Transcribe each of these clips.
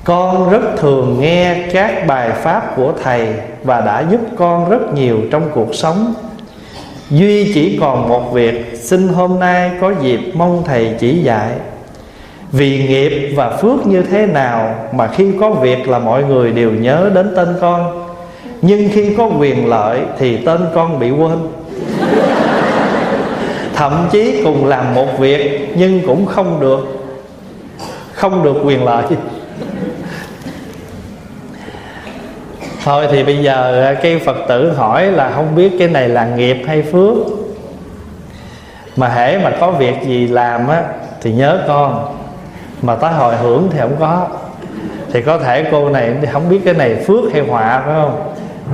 Con rất thường nghe các bài pháp của Thầy và đã giúp con rất nhiều trong cuộc sống. Duy chỉ còn một việc, xin hôm nay có dịp mong Thầy chỉ dạy. Vì nghiệp và phước như thế nào mà khi có việc là mọi người đều nhớ đến tên con, nhưng khi có quyền lợi thì tên con bị quên. Thậm chí cùng làm một việc nhưng cũng không được quyền lợi. Thôi thì bây giờ cái Phật tử hỏi là không biết cái này là nghiệp hay phước. Mà hễ mà có việc gì làm á thì nhớ con, mà tới hồi hưởng thì không có. Thì có thể cô này không biết cái này phước hay họa, phải không?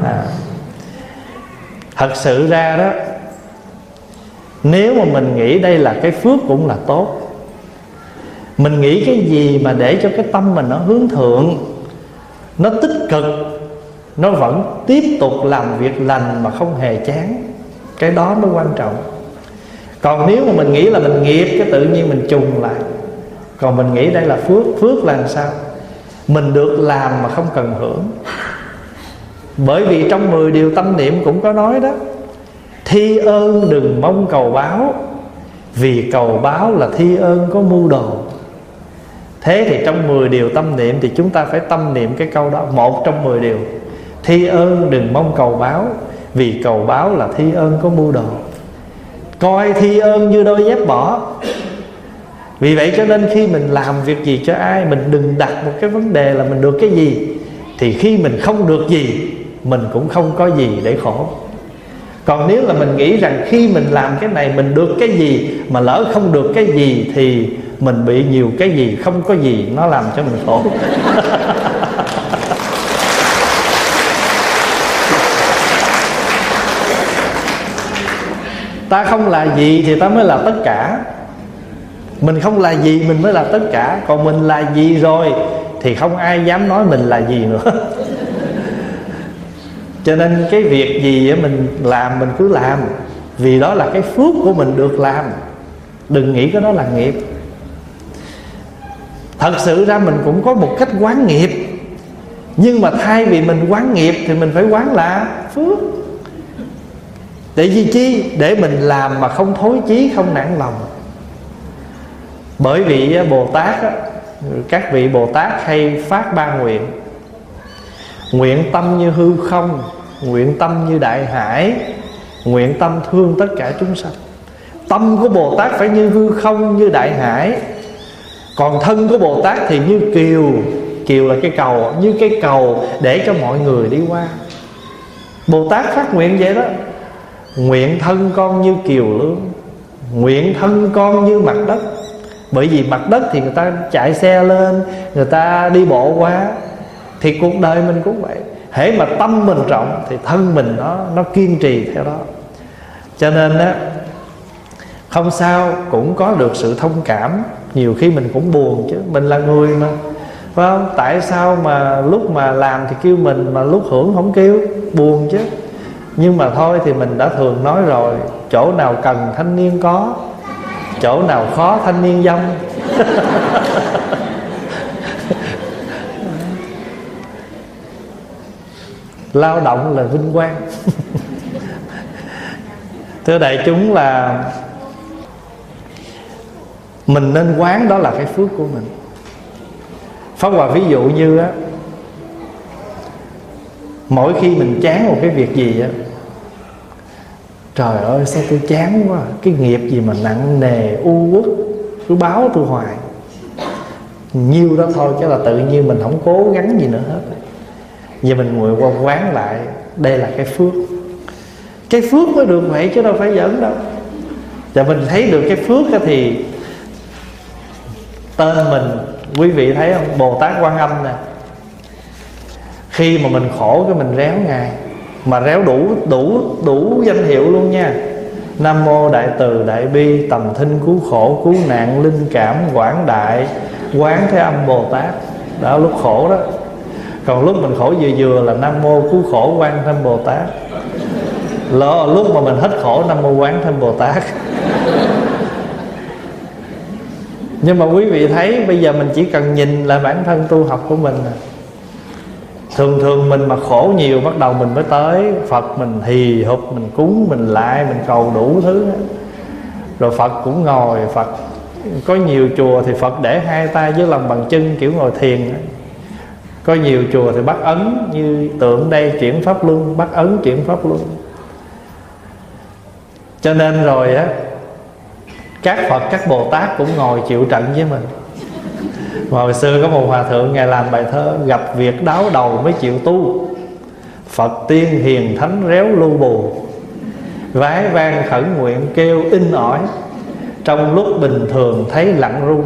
Thật sự ra đó, nếu mà mình nghĩ đây là cái phước cũng là tốt. Mình nghĩ cái gì mà để cho cái tâm mình nó hướng thượng, nó tích cực, nó vẫn tiếp tục làm việc lành mà không hề chán, cái đó mới quan trọng. Còn nếu mà mình nghĩ là mình nghiệp, cái tự nhiên mình trùng lại. Còn mình nghĩ đây là phước. Phước là làm sao? Mình được làm mà không cần hưởng. Bởi vì trong 10 điều tâm niệm cũng có nói đó: thi ơn đừng mong cầu báo, vì cầu báo là thi ơn có mưu đồ. Thế thì trong 10 điều tâm niệm thì chúng ta phải tâm niệm cái câu đó, một trong 10 điều: thi ơn đừng mong cầu báo, vì cầu báo là thi ơn có mưu đồ. Coi thi ơn như đôi dép bỏ. Vì vậy cho nên khi mình làm việc gì cho ai, mình đừng đặt một cái vấn đề là mình được cái gì. Thì khi mình không được gì, mình cũng không có gì để khổ. Còn nếu là mình nghĩ rằng khi mình làm cái này mình được cái gì, mà lỡ không được cái gì thì mình bị nhiều cái gì, không có gì, nó làm cho mình khổ. Ta không là gì thì ta mới là tất cả. Mình không là gì mình mới là tất cả. Còn mình là gì rồi thì không ai dám nói mình là gì nữa. Cho nên cái việc gì mình làm mình cứ làm, vì đó là cái phước của mình được làm. Đừng nghĩ cái đó là nghiệp. Thật sự ra mình cũng có một cách quán nghiệp, nhưng mà thay vì mình quán nghiệp thì mình phải quán là phước. Để gì chi? Để mình làm mà không thối chí, không nản lòng. Bởi vì Bồ Tát á, các vị Bồ Tát hay phát ba nguyện: nguyện tâm như hư không, nguyện tâm như đại hải, nguyện tâm thương tất cả chúng sanh. Tâm của Bồ Tát phải như hư không, như đại hải. Còn thân của Bồ Tát thì như kiều. Kiều là cái cầu, như cái cầu để cho mọi người đi qua. Bồ Tát phát nguyện vậy đó: nguyện thân con như kiều lương, nguyện thân con như mặt đất. Bởi vì mặt đất thì người ta chạy xe lên, người ta đi bộ qua. Thì cuộc đời mình cũng vậy. Hễ mà tâm mình trọng thì thân mình nó kiên trì theo đó. Cho nên á, không sao, cũng có được sự thông cảm. Nhiều khi mình cũng buồn chứ, mình là người mà, phải không? Tại sao mà lúc mà làm thì kêu mình, mà lúc hưởng không kêu? Buồn chứ. Nhưng mà thôi thì mình đã thường nói rồi: chỗ nào cần thanh niên có, chỗ nào khó thanh niên dông. Lao động là vinh quang. Thưa đại chúng, là mình nên quán đó là cái phước của mình. Pháp Hòa ví dụ như á, mỗi khi mình chán một cái việc gì á, trời ơi sao tôi chán quá, cái nghiệp gì mà nặng nề u uất cứ báo tôi hoài. Nhiêu đó thôi chứ là tự nhiên mình không cố gắng gì nữa hết. Giờ mình ngồi qua quán lại, đây là cái phước. Cái phước mới được vậy chứ đâu phải giỡn đâu. Và mình thấy được cái phước thì tên mình, quý vị thấy không? Bồ Tát Quan Âm nè. Khi mà mình khổ cái mình réo Ngài, mà réo đủ danh hiệu luôn nha: Nam mô Đại Từ Đại Bi Tầm Thinh Cứu Khổ Cứu Nạn Linh Cảm Quảng Đại Quán Thế Âm Bồ Tát. Đó, lúc khổ đó. Còn lúc mình khổ vừa là Nam mô Cứu Khổ Quan Thế Âm Bồ Tát. Lúc mà mình hết khổ, Nam mô Quán Thế Âm Bồ Tát. Nhưng mà quý vị thấy bây giờ mình chỉ cần nhìn lại bản thân tu học của mình. Thường thường mình mà khổ nhiều, bắt đầu mình mới tới Phật, mình hì hục, mình cúng, mình lại, mình cầu đủ thứ. Rồi Phật cũng ngồi. Phật có nhiều chùa thì Phật để hai tay dưới lòng bàn chân kiểu ngồi thiền. Có nhiều chùa thì bắt ấn, như tượng đây chuyển pháp luân, bắt ấn chuyển pháp luân. Cho nên rồi á, các Phật, các Bồ Tát cũng ngồi chịu trận với mình. Mà hồi xưa có một hòa thượng, ngài làm bài thơ: gặp việc đáo đầu mới chịu tu, Phật tiên hiền thánh réo lu bù, vái vang khẩn nguyện kêu in ỏi, trong lúc bình thường thấy lặng ru.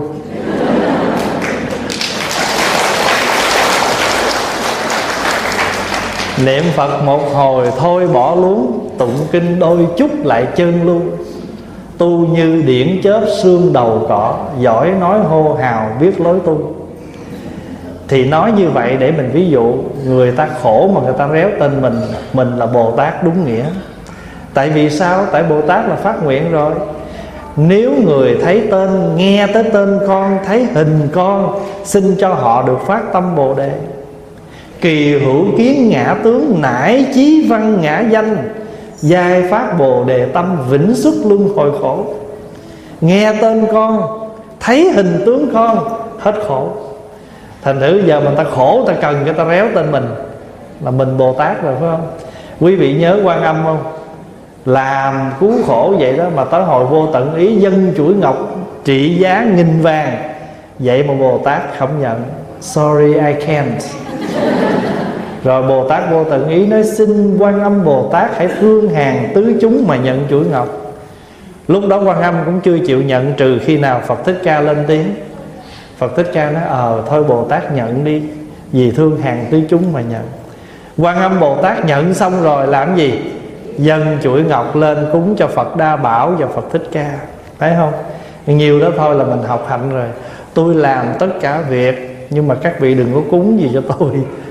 Niệm Phật một hồi thôi bỏ luống, tụng kinh đôi chút lại chân luôn. Tu như điển chớp xương đầu cỏ, giỏi nói hô hào biết lối tu. Thì nói như vậy để mình ví dụ, người ta khổ mà người ta réo tên mình là Bồ Tát đúng nghĩa. Tại vì sao? Tại Bồ Tát là phát nguyện rồi. Nếu người thấy tên, nghe tới tên con, thấy hình con, xin cho họ được phát tâm Bồ Đề. Kỳ hữu kiến ngã tướng, nải chí văn ngã danh, giai phát Bồ Đề tâm, vĩnh xuất luân hồi khổ. Nghe tên con, thấy hình tướng con, hết khổ. Thành thử giờ mình ta khổ, ta cần người ta réo tên mình là mình Bồ Tát rồi, phải không? Quý vị nhớ Quan Âm không? Làm cứu khổ vậy đó, mà tới hồi vô tận ý dâng chuỗi ngọc trị giá 1000 vàng. Vậy mà Bồ Tát không nhận. Sorry I can't. Rồi Bồ Tát vô tận ý nói: xin Quan Âm Bồ Tát hãy thương hàng tứ chúng mà nhận chuỗi ngọc. Lúc đó Quan Âm cũng chưa chịu nhận, trừ khi nào Phật Thích Ca lên tiếng. Phật Thích Ca nói: thôi Bồ Tát nhận đi, vì thương hàng tứ chúng mà nhận. Quan Âm Bồ Tát nhận xong rồi làm gì? Dâng chuỗi ngọc lên cúng cho Phật Đa Bảo và Phật Thích Ca. Thấy không? Nhiều đó thôi là mình học hạnh rồi. Tôi làm tất cả việc, nhưng mà các vị đừng có cúng gì cho tôi.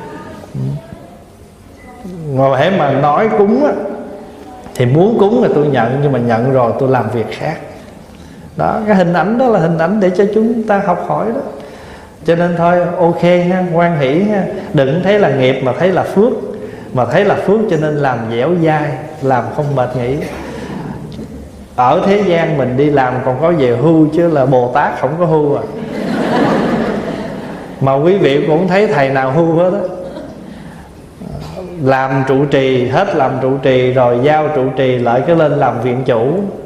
Ngồi hễ mà nói cúng á, thì muốn cúng là tôi nhận, nhưng mà nhận rồi tôi làm việc khác. Đó, cái hình ảnh đó là hình ảnh để cho chúng ta học hỏi đó. Cho nên thôi ok ha, hoan hỷ ha. Đừng thấy là nghiệp mà thấy là phước, mà thấy là phước cho nên làm dẻo dai, làm không mệt nghỉ. Ở thế gian mình đi làm còn có về hưu, chứ là Bồ Tát không có hưu à. Mà quý vị cũng thấy thầy nào hưu hết á. Làm trụ trì, hết làm trụ trì rồi giao trụ trì lại cái lên làm viện chủ.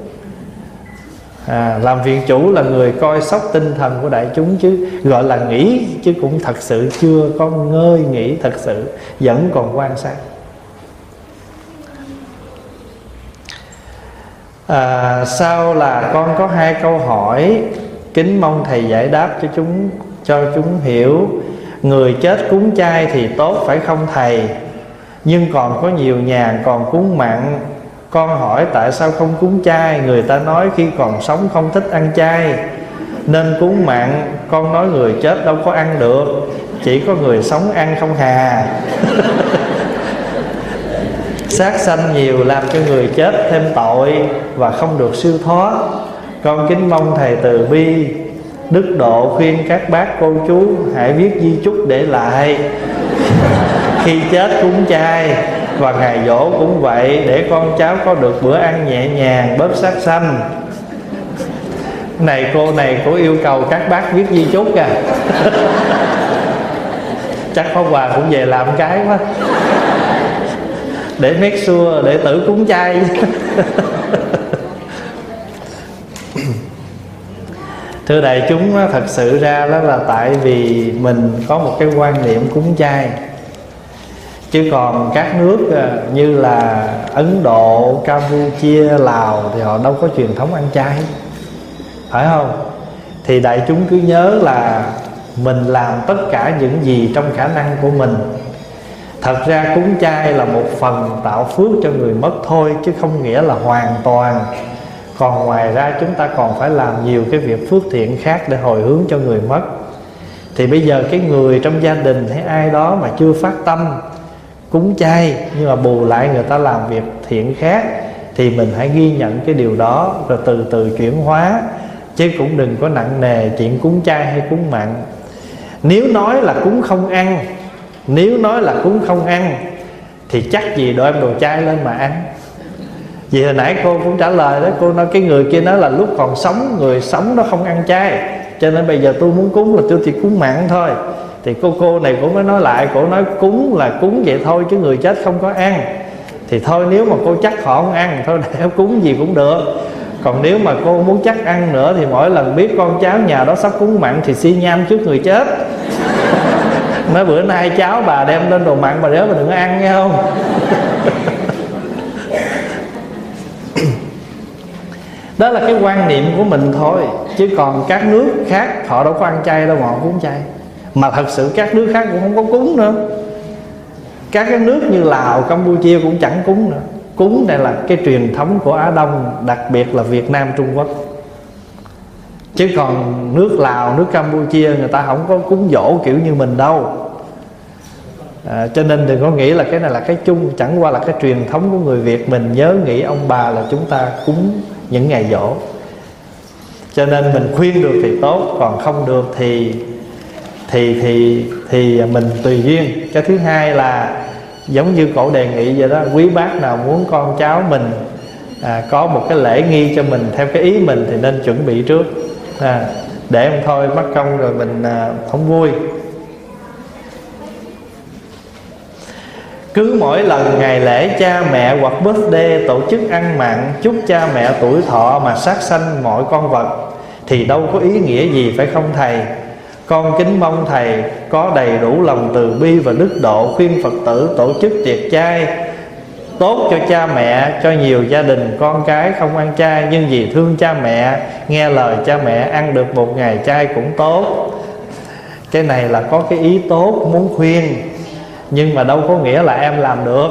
Làm viện chủ là người coi sóc tinh thần của đại chúng, chứ gọi là nghỉ, chứ cũng thật sự chưa có ngơi nghỉ thật sự, vẫn còn quan sát. Sau là con có 2 câu hỏi, kính mong thầy giải đáp cho chúng hiểu. Người chết cúng chay thì tốt phải không thầy? Nhưng còn có nhiều nhà còn cúng mặn. Con hỏi tại sao không cúng chay? Người ta nói khi còn sống không thích ăn chay nên cúng mặn. Con nói người chết đâu có ăn được, chỉ có người sống ăn không hà. Sát sanh nhiều làm cho người chết thêm tội và không được siêu thoát. Con kính mong thầy từ bi đức độ khuyên các bác cô chú hãy viết di chúc để lại. Khi chết cúng chay và ngày giỗ cũng vậy, để con cháu có được bữa ăn nhẹ nhàng, bớt sát sanh. Này cô yêu cầu các bác viết di chúc à. Chắc Pháp Hòa cũng về làm cái quá, để make sure đệ tử cúng chay. Thưa đại chúng, thật sự ra đó là tại vì mình có một cái quan niệm cúng chay. Chứ còn các nước như là Ấn Độ, Campuchia, Lào thì họ đâu có truyền thống ăn chay, phải không? Thì đại chúng cứ nhớ là mình làm tất cả những gì trong khả năng của mình. Thật ra cúng chay là một phần tạo phước cho người mất thôi, chứ không nghĩa là hoàn toàn. Còn ngoài ra chúng ta còn phải làm nhiều cái việc phước thiện khác để hồi hướng cho người mất. Thì bây giờ cái người trong gia đình hay ai đó mà chưa phát tâm cúng chay, nhưng mà bù lại người ta làm việc thiện khác, thì mình hãy ghi nhận cái điều đó, rồi từ từ chuyển hóa. chứ cũng đừng có nặng nề chuyện cúng chay hay cúng mặn. Nếu nói là cúng không ăn, nếu nói là cúng không ăn thì chắc gì đem đồ chay lên mà ăn. Vì hồi nãy cô cũng trả lời đó, cô nói cái người kia nói là lúc còn sống, người sống nó không ăn chay, cho nên bây giờ tôi muốn cúng là tôi chỉ cúng mặn thôi. Thì cô này cũng mới nói lại, cô nói cúng là cúng vậy thôi chứ người chết không có ăn. Thì thôi nếu mà cô chắc họ không ăn, thôi để cúng gì cũng được. Còn nếu mà cô muốn chắc ăn nữa thì mỗi lần biết con cháu nhà đó sắp cúng mặn thì xi nham trước người chết. Nói bữa nay cháu bà đem lên đồ mặn, bà nhớ bà đừng có ăn nghe không. Đó là cái quan niệm của mình thôi. Chứ còn các nước khác họ đâu có ăn chay đâu mà họ cúng chay. Mà thật sự các nước khác cũng không có cúng nữa. Các cái nước như Lào, Campuchia cũng chẳng cúng nữa. Cúng này là cái truyền thống của Á Đông, đặc biệt là Việt Nam, Trung Quốc. Chứ còn nước Lào, nước Campuchia người ta không có cúng dỗ kiểu như mình đâu. Cho nên đừng có nghĩ là cái này là cái chung. Chẳng qua là cái truyền thống của người Việt mình nhớ nghĩ ông bà là chúng ta cúng những ngày giỗ. Cho nên mình khuyên được thì tốt, còn không được thì mình tùy duyên. Cái thứ hai là giống như cổ đề nghị vậy đó, quý bác nào muốn con cháu mình có một cái lễ nghi cho mình theo cái ý mình thì nên chuẩn bị trước, để không thôi mất công rồi mình không vui. Cứ mỗi lần ngày lễ cha mẹ hoặc birthday tổ chức ăn mặn chúc cha mẹ tuổi thọ mà sát sanh mọi con vật thì đâu có ý nghĩa gì phải không thầy? Con kính mong thầy có đầy đủ lòng từ bi và đức độ khuyên Phật tử tổ chức tiệc chay tốt cho cha mẹ, cho nhiều gia đình con cái không ăn chay nhưng vì thương cha mẹ, nghe lời cha mẹ ăn được một ngày chay cũng tốt. Cái này là có cái ý tốt muốn khuyên, nhưng mà đâu có nghĩa là em làm được.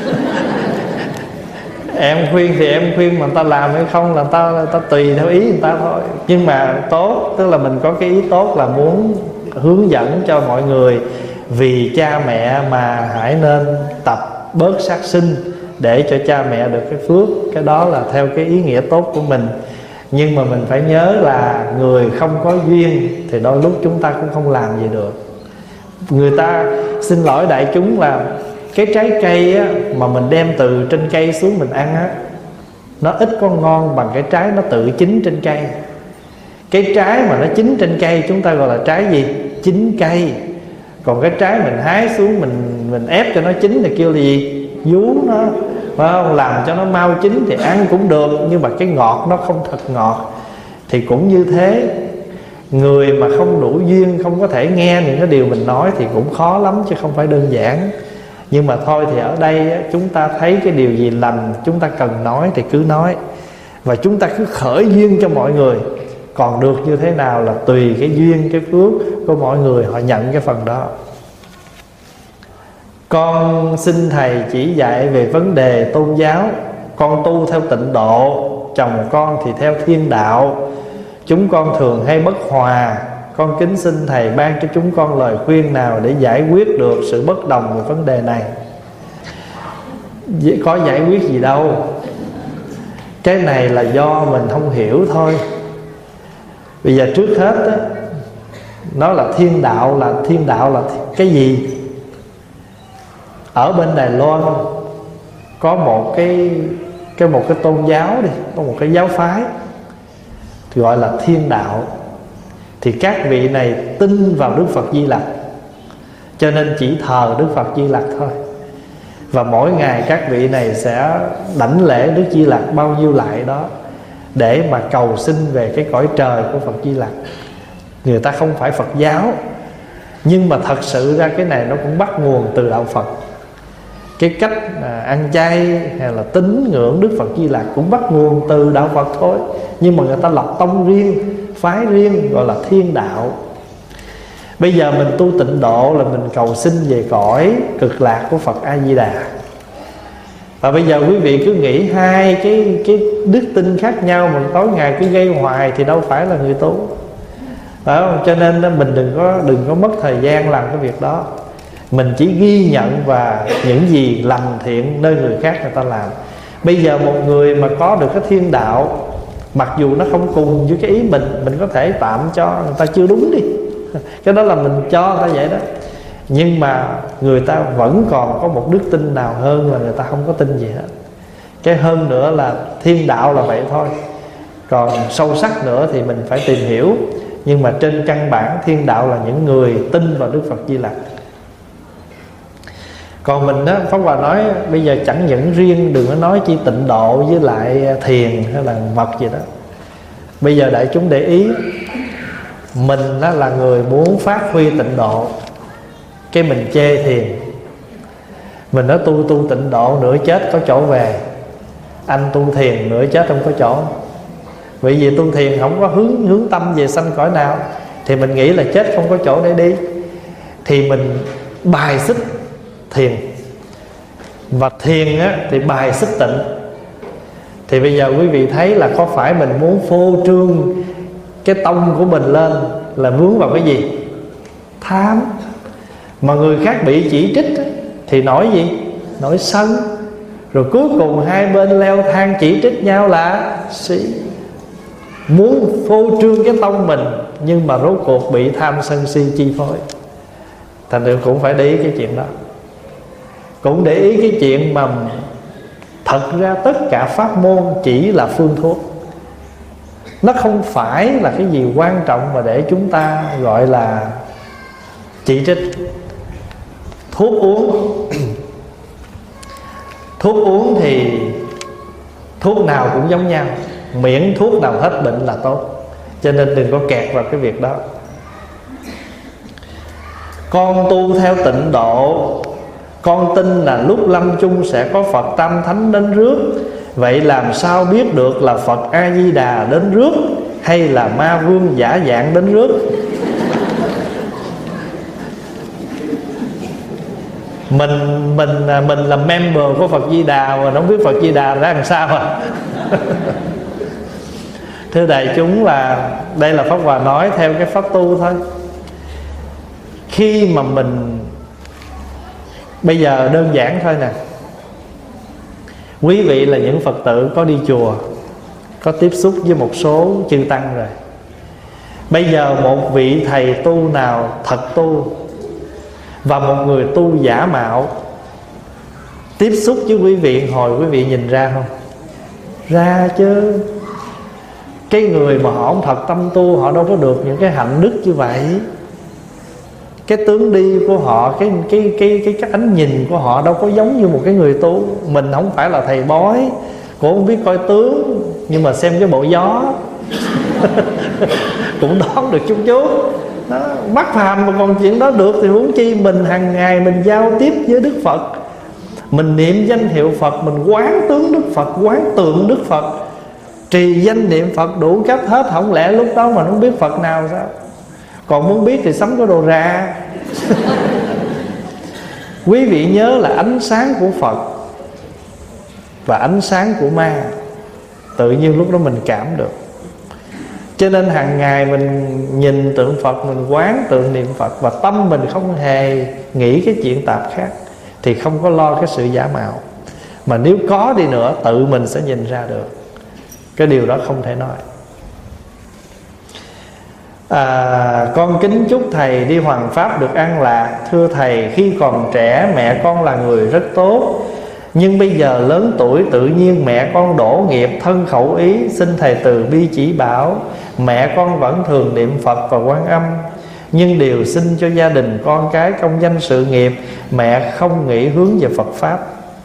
Em khuyên thì em khuyên, mà người ta làm hay không là người ta tùy theo ý người ta thôi. Nhưng mà tốt, tức là mình có cái ý tốt là muốn hướng dẫn cho mọi người vì cha mẹ mà hãy nên tập bớt sát sinh để cho cha mẹ được cái phước. Cái đó là theo cái ý nghĩa tốt của mình. Nhưng mà mình phải nhớ là người không có duyên thì đôi lúc chúng ta cũng không làm gì được. Người ta, xin lỗi đại chúng, là cái trái cây á, mà mình đem từ trên cây xuống mình ăn á, nó ít có ngon bằng cái trái nó tự chín trên cây. Cái trái mà nó chín trên cây chúng ta gọi là trái gì? Chín cây. Còn cái trái mình hái xuống mình ép cho nó chín thì kêu là gì? Vú nó, phải không? Làm cho nó mau chín thì ăn cũng được, nhưng mà cái ngọt nó không thật ngọt. Thì cũng như thế, người mà không đủ duyên, không có thể nghe những cái điều mình nói thì cũng khó lắm chứ không phải đơn giản. Nhưng mà thôi thì ở đây chúng ta thấy cái điều gì lành chúng ta cần nói thì cứ nói, và chúng ta cứ khởi duyên cho mọi người. Còn được như thế nào là tùy cái duyên, cái phước của mọi người, họ nhận cái phần đó. Con xin thầy chỉ dạy về vấn đề tôn giáo. Con tu theo tịnh độ, chồng con thì theo thiên đạo. Chúng con thường hay bất hòa. Con kính xin thầy ban cho chúng con lời khuyên nào để giải quyết được sự bất đồng về vấn đề này. Có giải quyết gì đâu. Cái này là do mình không hiểu thôi. Bây giờ trước hết á, nó là thiên đạo là cái gì? Ở bên Đài Loan có một cái tôn giáo đi, có một cái giáo phái thì gọi là thiên đạo. Thì các vị này tin vào Đức Phật Di Lặc, cho nên chỉ thờ Đức Phật Di Lặc thôi. Và mỗi ngày các vị này sẽ đảnh lễ Đức Di Lặc bao nhiêu lại đó, để mà cầu xin về cái cõi trời của Phật Di Lặc. Người ta không phải Phật giáo, nhưng mà thật sự ra cái này nó cũng bắt nguồn từ đạo Phật. Cái cách ăn chay hay là tín ngưỡng Đức Phật Di Lặc cũng bắt nguồn từ đạo Phật thôi. Nhưng mà người ta lập tông riêng, phái riêng, gọi là thiên đạo. Bây giờ mình tu tịnh độ là mình cầu xin về cõi cực lạc của Phật A Di Đà. Và bây giờ quý vị cứ nghĩ hai cái đức tin khác nhau mà tối ngày cứ gây hoài thì đâu phải là người tu, phải không? Cho nên mình đừng có mất thời gian làm cái việc đó. Mình chỉ ghi nhận và những gì lành thiện nơi người khác người ta làm. Bây giờ một người mà có được cái thiên đạo Mặc dù nó không cùng với cái ý mình có thể tạm cho người ta chưa đúng đi, cái đó là mình cho người ta vậy đó. Nhưng mà người ta vẫn còn có một đức tin nào hơn là người ta không có tin gì hết. Cái hơn nữa là thiên đạo là vậy thôi, còn sâu sắc nữa thì mình phải tìm hiểu. Nhưng mà trên căn bản thiên đạo là những người tin vào Đức Phật Di Lặc. Còn mình đó, Pháp Hòa nói bây giờ chẳng những riêng, đừng có nói chi tịnh độ với lại thiền hay là mật gì đó. Bây giờ đại chúng để ý, mình đó là người muốn phát huy tịnh độ, cái mình chê thiền. Mình nói tu tịnh độ nửa chết có chỗ về, anh tu thiền nửa chết không có chỗ. Bởi vì tu thiền không có hướng tâm về sanh cõi nào, thì mình nghĩ là chết không có chỗ để đi, thì mình bài xích thiền. Và thiền á, thì bài xích tịnh. Thì bây giờ quý vị thấy là có phải mình muốn phô trương cái tông của mình lên là vướng vào cái gì? Tham. Mà người khác bị chỉ trích á, thì nổi gì? Nổi sân. Rồi cuối cùng hai bên leo thang chỉ trích nhau là si. Muốn phô trương cái tông mình, nhưng mà rốt cuộc bị tham sân si chi phối. Thành ra cũng phải để ý cái chuyện đó. Cũng để ý cái chuyện mà thật ra tất cả pháp môn chỉ là phương thuốc. Nó không phải là cái gì quan trọng mà để chúng ta gọi là chỉ trích. Thuốc uống thuốc uống thì thuốc nào cũng giống nhau, miễn thuốc nào hết bệnh là tốt. Cho nên đừng có kẹt vào cái việc đó. Con tu theo tịnh độ, con tin là lúc lâm chung sẽ có Phật Tam Thánh đến rước. Vậy làm sao biết được là Phật A-di-đà đến rước hay là ma vương giả dạng đến rước? Mình là member của Phật Di Đà mà không biết Phật Di Đà ra làm sao à? Thưa đại chúng, là đây là Pháp Hòa nói theo cái pháp tu thôi. Khi mà mình bây giờ đơn giản thôi nè, quý vị là những Phật tử có đi chùa, có tiếp xúc với một số chư tăng rồi. Bây giờ một vị thầy tu nào thật tu và một người tu giả mạo tiếp xúc với quý vị, hồi quý vị nhìn ra không? Ra chứ. Cái người mà họ không thật tâm tu, họ đâu có được những cái hạnh đức như vậy. Cái tướng đi của họ, cái ánh nhìn của họ đâu có giống như một cái người tu. Mình không phải là thầy bói, cũng không biết coi tướng, nhưng mà xem cái bộ gió cũng đoán được chút chút. Mắc phàm mà còn chuyện đó được thì huống chi mình hàng ngày mình giao tiếp với Đức Phật, mình niệm danh hiệu Phật, mình quán tướng Đức Phật, quán tượng Đức Phật, trì danh niệm Phật đủ cách hết. Không lẽ lúc đó mà không biết Phật nào sao? Còn muốn biết thì sắm cái đồ ra. Quý vị nhớ là ánh sáng của Phật và ánh sáng của ma, tự nhiên lúc đó mình cảm được. Cho nên hàng ngày mình nhìn tượng Phật, mình quán tượng niệm Phật, và tâm mình không hề nghĩ cái chuyện tạp khác, thì không có lo cái sự giả mạo. Mà nếu có đi nữa, tự mình sẽ nhìn ra được. Cái điều đó không thể nói. Con kính chúc thầy đi hoằng pháp được an lạc. Thưa thầy, khi còn trẻ mẹ con là người rất tốt, nhưng bây giờ lớn tuổi tự nhiên mẹ con đổ nghiệp thân khẩu ý. Xin thầy từ bi chỉ bảo. Mẹ con vẫn thường niệm Phật và Quan Âm, nhưng điều xin cho gia đình con cái công danh sự nghiệp, mẹ không nghĩ hướng về Phật Pháp.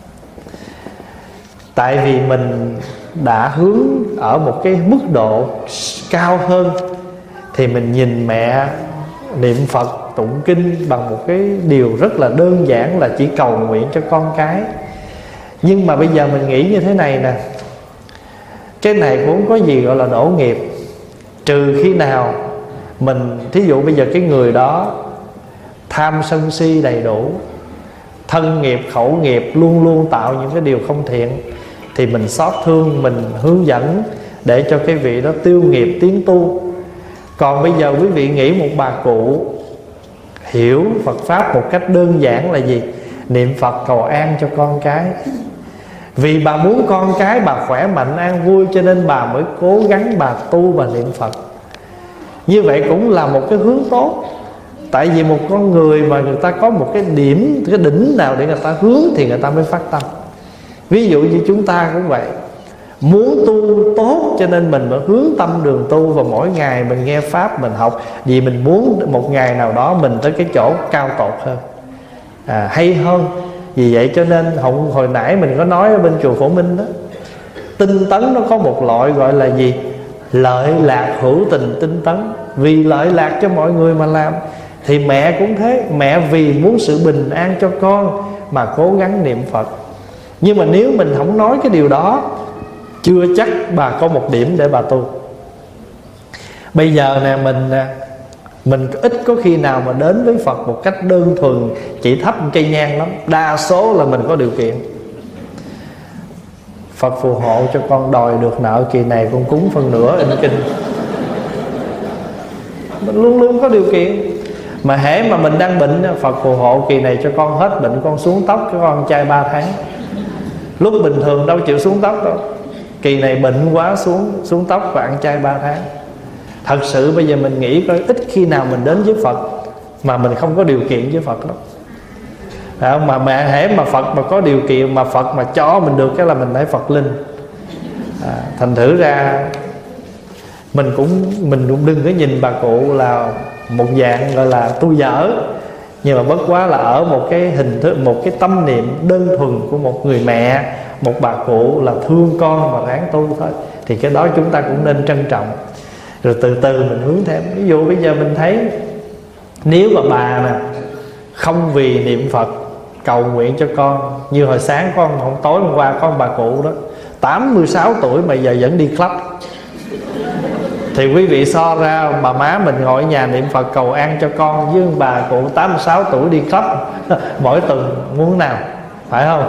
Tại vì mình đã hướng ở một cái mức độ cao hơn, thì mình nhìn mẹ niệm Phật tụng kinh bằng một cái điều rất là đơn giản là chỉ cầu nguyện cho con cái. Nhưng mà bây giờ mình nghĩ như thế này nè, cái này cũng không có gì gọi là đổ nghiệp, trừ khi nào mình, thí dụ bây giờ cái người đó tham sân si đầy đủ, thân nghiệp khẩu nghiệp luôn luôn tạo những cái điều không thiện, thì mình xót thương, mình hướng dẫn để cho cái vị đó tiêu nghiệp tiến tu. Còn bây giờ quý vị nghĩ một bà cụ hiểu Phật Pháp một cách đơn giản là gì? Niệm Phật cầu an cho con cái. Vì bà muốn con cái bà khỏe mạnh an vui, cho nên bà mới cố gắng bà tu và niệm Phật. Như vậy cũng là một cái hướng tốt. Tại vì một con người mà người ta có một cái điểm, cái đỉnh nào để người ta hướng thì người ta mới phát tâm. Ví dụ như chúng ta cũng vậy, muốn tu tốt cho nên mình mới hướng tâm đường tu, và mỗi ngày mình nghe Pháp, mình học, vì mình muốn một ngày nào đó mình tới cái chỗ cao tột hơn, hay hơn. Vì vậy cho nên hồi nãy mình có nói ở bên chùa Phổ Minh đó, tinh tấn nó có một loại gọi là gì? Lợi lạc hữu tình tinh tấn. Vì lợi lạc cho mọi người mà làm. Thì mẹ cũng thế, mẹ vì muốn sự bình an cho con mà cố gắng niệm Phật. Nhưng mà nếu mình không nói cái điều đó, chưa chắc bà có một điểm để bà tu. Bây giờ nè, mình ít có khi nào mà đến với Phật một cách đơn thuần chỉ thắp một cây nhang lắm. Đa số là mình có điều kiện. Phật phù hộ cho con đòi được nợ kỳ này, con cúng phần nửa in kinh. Mình luôn luôn có điều kiện. Mà hễ mà mình đang bệnh, Phật phù hộ kỳ này cho con hết bệnh, con xuống tóc cho con trai 3 tháng. Lúc bình thường đâu chịu xuống tóc đâu, kỳ này bệnh quá xuống tóc và ăn chay 3 tháng. Thật sự bây giờ mình nghĩ coi, ít khi nào mình đến với Phật mà mình không có điều kiện với Phật lắm. Mà mẹ hễ mà Phật mà có điều kiện, mà Phật mà cho mình được cái là mình phải Phật linh. Thành thử ra mình cũng đừng có nhìn bà cụ là một dạng gọi là tu dở. Nhưng mà bất quá là ở một cái hình thức, một cái tâm niệm đơn thuần của một người mẹ, một bà cụ là thương con và ráng tu thôi. Thì cái đó chúng ta cũng nên trân trọng. Rồi từ từ mình hướng thêm. Ví dụ bây giờ mình thấy, nếu mà bà nè không vì niệm Phật cầu nguyện cho con, như hồi sáng con tối hôm qua có một bà cụ đó 86 tuổi mà giờ vẫn đi club, thì quý vị so ra bà má mình ngồi ở nhà niệm Phật cầu an cho con, với bà cụ 86 tuổi đi club mỗi tuần muốn nào, phải không?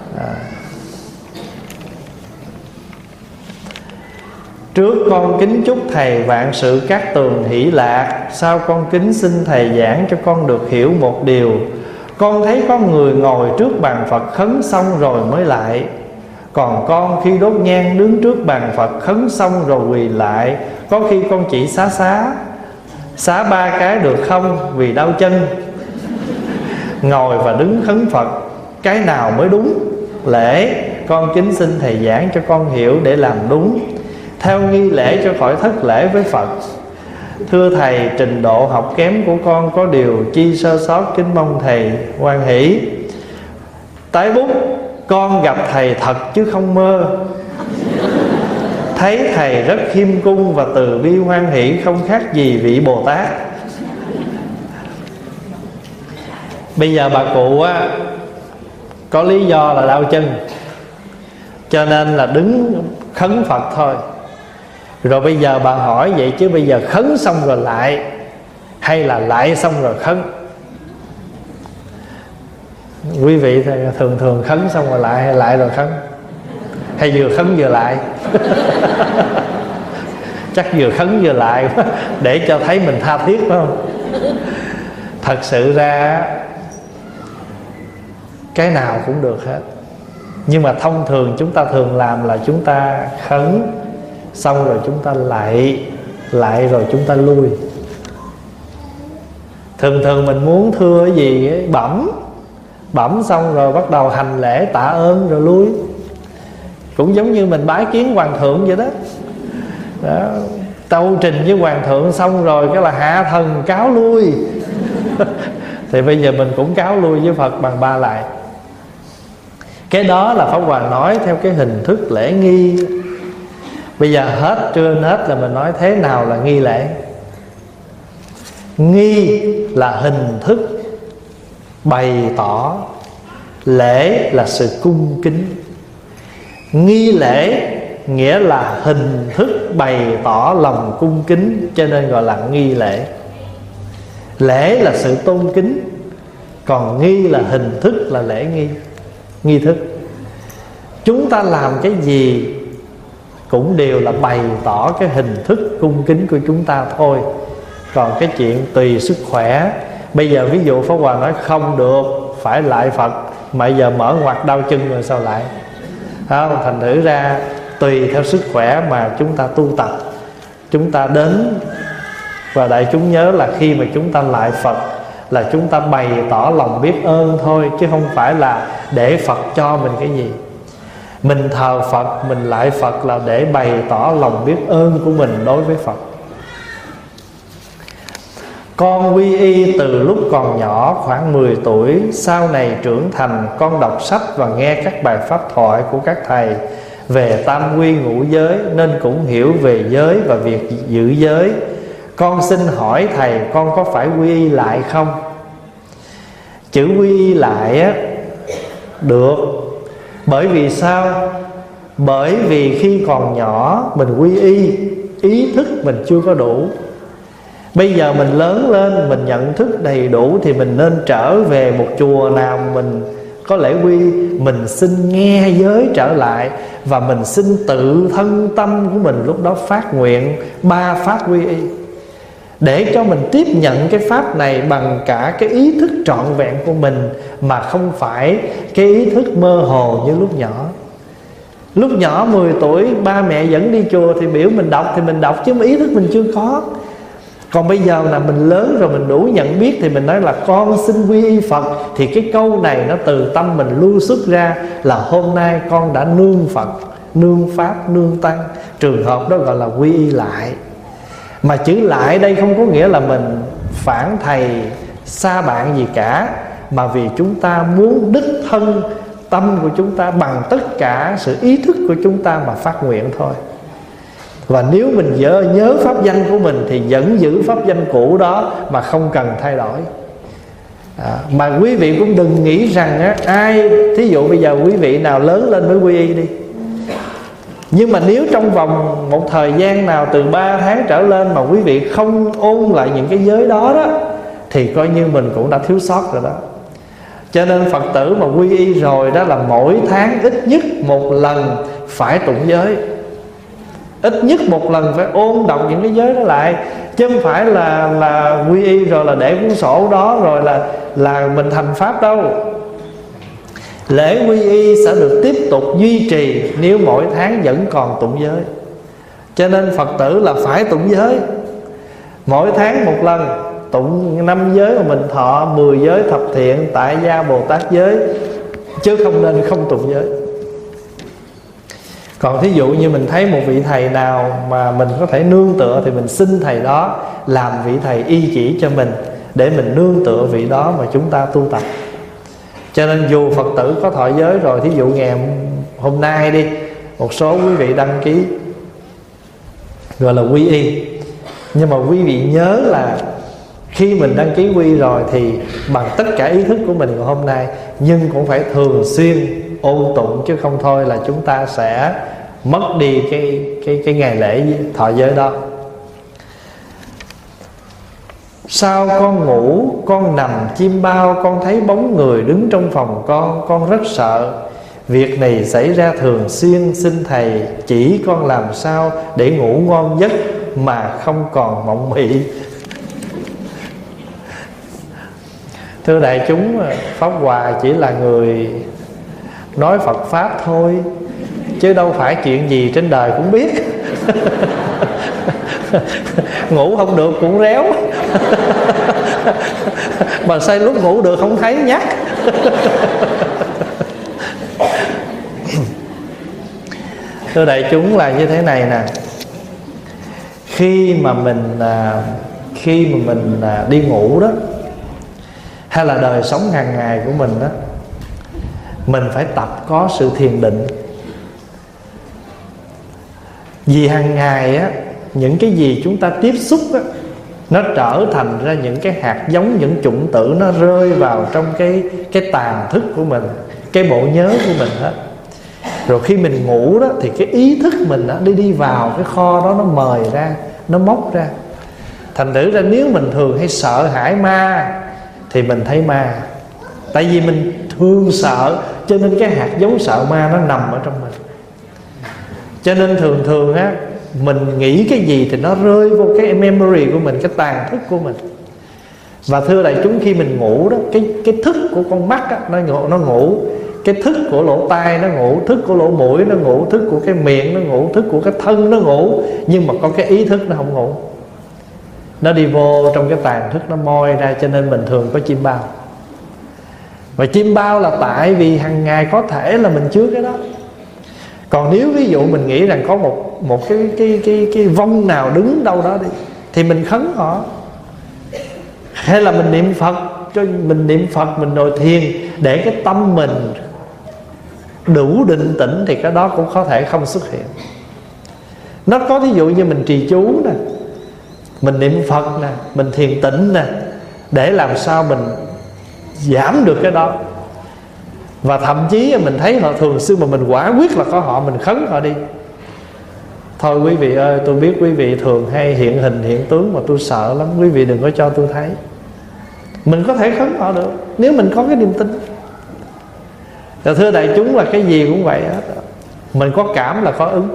Trước con kính chúc thầy vạn sự cát tường hỷ lạc. Sau con kính xin thầy giảng cho con được hiểu một điều. Con thấy có người ngồi trước bàn Phật khấn xong rồi mới lại, còn con khi đốt nhang đứng trước bàn Phật khấn xong rồi quỳ lại. Có khi con chỉ xá 3 cái được không vì đau chân. Ngồi và đứng khấn Phật, cái nào mới đúng lễ? Con kính xin thầy giảng cho con hiểu để làm đúng, theo nghi lễ cho khỏi thất lễ với Phật. Thưa thầy, trình độ học kém của con có điều chi sơ sót, kính mong thầy hoan hỷ. Tái bút, con gặp thầy thật chứ không mơ. Thấy thầy rất khiêm cung và từ bi hoan hỷ, không khác gì vị Bồ Tát. Bây giờ bà cụ á, có lý do là đau chân, cho nên là đứng khấn Phật thôi. Rồi bây giờ bà hỏi vậy chứ bây giờ khấn xong rồi lại, hay là lại xong rồi khấn? Quý vị thường khấn xong rồi lại, hay lại rồi khấn? Hay vừa khấn vừa lại? Chắc vừa khấn vừa lại để cho thấy mình tha thiết, phải không? Thật sự ra cái nào cũng được hết. Nhưng mà thông thường chúng ta thường làm là chúng ta khấn xong rồi chúng ta lại rồi chúng ta lui. Thường mình muốn thưa cái gì ấy, bẩm xong rồi bắt đầu hành lễ tạ ơn rồi lui. Cũng giống như mình bái kiến hoàng thượng vậy đó. Tâu trình với hoàng thượng xong rồi cái là hạ thần cáo lui. Thì bây giờ mình cũng cáo lui với Phật bằng 3 lại. Cái đó là Pháp Hòa nói theo cái hình thức lễ nghi. Bây giờ hết trên hết là mình nói thế nào là nghi lễ. Nghi là hình thức bày tỏ, lễ là sự cung kính. Nghi lễ nghĩa là hình thức bày tỏ lòng cung kính, cho nên gọi là nghi lễ. Lễ là sự tôn kính, còn nghi là hình thức, là lễ nghi thức. Chúng ta làm cái gì cũng đều là bày tỏ cái hình thức cung kính của chúng ta thôi. Còn cái chuyện tùy sức khỏe. Bây giờ ví dụ Pháp Hòa nói không được, phải lại Phật, mà giờ mở ngoặt đau chân rồi sao lại? không? Thành thử ra tùy theo sức khỏe mà chúng ta tu tập, chúng ta đến. Và đại chúng nhớ là khi mà chúng ta lại Phật là chúng ta bày tỏ lòng biết ơn thôi, chứ không phải là để Phật cho mình cái gì. Mình thờ Phật, mình lại Phật là để bày tỏ lòng biết ơn của mình đối với Phật. Con quy y từ lúc còn nhỏ khoảng 10 tuổi. Sau này trưởng thành, con đọc sách và nghe các bài pháp thoại của các thầy về tam quy ngũ giới, nên cũng hiểu về giới và việc giữ giới. Con xin hỏi thầy, con có phải quy y lại không? Chữ quy y lại á, được. Bởi vì sao? Bởi vì khi còn nhỏ mình quy y, ý thức mình chưa có đủ. Bây giờ mình lớn lên, mình nhận thức đầy đủ, thì mình nên trở về một chùa nào mình có lễ quy. Mình xin nghe giới trở lại, và mình xin tự thân tâm của mình lúc đó phát nguyện 3 pháp quy y, để cho mình tiếp nhận cái pháp này bằng cả cái ý thức trọn vẹn của mình, mà không phải cái ý thức mơ hồ như lúc nhỏ. Lúc nhỏ 10 tuổi ba mẹ dẫn đi chùa thì biểu mình đọc thì mình đọc, chứ mà ý thức mình chưa có. Còn bây giờ là mình lớn rồi, mình đủ nhận biết, thì mình nói là con xin quy y Phật. Thì cái câu này nó từ tâm mình lưu xuất ra là hôm nay con đã nương Phật, nương Pháp, nương Tăng. Trường hợp đó gọi là quy y lại. Mà chữ lại đây không có nghĩa là mình phản thầy, xa bạn gì cả, mà vì chúng ta muốn đích thân tâm của chúng ta bằng tất cả sự ý thức của chúng ta mà phát nguyện thôi. Và nếu mình nhớ pháp danh của mình thì vẫn giữ pháp danh cũ đó mà không cần thay đổi. Mà quý vị cũng đừng nghĩ rằng á, ai thí dụ bây giờ quý vị nào lớn lên mới quy y đi. Nhưng mà nếu trong vòng một thời gian nào từ 3 tháng trở lên mà quý vị không ôn lại những cái giới đó đó, thì coi như mình cũng đã thiếu sót rồi đó. Cho nên Phật tử mà quy y rồi đó là mỗi tháng ít nhất một lần phải tụng giới. Ít nhất một lần phải ôn đọc những cái giới đó lại. Chứ không phải là quy y rồi là để cuốn sổ đó rồi là mình thành Pháp đâu. Lễ quy y sẽ được tiếp tục duy trì nếu mỗi tháng vẫn còn tụng giới. Cho nên Phật tử là phải tụng giới. Mỗi tháng một lần tụng 5 giới mà mình thọ, 10 giới thập thiện, tại gia Bồ Tát giới, chứ không nên không tụng giới. Còn thí dụ như mình thấy một vị thầy nào mà mình có thể nương tựa thì mình xin thầy đó làm vị thầy y chỉ cho mình, để mình nương tựa vị đó mà chúng ta tu tập. Cho nên dù Phật tử có thọ giới rồi, thí dụ ngày hôm nay đi, một số quý vị đăng ký gọi là quy y, nhưng mà quý vị nhớ là khi mình đăng ký quy rồi thì bằng tất cả ý thức của mình của hôm nay, nhưng cũng phải thường xuyên ôn tụng, chứ không thôi là chúng ta sẽ mất đi cái ngày lễ thọ giới đó. Sau con ngủ, con nằm chim bao, con thấy bóng người đứng trong phòng con rất sợ. Việc này xảy ra thường xuyên, xin thầy chỉ con làm sao để ngủ ngon giấc mà không còn mộng mị. Thưa đại chúng, Pháp Hòa chỉ là người nói Phật Pháp thôi, chứ đâu phải chuyện gì trên đời cũng biết. Ngủ không được cũng réo. Mà sao lúc ngủ được không thấy nhắc. Thưa đại chúng là như thế này nè. Khi mà mình đi ngủ đó, hay là đời sống hàng ngày của mình đó, mình phải tập có sự thiền định. Vì hàng ngày á, những cái gì chúng ta tiếp xúc á, nó trở thành ra những cái hạt giống, những chủng tử, nó rơi vào trong cái tàn thức của mình, cái bộ nhớ của mình hết. Rồi khi mình ngủ đó thì cái ý thức mình đó, đi vào cái kho đó, nó mời ra, nó móc ra. Thành thử ra nếu mình thường hay sợ hãi ma thì mình thấy ma. Tại vì mình thường sợ, cho nên cái hạt giống sợ ma nó nằm ở trong mình. Cho nên thường á, mình nghĩ cái gì thì nó rơi vô cái memory của mình, cái tàn thức của mình. Và thưa đại chúng, khi mình ngủ đó, cái thức của con mắt á, nó ngủ, Cái thức của lỗ tai nó ngủ, thức của lỗ mũi nó ngủ, thức của cái miệng nó ngủ, thức của cái thân nó ngủ. Nhưng mà có cái ý thức nó không ngủ. Nó đi vô trong cái tàn thức, nó moi ra. Cho nên mình thường có chim bao. Và chim bao là tại vì hàng ngày có thể là mình chứa cái đó. Còn nếu ví dụ mình nghĩ rằng có một cái vong nào đứng đâu đó đi, thì mình khấn họ. Hay là mình niệm Phật, cho mình niệm Phật, mình ngồi thiền để cái tâm mình đủ định tĩnh, thì cái đó cũng có thể không xuất hiện. Nó có ví dụ như mình trì chú nè, mình niệm Phật nè, mình thiền tĩnh nè, để làm sao mình giảm được cái đó. Và thậm chí mình thấy họ thường xưa mà mình quả quyết là có họ, mình khấn họ đi. Thôi quý vị ơi, tôi biết quý vị thường hay hiện hình hiện tướng mà tôi sợ lắm, quý vị đừng có cho tôi thấy. Mình có thể khấn họ được nếu mình có cái niềm tin. Và thưa đại chúng là cái gì cũng vậy hết. Mình có cảm là có ứng.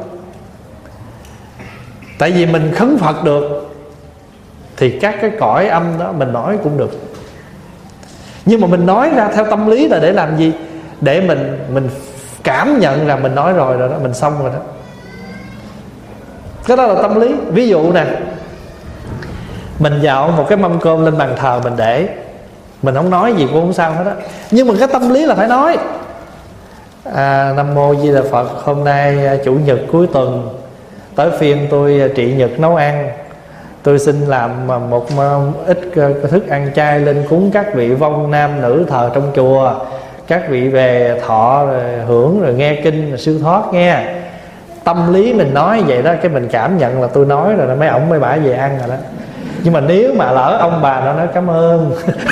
Tại vì mình khấn Phật được thì các cái cõi âm đó mình nói cũng được. Nhưng mà mình nói ra theo tâm lý là để làm gì? Để mình cảm nhận là mình nói rồi đó, mình xong rồi đó. Cái đó là tâm lý. Ví dụ nè, mình dạo một cái mâm cơm lên bàn thờ mình để, mình không nói gì cũng không sao hết á. Nhưng mà cái tâm lý là phải nói. Nam mô Di Đà Phật, hôm nay chủ nhật cuối tuần, tới phiên tôi trị nhật nấu ăn. Tôi xin làm một ít thức ăn chay lên cúng các vị vong nam nữ thờ trong chùa. Các vị về thọ rồi hưởng rồi nghe kinh rồi siêu thoát nghe. Tâm lý mình nói vậy đó, cái mình cảm nhận là tôi nói rồi đó, mấy ổng mấy bả về ăn rồi đó. Nhưng mà nếu mà lỡ ông bà nó nói cảm ơn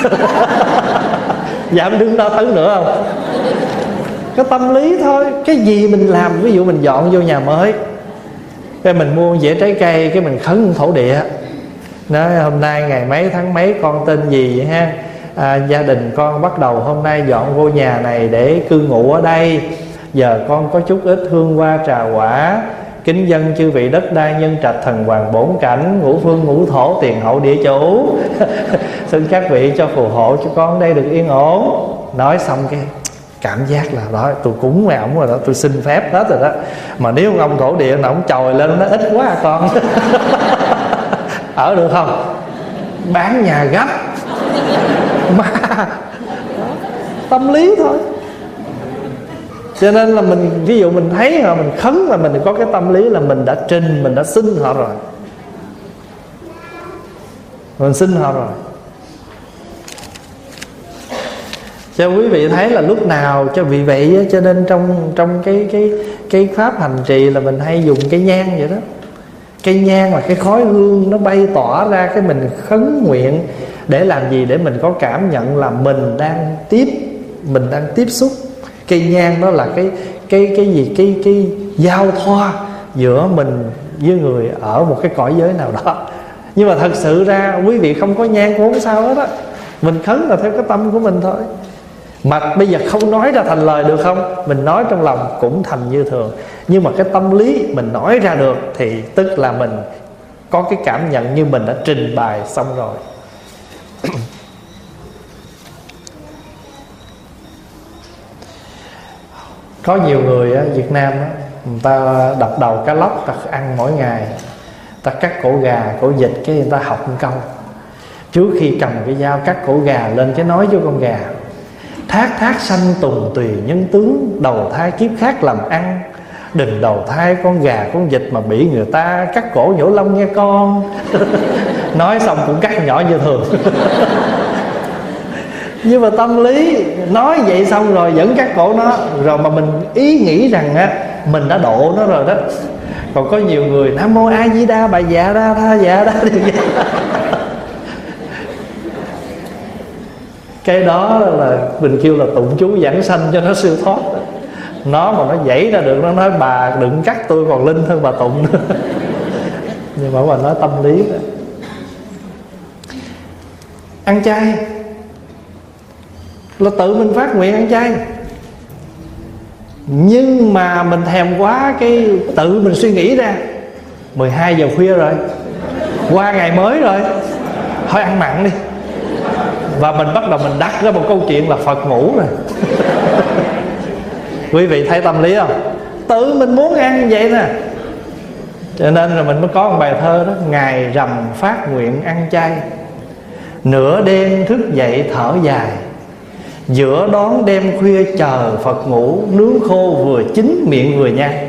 dám đứng đó tấn nữa không? Cái tâm lý thôi. Cái gì mình làm, ví dụ mình dọn vô nhà mới, cái mình mua dĩa trái cây, cái mình khấn thổ địa, nói hôm nay ngày mấy tháng mấy con tên gì vậy ha, gia đình con bắt đầu hôm nay dọn vô nhà này để cư ngụ ở đây. Giờ con có chút ít hương hoa trà quả, kính dân chư vị đất đai nhân trạch thần hoàng bổn cảnh, ngũ phương ngũ thổ tiền hậu địa chủ xin các vị cho phù hộ cho con đây được yên ổn. Nói xong cái cảm giác là đó, tôi cúng với ổng rồi đó, tôi xin phép hết rồi đó. Mà nếu ông thổ địa nó ổng chồi lên nó ít quá à con ở được không? Bán nhà gấp mà tâm lý thôi. Cho nên là mình, ví dụ mình thấy họ, mình khấn là mình có cái tâm lý là mình đã trình, mình đã xin họ rồi, mình xin họ rồi. Cho quý vị thấy là lúc nào cho vì vậy. Cho nên trong cái pháp hành trì là mình hay dùng cây nhang vậy đó. Cây nhang là cái khói hương nó bay tỏa ra, cái mình khấn nguyện để làm gì? Để mình có cảm nhận là mình đang tiếp xúc. Cây nhang đó là cái gì? Cái giao thoa giữa mình với người ở một cái cõi giới nào đó. Nhưng mà thật sự ra quý vị không có nhang cũng không sao hết á. Mình khấn là theo cái tâm của mình thôi. Mà bây giờ không nói ra thành lời được không? Mình nói trong lòng cũng thành như thường. Nhưng mà cái tâm lý mình nói ra được thì tức là mình có cái cảm nhận như mình đã trình bày xong rồi. Có nhiều người ở Việt Nam á, người ta đập đầu cá lóc, ta ăn mỗi ngày, ta cắt cổ gà, cổ vịt, cái người ta học một câu trước khi cầm cái dao cắt cổ gà lên, cái nói với con gà: thác thác sanh tùng tùy nhân tướng, đầu thai kiếp khác làm ăn. Đừng đầu thai con gà con vịt mà bị người ta cắt cổ nhổ lông nghe con. Nói xong cũng cắt nhỏ như thường. Nhưng mà tâm lý nói vậy xong rồi vẫn cắt cổ nó, rồi mà mình ý nghĩ rằng á mình đã độ nó rồi đó. Còn có nhiều người Nam mô A Di Đà, bà dạ ra tha dạ ra. Cái đó là mình kêu là tụng chú giảng sanh cho nó siêu thoát. Nó mà nó dãy ra được, nó nói bà đừng cắt tôi còn linh hơn bà tụng nữa. Nhưng mà bà nói tâm lý đó. Ăn chay là tự mình phát nguyện ăn chay, nhưng mà mình thèm quá, cái tự mình suy nghĩ ra 12 giờ khuya rồi, qua ngày mới rồi, thôi ăn mặn đi. Và mình bắt đầu mình đặt ra một câu chuyện là Phật ngủ rồi. Quý vị thấy tâm lý không? Tự mình muốn ăn vậy nè. Cho nên là mình mới có một bài thơ đó: ngày rằm phát nguyện ăn chay, nửa đêm thức dậy thở dài, giữa đón đêm khuya chờ Phật ngủ, nướng khô vừa chín miệng vừa nhai.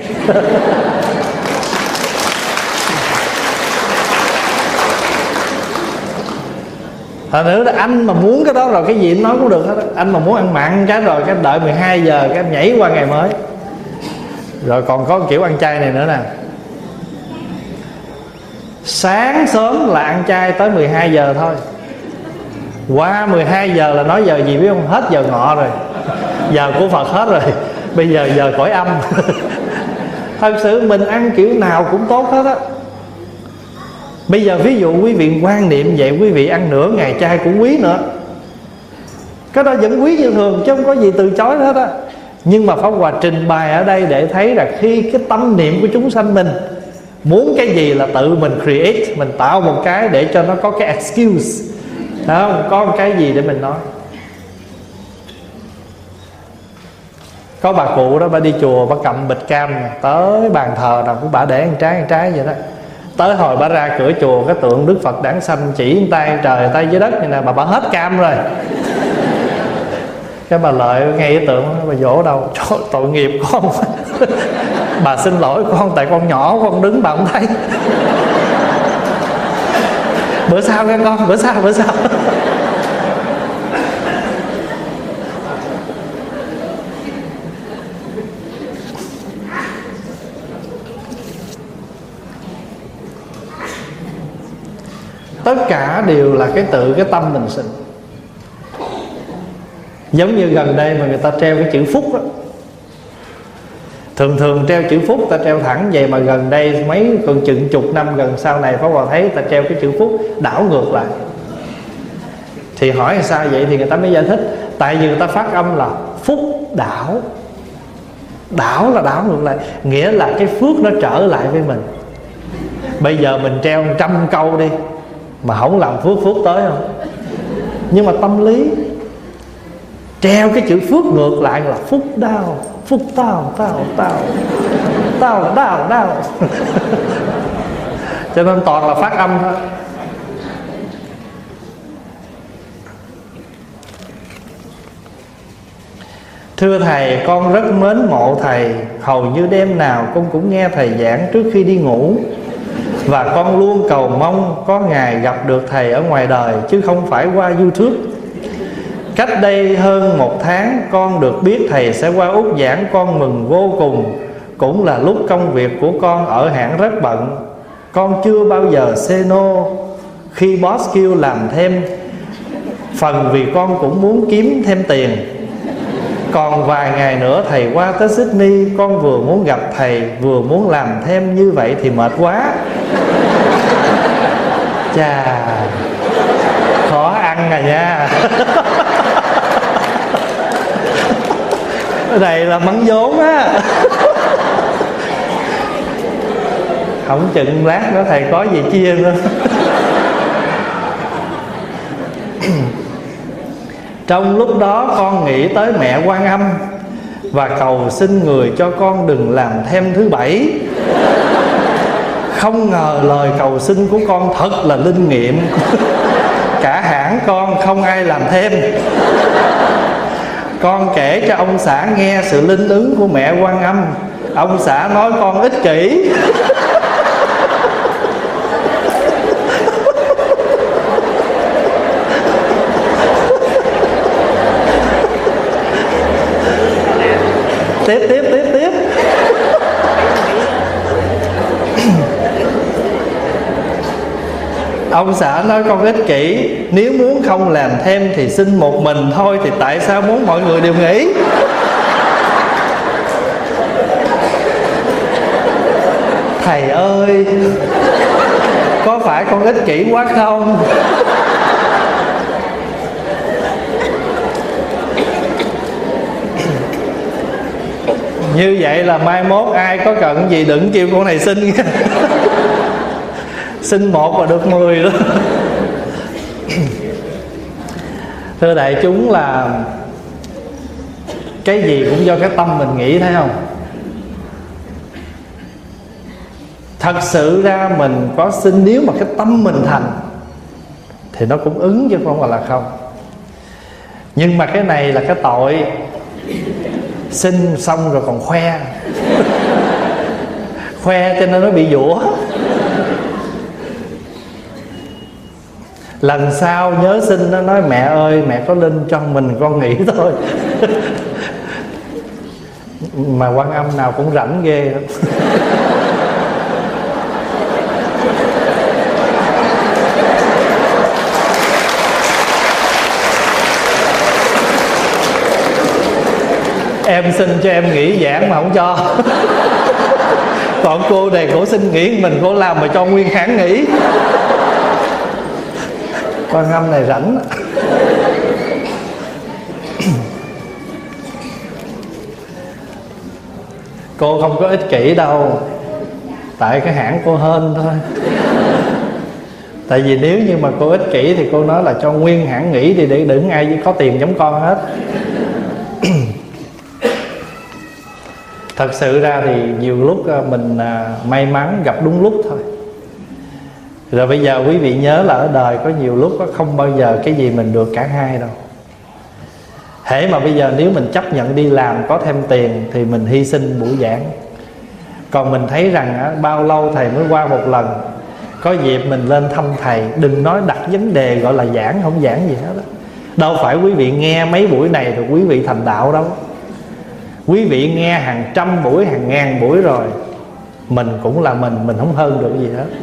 Thật nữa là anh mà muốn cái đó rồi cái gì anh nói cũng được hết. Anh mà muốn ăn mặn cái rồi cái đợi 12 giờ cái nhảy qua ngày mới. Rồi còn có kiểu ăn chay này nữa nè: sáng sớm là ăn chay tới 12 giờ thôi, qua 12 giờ là nói giờ gì biết không? Hết giờ ngọ rồi, giờ của Phật hết rồi, bây giờ giờ cõi âm. Thật sự mình ăn kiểu nào cũng tốt hết á. Bây giờ ví dụ quý vị quan niệm vậy, quý vị ăn nửa ngày chay cũng quý nữa, cái đó vẫn quý như thường chứ không có gì từ chối hết á. Nhưng mà Pháp Hòa trình bày ở đây để thấy là khi cái tâm niệm của chúng sanh mình muốn cái gì là tự mình create, mình tạo một cái để cho nó có cái excuse đó, có một cái gì để mình nói. Có bà cụ đó, bà đi chùa, bà cầm bịch cam tới bàn thờ nào cũng bà để ăn trái vậy đó. Tới hồi bà ra cửa chùa, cái tượng Đức Phật đản sanh chỉ tay trời tay dưới đất như nè, bà hết cam rồi. Cái bà Lợi ngay cái tượng, bà dỗ đầu: trời, tội nghiệp con. Bà xin lỗi con, tại con nhỏ con đứng bà không thấy. Bữa sau nghe con, bữa sau. Tất cả đều là cái tâm mình sinh. Giống như gần đây mà người ta treo cái chữ phúc đó. Thường treo chữ phúc ta treo thẳng vậy, mà gần đây mấy còn chừng chục năm gần sau này Pháp Hòa thấy ta treo cái chữ phúc đảo ngược lại. Thì hỏi sao vậy thì người ta mới giải thích: tại vì người ta phát âm là phúc đảo. Đảo là đảo ngược lại, nghĩa là cái phước nó trở lại với mình. Bây giờ mình treo 100 câu đi mà không làm phước tới không? Nhưng mà tâm lý treo cái chữ phước ngược lại là phúc đau. Phúc tao là đau. Cho nên toàn là phát âm thôi. Thưa thầy, con rất mến mộ thầy. Hầu như đêm nào con cũng nghe thầy giảng trước khi đi ngủ. Và con luôn cầu mong có ngày gặp được thầy ở ngoài đời, chứ không phải qua YouTube. Cách đây hơn 1 tháng con được biết thầy sẽ qua Úc giảng, con mừng vô cùng. Cũng là lúc công việc của con ở hãng rất bận. Con chưa bao giờ say no khi boss kêu làm thêm. Phần vì con cũng muốn kiếm thêm tiền. Còn vài ngày nữa thầy qua tới Sydney, con vừa muốn gặp thầy vừa muốn làm thêm, như vậy thì mệt quá. Chà, khó ăn rồi nha. Cái này là mắng vốn á. Không chừng lát nữa thầy có gì chia nữa. Trong lúc đó con nghĩ tới mẹ Quan Âm và cầu xin người cho con đừng làm thêm thứ 7. Không ngờ lời cầu xin của con thật là linh nghiệm. Cả hãng con không ai làm thêm. Con kể cho ông xã nghe sự linh ứng của mẹ Quan Âm. Ông xã nói con ích kỷ. Tiếp ông xã nói con ích kỷ. Nếu muốn không làm thêm thì xin một mình thôi, thì tại sao muốn mọi người đều nghĩ? Thầy ơi, có phải con ích kỷ quá không? Như vậy là mai mốt ai có cần gì đừng kêu con này xin. Xin 1 và được 10 đó. Thưa đại chúng, là Cái gì cũng do cái tâm mình nghĩ, thấy không? Thật sự ra mình có xin, nếu mà cái tâm mình thành thì nó cũng ứng chứ không phải là không. Nhưng mà cái này là cái tội xin xong rồi còn khoe khoe cho nên nó bị dũa. Lần sau nhớ xin nó nói mẹ ơi, mẹ có linh cho mình, con nghĩ thôi. Mà Quan Âm nào cũng rảnh ghê. Em xin cho em nghỉ giảng mà không cho. Còn cô này cổ xin nghỉ mình, cổ làm mà cho nguyên hãng nghỉ. Quan Âm này rảnh. Cô không có ích kỷ đâu, tại cái hãng cô hên thôi. Tại vì nếu như mà cô ích kỷ thì cô nói là cho nguyên hãng nghỉ đi, để đừng ai có tiền giống con hết. Thật sự ra thì nhiều lúc mình may mắn gặp đúng lúc thôi. Rồi bây giờ quý vị nhớ là ở đời có nhiều lúc không bao giờ cái gì mình được cả hai đâu. Hễ mà bây giờ nếu mình chấp nhận đi làm có thêm tiền thì mình hy sinh buổi giảng. Còn mình thấy rằng bao lâu thầy mới qua một lần, có dịp mình lên thăm thầy. Đừng nói đặt vấn đề gọi là giảng, không giảng gì hết đó. Đâu phải quý vị nghe mấy buổi này rồi quý vị thành đạo đâu. Quý vị nghe hàng trăm buổi, hàng ngàn buổi rồi. Mình cũng là mình không hơn được gì hết.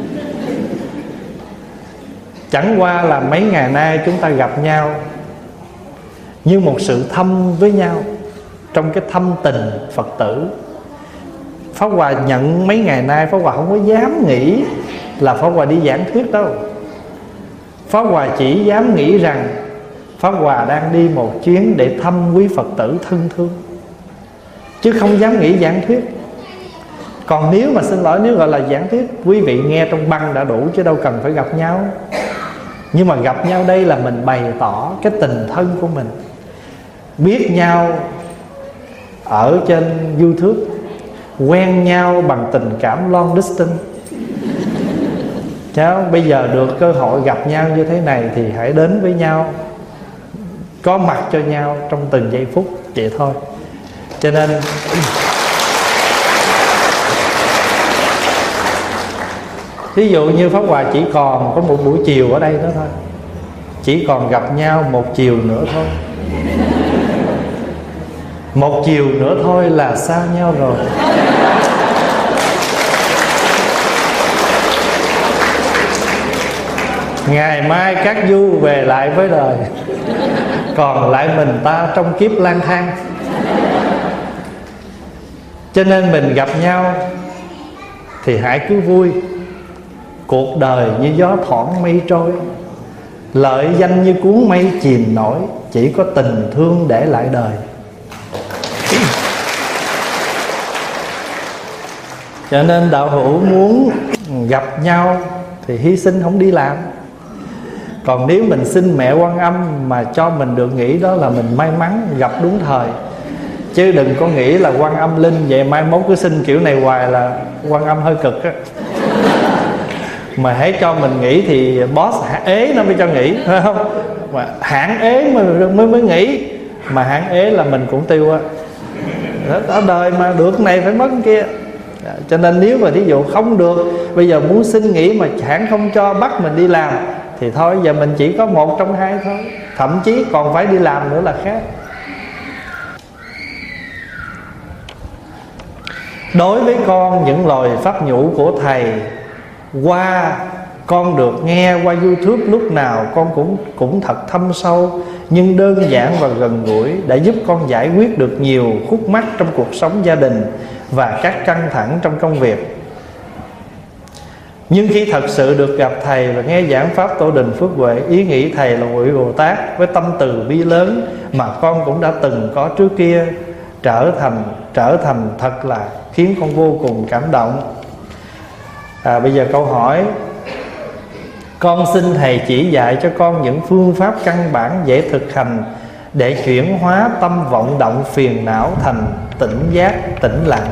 Chẳng qua là mấy ngày nay chúng ta gặp nhau như một sự thăm với nhau, trong cái thâm tình Phật tử. Pháp Hòa nhận mấy ngày nay Pháp Hòa không có dám nghĩ là Pháp Hòa đi giảng thuyết đâu. Pháp Hòa chỉ dám nghĩ rằng Pháp Hòa đang đi một chuyến để thăm quý Phật tử thân thương, chứ không dám nghĩ giảng thuyết. Còn nếu mà xin lỗi, nếu gọi là giảng thuyết, quý vị nghe trong băng đã đủ, chứ đâu cần phải gặp nhau. Nhưng mà gặp nhau đây là mình bày tỏ cái tình thân của mình. Biết nhau ở trên YouTube, quen nhau bằng tình cảm long distance. Cháu bây giờ được cơ hội gặp nhau như thế này thì hãy đến với nhau, có mặt cho nhau trong từng giây phút, vậy thôi. Cho nên ví dụ như Pháp Hòa chỉ còn có một buổi chiều ở đây nữa thôi, chỉ còn gặp nhau một chiều nữa thôi. Một chiều nữa thôi là xa nhau rồi. Ngày mai các du về lại với đời, còn lại mình ta trong kiếp lang thang. Cho nên mình gặp nhau thì hãy cứ vui. Cuộc đời như gió thoảng mây trôi, lợi danh như cuốn mây chìm nổi, chỉ có tình thương để lại đời. Cho nên đạo hữu muốn gặp nhau thì hy sinh không đi làm. Còn nếu mình xin mẹ Quan Âm mà cho mình được nghĩ đó là mình may mắn gặp đúng thời. Chứ đừng có nghĩ là Quan Âm linh vậy mai mốt cứ xin kiểu này hoài là Quan Âm hơi cực á. Mà hãy cho mình nghỉ thì boss ế nó mới cho nghỉ, phải không? Mà hãng ế mới nghỉ. Mà hãng ế là mình cũng tiêu á. Ở đời mà được này phải mất kia. Cho nên nếu mà thí dụ không được, bây giờ muốn xin nghỉ mà hãng không cho, bắt mình đi làm, thì thôi giờ mình chỉ có một trong hai thôi. Thậm chí còn phải đi làm nữa là khác. Đối với con, những lời pháp nhũ của thầy con được nghe qua YouTube lúc nào con cũng thật thâm sâu, nhưng đơn giản và gần gũi, đã giúp con giải quyết được nhiều khúc mắc trong cuộc sống gia đình và các căng thẳng trong công việc. Nhưng khi thật sự được gặp thầy và nghe giảng pháp Tổ Đình Phước Huệ, ý nghĩ thầy là vị Bồ Tát với tâm từ bi lớn mà con cũng đã từng có trước kia, trở thành thật là khiến con vô cùng cảm động. Bây giờ câu hỏi: con xin thầy chỉ dạy cho con những phương pháp căn bản dễ thực hành để chuyển hóa tâm vọng động phiền não thành tỉnh giác, tĩnh lặng.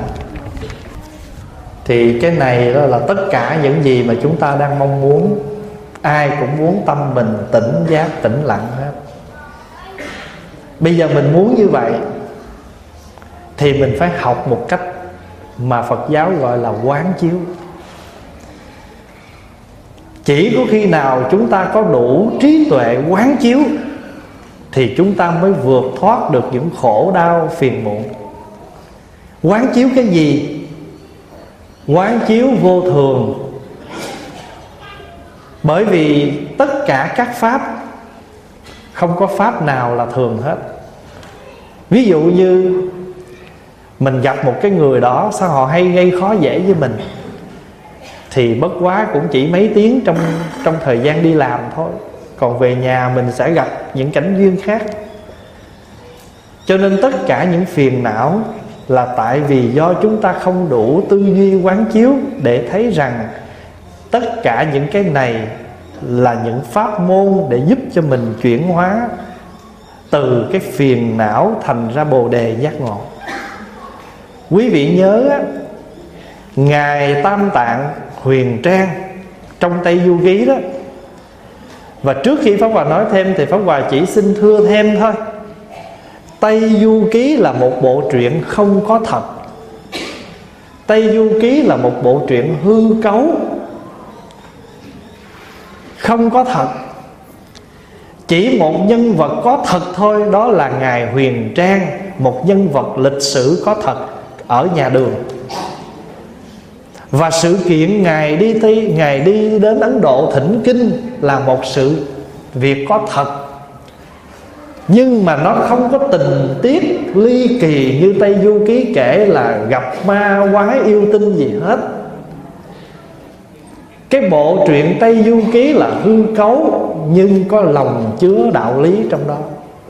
Thì cái này đó là tất cả những gì mà chúng ta đang mong muốn. Ai cũng muốn tâm mình tỉnh giác, tĩnh lặng hết. Bây giờ mình muốn như vậy thì mình phải học một cách mà Phật giáo gọi là quán chiếu. Chỉ có khi nào chúng ta có đủ trí tuệ quán chiếu thì chúng ta mới vượt thoát được những khổ đau phiền muộn. Quán chiếu cái gì? Quán chiếu vô thường. Bởi vì tất cả các pháp, không có pháp nào là thường hết. Ví dụ như mình gặp một cái người đó, sao họ hay gây khó dễ với mình, thì bất quá cũng chỉ mấy tiếng trong thời gian đi làm thôi. Còn về nhà mình sẽ gặp những cảnh duyên khác. Cho nên tất cả những phiền não là tại vì do chúng ta không đủ tư duy quán chiếu để thấy rằng tất cả những cái này là những pháp môn để giúp cho mình chuyển hóa từ cái phiền não thành ra bồ đề giác ngộ. Quý vị nhớ á, Ngài Tam Tạng Huyền Trang trong Tây Du Ký đó. Và trước khi Pháp Hòa nói thêm thì Pháp Hòa chỉ xin thưa thêm thôi. Tây Du Ký là một bộ truyện không có thật. Tây Du Ký là một bộ truyện hư cấu, không có thật. Chỉ một nhân vật có thật thôi, đó là Ngài Huyền Trang, một nhân vật lịch sử có thật ở nhà Đường. Và sự kiện Ngài đi đến Ấn Độ thỉnh kinh là một sự việc có thật. Nhưng mà nó không có tình tiết ly kỳ như Tây Du Ký kể là gặp ma quái yêu tinh gì hết. Cái bộ truyện Tây Du Ký là hư cấu nhưng có lòng chứa đạo lý trong đó.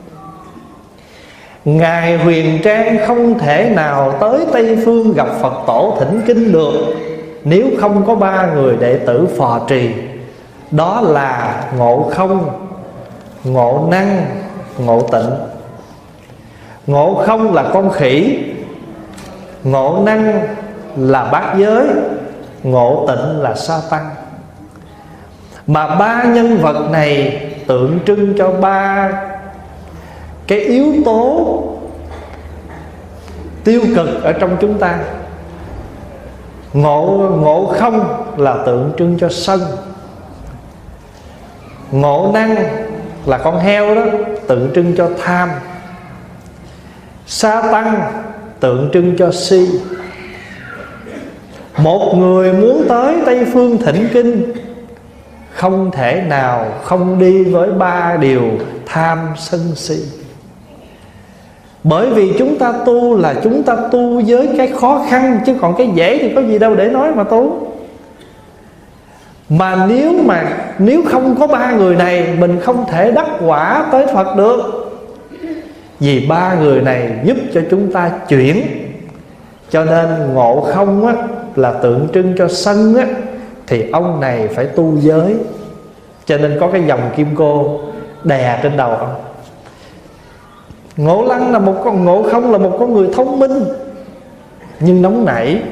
Ngài Huyền Trang không thể nào tới Tây Phương gặp Phật tổ thỉnh kinh được nếu không có ba người đệ tử phò trì. Đó là Ngộ Không, Ngộ Năng, Ngộ Tịnh. Ngộ Không là con khỉ, Ngộ Năng là bát giới, Ngộ Tịnh là sa tăng. Mà ba nhân vật này tượng trưng cho ba cái yếu tố tiêu cực ở trong chúng ta. Ngộ Không là tượng trưng cho sân. Ngộ Năng là con heo đó, tượng trưng cho tham. Sa tăng tượng trưng cho si. Một người muốn tới Tây Phương thỉnh kinh không thể nào không đi với ba điều tham sân si. Bởi vì chúng ta tu là chúng ta tu với cái khó khăn, chứ còn cái dễ thì có gì đâu để nói mà tu. Mà nếu không có ba người này, mình không thể đắc quả tới Phật được. Vì ba người này giúp cho chúng ta chuyển. Cho nên Ngộ Không á, là tượng trưng cho sân á, thì ông này phải tu giới. Cho nên có cái dòng kim cô đè trên đầu ông. Ngộ Không là một con người thông minh nhưng nóng nảy,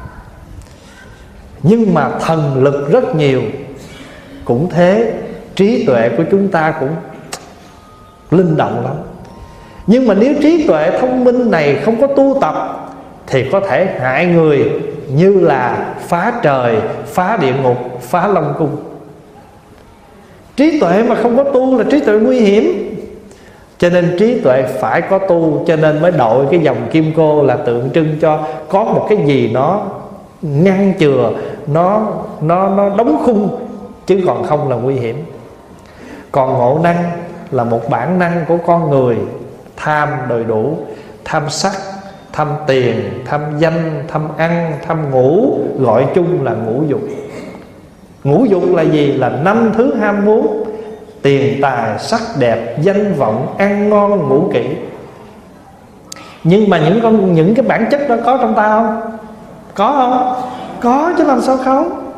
nhưng mà thần lực rất nhiều. Cũng thế, trí tuệ của chúng ta cũng linh động lắm. Nhưng mà nếu trí tuệ thông minh này không có tu tập thì có thể hại người, như là phá trời, phá địa ngục, phá Long Cung. Trí tuệ mà không có tu là trí tuệ nguy hiểm. Cho nên trí tuệ phải có tu. Cho nên mới đội cái dòng kim cô là tượng trưng cho có một cái gì nó ngăn chừa, nó đóng khung, chứ còn không là nguy hiểm. Còn Ngộ Năng là một bản năng của con người, tham đầy đủ, tham sắc, tham tiền, tham danh, tham ăn, tham ngủ, gọi chung là ngũ dục. Ngũ dục là gì? Là 5 thứ ham muốn: tiền tài, sắc đẹp, danh vọng, ăn ngon, ngủ kỹ. Nhưng mà những cái bản chất đó có trong ta không? Có không? Có chứ làm sao không?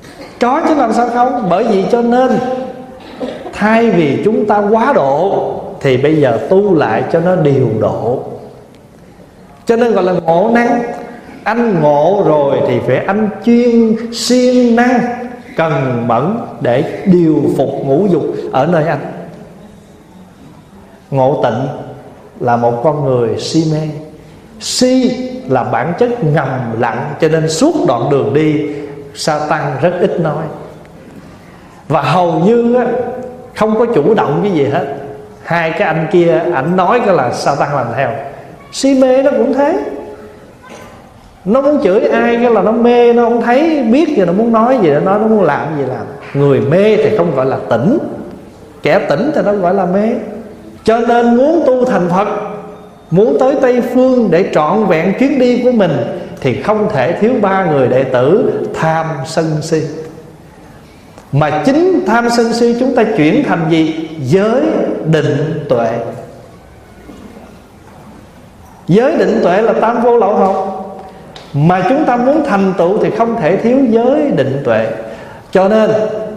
Có chứ làm sao không? Bởi vì cho nên thay vì chúng ta quá độ thì bây giờ tu lại cho nó điều độ. Cho nên gọi là ngộ năng. Anh ngộ rồi thì phải anh chuyên siêng năng cần mẫn để điều phục ngũ dục ở nơi anh. Ngộ Tịnh là một con người si mê. Si là bản chất ngầm lặng, cho nên suốt đoạn đường đi Sa-tan rất ít nói. Và hầu như á, không có chủ động cái gì hết. Hai cái anh kia ảnh nói cái là Sa-tan làm theo. Si mê nó cũng thế. Nó muốn chửi ai cái là nó mê, nó không thấy biết gì, nó muốn nói gì nó nói, nó muốn làm gì làm. Người mê thì không gọi là tỉnh, kẻ tỉnh thì nó gọi là mê. Cho nên muốn tu thành Phật, muốn tới Tây Phương để trọn vẹn chuyến đi của mình, thì không thể thiếu ba người đệ tử tham sân si. Mà chính tham sân si chúng ta chuyển thành gì? Giới định tuệ. Giới định tuệ là tam vô lậu học. Mà chúng ta muốn thành tựu thì không thể thiếu giới định tuệ. Cho nên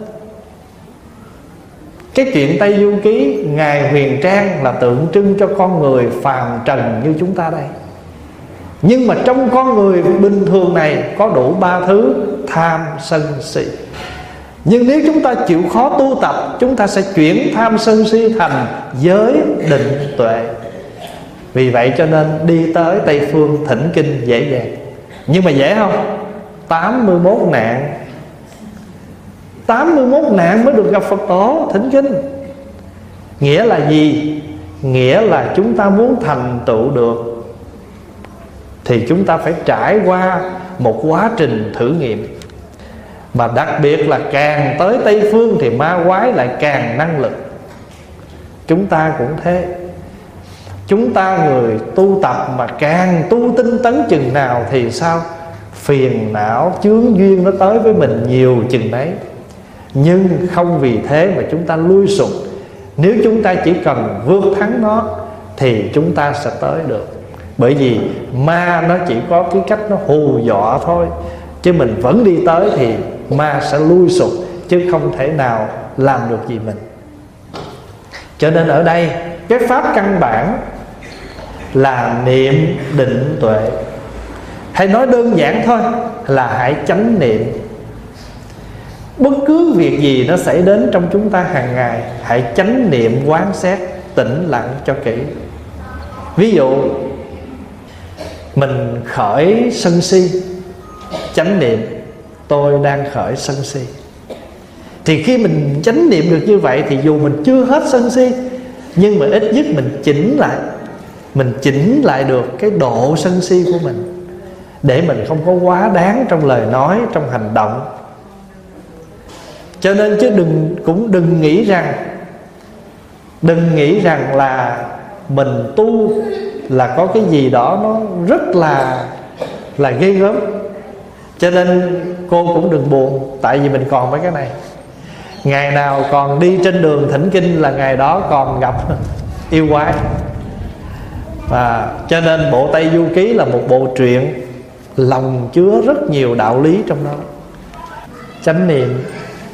cái chuyện Tây Du Ký Ngài Huyền Trang là tượng trưng cho con người phàm trần như chúng ta đây. Nhưng mà trong con người bình thường này có đủ ba thứ tham sân si. Nhưng nếu chúng ta chịu khó tu tập, chúng ta sẽ chuyển tham sân si thành giới định tuệ. Vì vậy cho nên đi tới Tây Phương thỉnh kinh dễ dàng. Nhưng mà dễ không? 81 nạn 81 nạn mới được gặp Phật tổ thỉnh kinh. Nghĩa là gì? Nghĩa là chúng ta muốn thành tựu được thì chúng ta phải trải qua một quá trình thử nghiệm. Mà đặc biệt là càng tới Tây Phương thì ma quái lại càng năng lực. Chúng ta cũng thế. Chúng ta người tu tập mà càng tu tinh tấn chừng nào thì sao? Phiền não chướng duyên nó tới với mình nhiều chừng đấy. Nhưng không vì thế mà chúng ta lui sụp. Nếu chúng ta chỉ cần vượt thắng nó thì chúng ta sẽ tới được. Bởi vì ma nó chỉ có cái cách nó hù dọa thôi, chứ mình vẫn đi tới thì ma sẽ lui sụp, chứ không thể nào làm được gì mình. Cho nên ở đây cái pháp căn bản là niệm định tuệ. Hay nói đơn giản thôi là hãy chánh niệm. Bất cứ việc gì nó xảy đến trong chúng ta hàng ngày, hãy chánh niệm quán xét, tĩnh lặng cho kỹ. Ví dụ mình khởi sân si, chánh niệm tôi đang khởi sân si. Thì khi mình chánh niệm được như vậy thì dù mình chưa hết sân si, nhưng mà ít nhất mình chỉnh lại được cái độ sân si của mình, để mình không có quá đáng trong lời nói, trong hành động. Cho nên chứ đừng nghĩ rằng là mình tu là có cái gì đó nó rất là ghê gớm. Cho nên cô cũng đừng buồn, tại vì mình còn mấy cái này. Ngày nào còn đi trên đường thỉnh kinh là ngày đó còn gặp yêu quái. Và cho nên bộ Tây Du Ký là một bộ truyện lòng chứa rất nhiều đạo lý trong đó. Chánh niệm.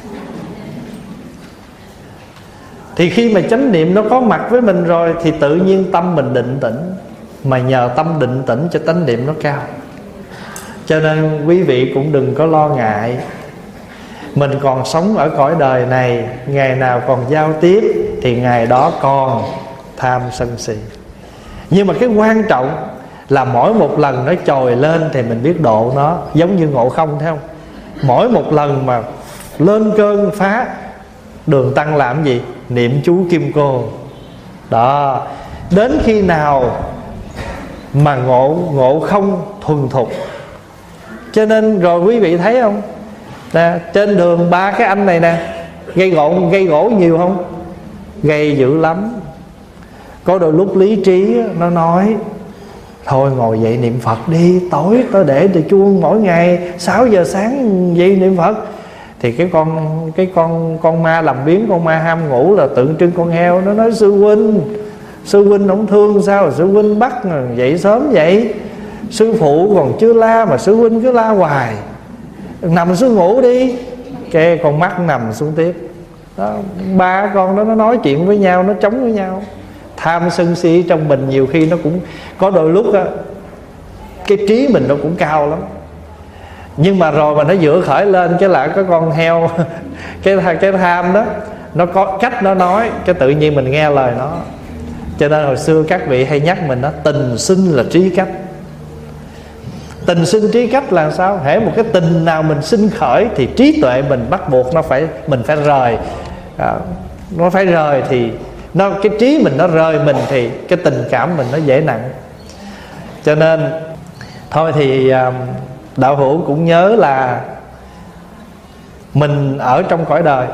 Thì khi mà chánh niệm nó có mặt với mình rồi thì tự nhiên tâm mình định tĩnh. Mà nhờ tâm định tĩnh cho chánh niệm nó cao. Cho nên quý vị cũng đừng có lo ngại. Mình còn sống ở cõi đời này, ngày nào còn giao tiếp thì ngày đó còn tham sân si. Nhưng mà cái quan trọng là mỗi một lần nó trồi lên thì mình biết độ nó. Giống như Ngộ Không thấy không? Mỗi một lần mà lên cơn phá, Đường Tăng làm gì? Niệm chú Kim Cô. Đó. Đến khi nào mà ngộ không thuần thục. Cho nên rồi quý vị thấy không? Nè, trên đường ba cái anh này nè, gây gỗ nhiều không? Gây dữ lắm. Có đôi lúc lý trí nó nói thôi ngồi dậy niệm Phật đi, tối tôi để từ chuông mỗi ngày 6 giờ sáng dậy niệm Phật. Thì cái con ma làm biến, con ma ham ngủ là tượng trưng con heo. Nó nói sư huynh không thương sao? Sư huynh bắt dậy sớm vậy. Sư phụ còn chưa la mà sư huynh cứ la hoài. Nằm xuống ngủ đi. Cái con mắt nằm xuống tiếp đó. Ba con đó nó nói chuyện với nhau, nó chống với nhau. Tham sân si trong mình nhiều khi nó cũng có đôi lúc á, cái trí mình nó cũng cao lắm, nhưng mà rồi mà nó dựa khởi lên cái là có con heo cái tham đó, nó có cách nó nói, cái tự nhiên mình nghe lời nó. Cho nên hồi xưa các vị hay nhắc mình đó, tình sinh là trí cách. Tình sinh trí cách là sao? Hễ một cái tình nào mình sinh khởi thì trí tuệ mình bắt buộc mình phải rời. Nó phải rời thì cái trí mình nó rời mình thì cái tình cảm mình nó dễ nặng. Cho nên thôi thì đạo hữu cũng nhớ là mình ở trong cõi đời,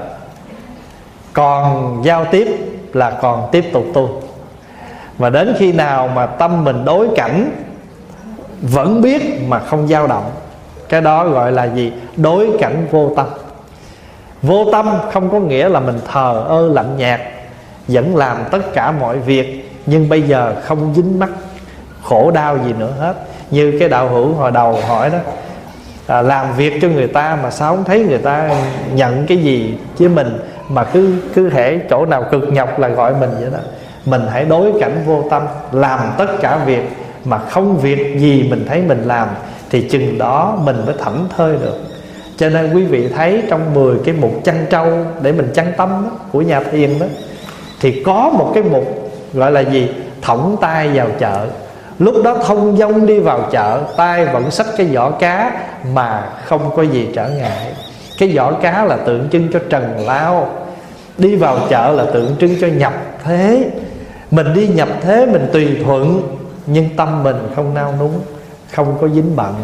còn giao tiếp là còn tiếp tục tu. Và đến khi nào mà tâm mình đối cảnh vẫn biết mà không dao động, cái đó gọi là gì? Đối cảnh vô tâm. Vô tâm không có nghĩa là mình thờ ơ lạnh nhạt, vẫn làm tất cả mọi việc, nhưng bây giờ không dính mắc khổ đau gì nữa hết. Như cái đạo hữu hồi đầu hỏi đó, làm việc cho người ta mà sao không thấy người ta nhận cái gì với mình, mà cứ hễ chỗ nào cực nhọc là gọi mình vậy đó. Mình hãy đối cảnh vô tâm, làm tất cả việc mà không việc gì mình thấy mình làm, thì chừng đó mình mới thảnh thơi được. Cho nên quý vị thấy trong 10 cái mục chăn trâu để mình chăn tâm đó, của nhà thiền đó, thì có một cái mục gọi là gì? Thõng tay vào chợ. Lúc đó thông dong đi vào chợ, tay vẫn xách cái giỏ cá mà không có gì trở ngại. Cái giỏ cá là tượng trưng cho trần lao, đi vào chợ là tượng trưng cho nhập thế. Mình đi nhập thế mình tùy thuận, nhưng tâm mình không nao núng, không có dính bận.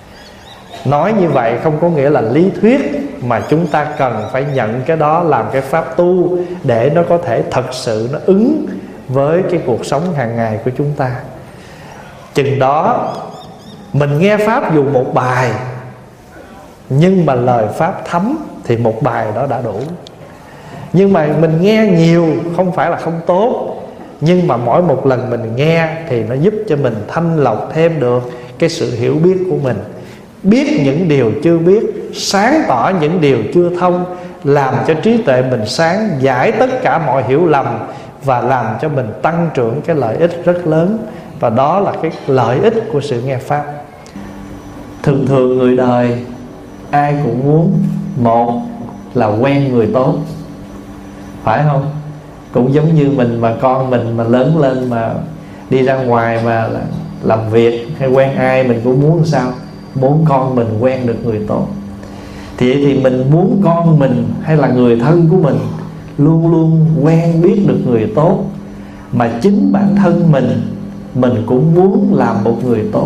Nói như vậy không có nghĩa là lý thuyết, mà chúng ta cần phải nhận cái đó làm cái pháp tu, để nó có thể thật sự nó ứng với cái cuộc sống hàng ngày của chúng ta. Chừng đó mình nghe pháp dù một bài, nhưng mà lời pháp thấm thì một bài đó đã đủ. Nhưng mà mình nghe nhiều không phải là không tốt, nhưng mà mỗi một lần mình nghe thì nó giúp cho mình thanh lọc thêm được cái sự hiểu biết của mình, biết những điều chưa biết, sáng tỏ những điều chưa thông, làm cho trí tuệ mình sáng, giải tất cả mọi hiểu lầm, và làm cho mình tăng trưởng cái lợi ích rất lớn. Và đó là cái lợi ích của sự nghe pháp. Thường thường người đời ai cũng muốn, một là quen người tốt, phải không? Cũng giống như mình mà con mình mà lớn lên mà đi ra ngoài mà làm việc hay quen ai, mình cũng muốn sao? Muốn con mình quen được người tốt. Thì mình muốn con mình hay là người thân của mình luôn luôn quen biết được người tốt. Mà chính bản thân mình cũng muốn làm một người tốt.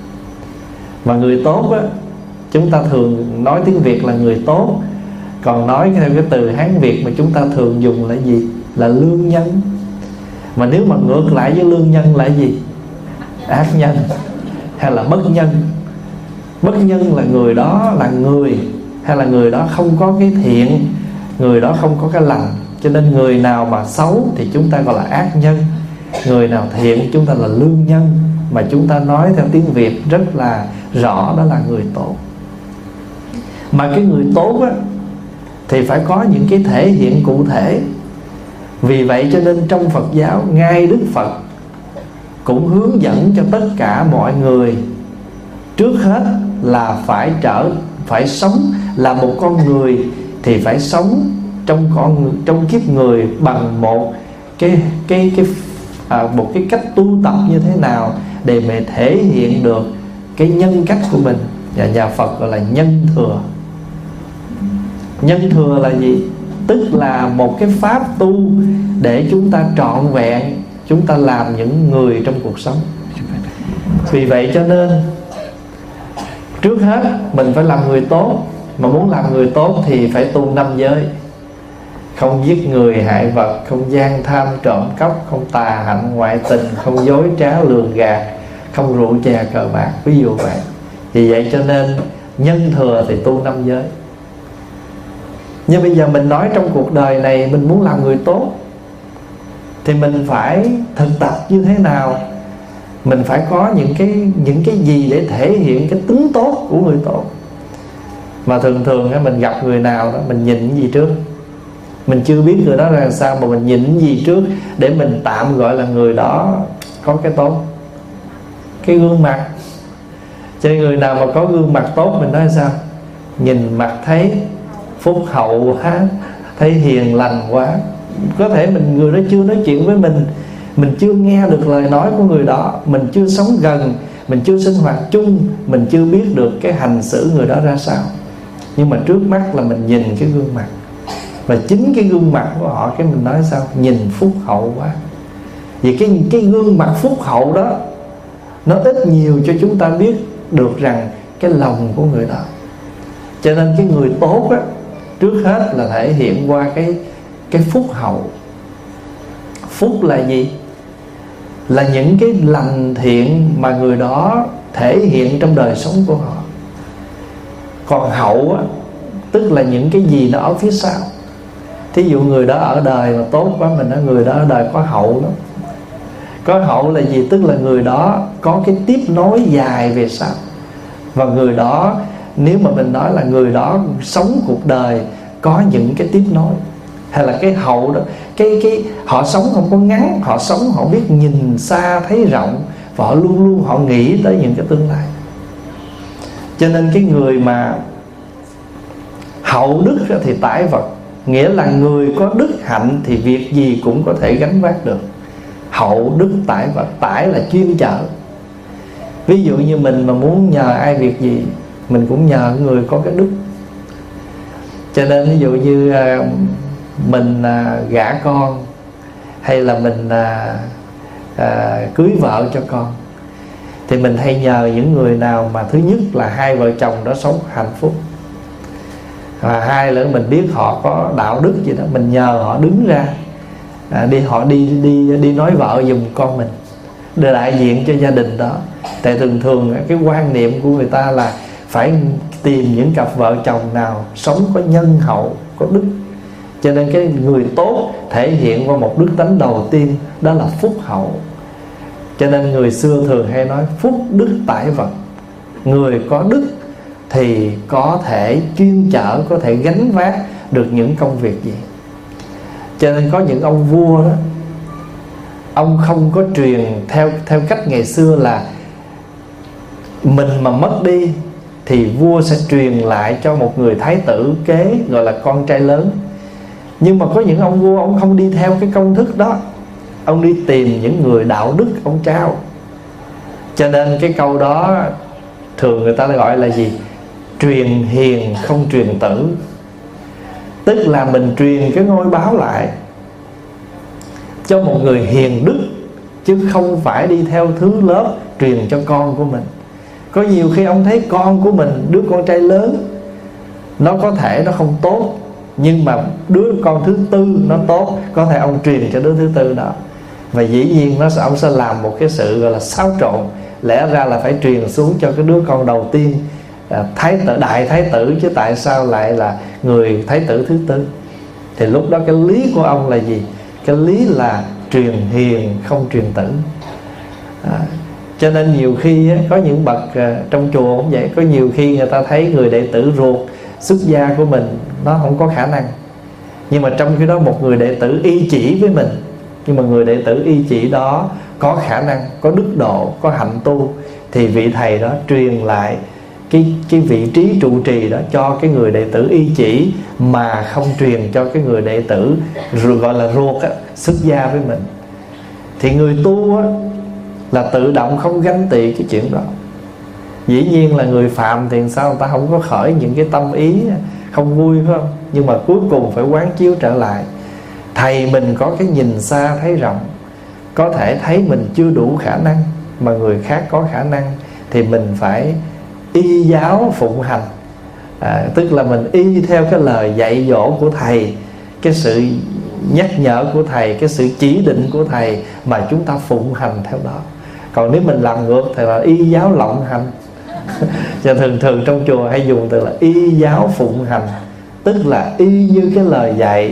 Và người tốt á, chúng ta thường nói tiếng Việt là người tốt, còn nói theo cái từ Hán Việt mà chúng ta thường dùng là gì? Là lương nhân. Mà nếu mà ngược lại với lương nhân là gì? Ác nhân hay là bất nhân. Bất nhân là người đó là người, hay là người đó không có cái thiện, người đó không có cái lành. Cho nên người nào mà xấu thì chúng ta gọi là ác nhân, người nào thiện chúng ta là lương nhân. Mà chúng ta nói theo tiếng Việt rất là rõ, đó là người tốt. Mà cái người tốt á, thì phải có những cái thể hiện cụ thể. Vì vậy cho nên trong Phật giáo, ngay Đức Phật cũng hướng dẫn cho tất cả mọi người, trước hết là phải sống là một con người, thì phải sống trong kiếp người bằng một cái cách tu tập như thế nào để mà thể hiện được cái nhân cách của mình. Và nhà Phật gọi là nhân thừa. Nhân thừa là gì? Tức là một cái pháp tu để chúng ta trọn vẹn, chúng ta làm những người trong cuộc sống. Vì vậy cho nên trước hết mình phải làm người tốt. Mà muốn làm người tốt thì phải tu 5 giới: không giết người hại vật, không gian tham trộm cắp, không tà hạnh ngoại tình, không dối trá lường gạt, không rượu chè cờ bạc, ví dụ vậy. Vì vậy cho nên nhân thừa thì tu 5 giới. Nhưng bây giờ mình nói trong cuộc đời này mình muốn làm người tốt thì mình phải thực tập như thế nào? Mình phải có những cái gì để thể hiện cái tính tốt của người tốt. Mà thường thường mình gặp người nào đó, mình nhìn cái gì trước? Mình chưa biết người đó ra sao mà mình nhìn gì trước để mình tạm gọi là người đó có cái tốt, cái gương mặt. Cho nên người nào mà có gương mặt tốt mình nói sao? Nhìn mặt thấy phúc hậu quá, thấy hiền lành quá. Có thể người đó chưa nói chuyện với mình chưa nghe được lời nói của người đó, mình chưa sống gần, mình chưa sinh hoạt chung, mình chưa biết được cái hành xử người đó ra sao. Nhưng mà trước mắt là mình nhìn cái gương mặt, và chính cái gương mặt của họ cái mình nói sao? Nhìn phúc hậu quá. Vì cái gương mặt phúc hậu đó nó ít nhiều cho chúng ta biết được rằng cái lòng của người đó. Cho nên cái người tốt á, trước hết là thể hiện qua cái phúc hậu. Phúc là gì? Là những cái lành thiện mà người đó thể hiện trong đời sống của họ. Còn hậu á, tức là những cái gì nó ở phía sau. Thí dụ người đó ở đời mà tốt quá, mình nói người đó ở đời có hậu lắm. Có hậu là gì? Tức là người đó có cái tiếp nối dài về sau. Và người đó, nếu mà mình nói là người đó sống cuộc đời có những cái tiếp nối, hay là cái hậu đó, cái họ sống không có ngắn, họ sống họ biết nhìn xa thấy rộng, và họ luôn luôn họ nghĩ tới những cái tương lai. Cho nên cái người mà hậu đức thì tải vật, nghĩa là người có đức hạnh thì việc gì cũng có thể gánh vác được. Hậu đức tải vật, tải là chuyên chở. Ví dụ như mình mà muốn nhờ ai việc gì, mình cũng nhờ người có cái đức. Cho nên ví dụ như mình gả con, hay là mình cưới vợ cho con, thì mình hay nhờ những người nào mà thứ nhất là hai vợ chồng đó sống hạnh phúc, và hai là mình biết họ có đạo đức gì đó, mình nhờ họ đứng ra họ đi nói vợ giùm con mình, để đại diện cho gia đình đó. Tại thường cái quan niệm của người ta là phải tìm những cặp vợ chồng nào sống có nhân hậu, có đức. Cho nên cái người tốt thể hiện qua một đức tánh đầu tiên, đó là phúc hậu. Cho nên người xưa thường hay nói phúc đức tải vật. Người có đức thì có thể chuyên chở, có thể gánh vác được những công việc gì. Cho nên có những ông vua đó, ông không có truyền theo cách ngày xưa là mình mà mất đi thì vua sẽ truyền lại cho một người thái tử kế, gọi là con trai lớn. Nhưng mà có những ông vua ông không đi theo cái công thức đó, ông đi tìm những người đạo đức ông trao. Cho nên cái câu đó thường người ta gọi là gì? Truyền hiền không truyền tử. Tức là mình truyền cái ngôi báo lại cho một người hiền đức, chứ không phải đi theo thứ lớp truyền cho con của mình. Có nhiều khi ông thấy con của mình, đứa con trai lớn, nó có thể nó không tốt, nhưng mà đứa con thứ tư nó tốt, có thể ông truyền cho đứa thứ tư đó. Và dĩ nhiên ông sẽ làm một cái sự gọi là xáo trộn. Lẽ ra là phải truyền xuống cho cái đứa con đầu tiên, đại thái tử, chứ tại sao lại là người thái tử thứ tư? Thì lúc đó cái lý của ông là gì? Cái lý là truyền hiền không truyền tử. Cho nên nhiều khi có những bậc trong chùa cũng vậy. Có nhiều khi người ta thấy người đệ tử ruột xuất gia của mình nó không có khả năng, nhưng mà trong khi đó một người đệ tử y chỉ với mình, nhưng mà người đệ tử y chỉ đó có khả năng, có đức độ, có hạnh tu, thì vị thầy đó truyền lại cái vị trí trụ trì đó cho cái người đệ tử y chỉ, mà không truyền cho cái người đệ tử gọi là ruột xuất gia với mình. Thì người tu là tự động không ganh tị cái chuyện đó. Dĩ nhiên là người phạm thì sao người ta không có khởi những cái tâm ý không vui, phải không? Nhưng mà cuối cùng phải quán chiếu trở lại. Thầy mình có cái nhìn xa thấy rộng, có thể thấy mình chưa đủ khả năng mà người khác có khả năng, thì mình phải y giáo phụng hành. Tức là mình y theo cái lời dạy dỗ của thầy, cái sự nhắc nhở của thầy, cái sự chỉ định của thầy, mà chúng ta phụng hành theo đó. Còn nếu mình làm ngược thì là y giáo lộng hành. Cho thường trong chùa hay dùng từ là y giáo phụng hành, tức là y như cái lời dạy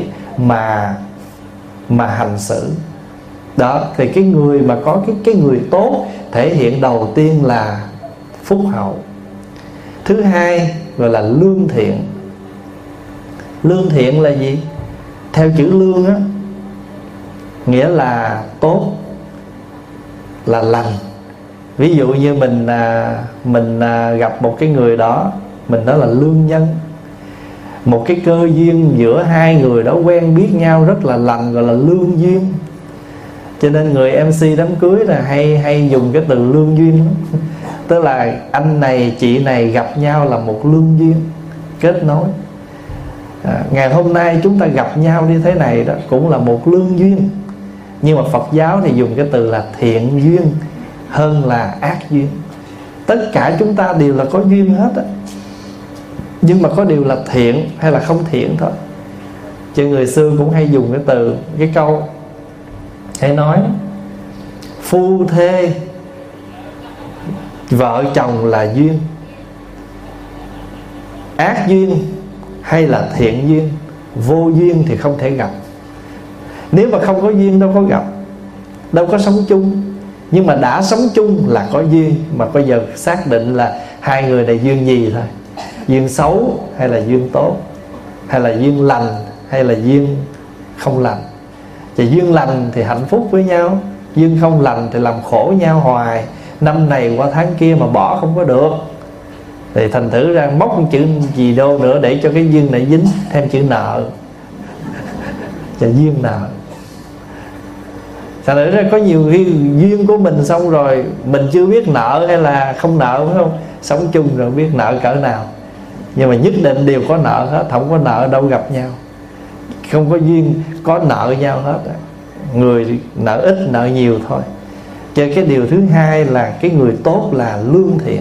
mà hành xử. Đó, thì cái người mà có cái người tốt thể hiện đầu tiên là phúc hậu. Thứ hai gọi là lương thiện. Lương thiện là gì? theo chữ lương á, nghĩa là tốt, là lành. Ví dụ như mình gặp một cái người đó, mình nói là lương nhân. Một cái cơ duyên giữa hai người đó quen biết nhau rất là lành, gọi là lương duyên. Cho nên người MC đám cưới là hay dùng cái từ lương duyên đó. Tức là anh này chị này gặp nhau là một lương duyên, kết nối. Ngày hôm nay chúng ta gặp nhau như thế này đó cũng là một lương duyên. Nhưng mà Phật giáo thì dùng cái từ là thiện duyên hơn là ác duyên. Tất cả chúng ta đều là có duyên hết á, nhưng mà có điều là thiện hay là không thiện thôi. Chứ người xưa cũng hay dùng cái từ, cái câu hay nói phu thê vợ chồng là duyên, ác duyên hay là thiện duyên, vô duyên thì không thể gặp. Nếu mà không có duyên đâu có gặp, đâu có sống chung. Nhưng mà đã sống chung là có duyên. Mà bây giờ xác định là hai người này duyên gì thôi, duyên xấu hay là duyên tốt, hay là duyên lành hay là duyên không lành. Và duyên lành thì hạnh phúc với nhau, duyên không lành thì làm khổ nhau hoài, năm này qua tháng kia mà bỏ không có được. Thì thành thử ra móc một chữ gì đâu nữa để cho cái duyên này dính thêm chữ nợ. Và duyên nợ. Thành thử ra có nhiều khi duyên của mình xong rồi mình chưa biết nợ hay là không nợ, phải không? Sống chung rồi biết nợ cỡ nào. Nhưng mà nhất định đều có nợ hết. Không có nợ đâu gặp nhau. Không có duyên có nợ nhau hết. Người nợ ít nợ nhiều thôi. Cho cái điều thứ hai là cái người tốt là lương thiện.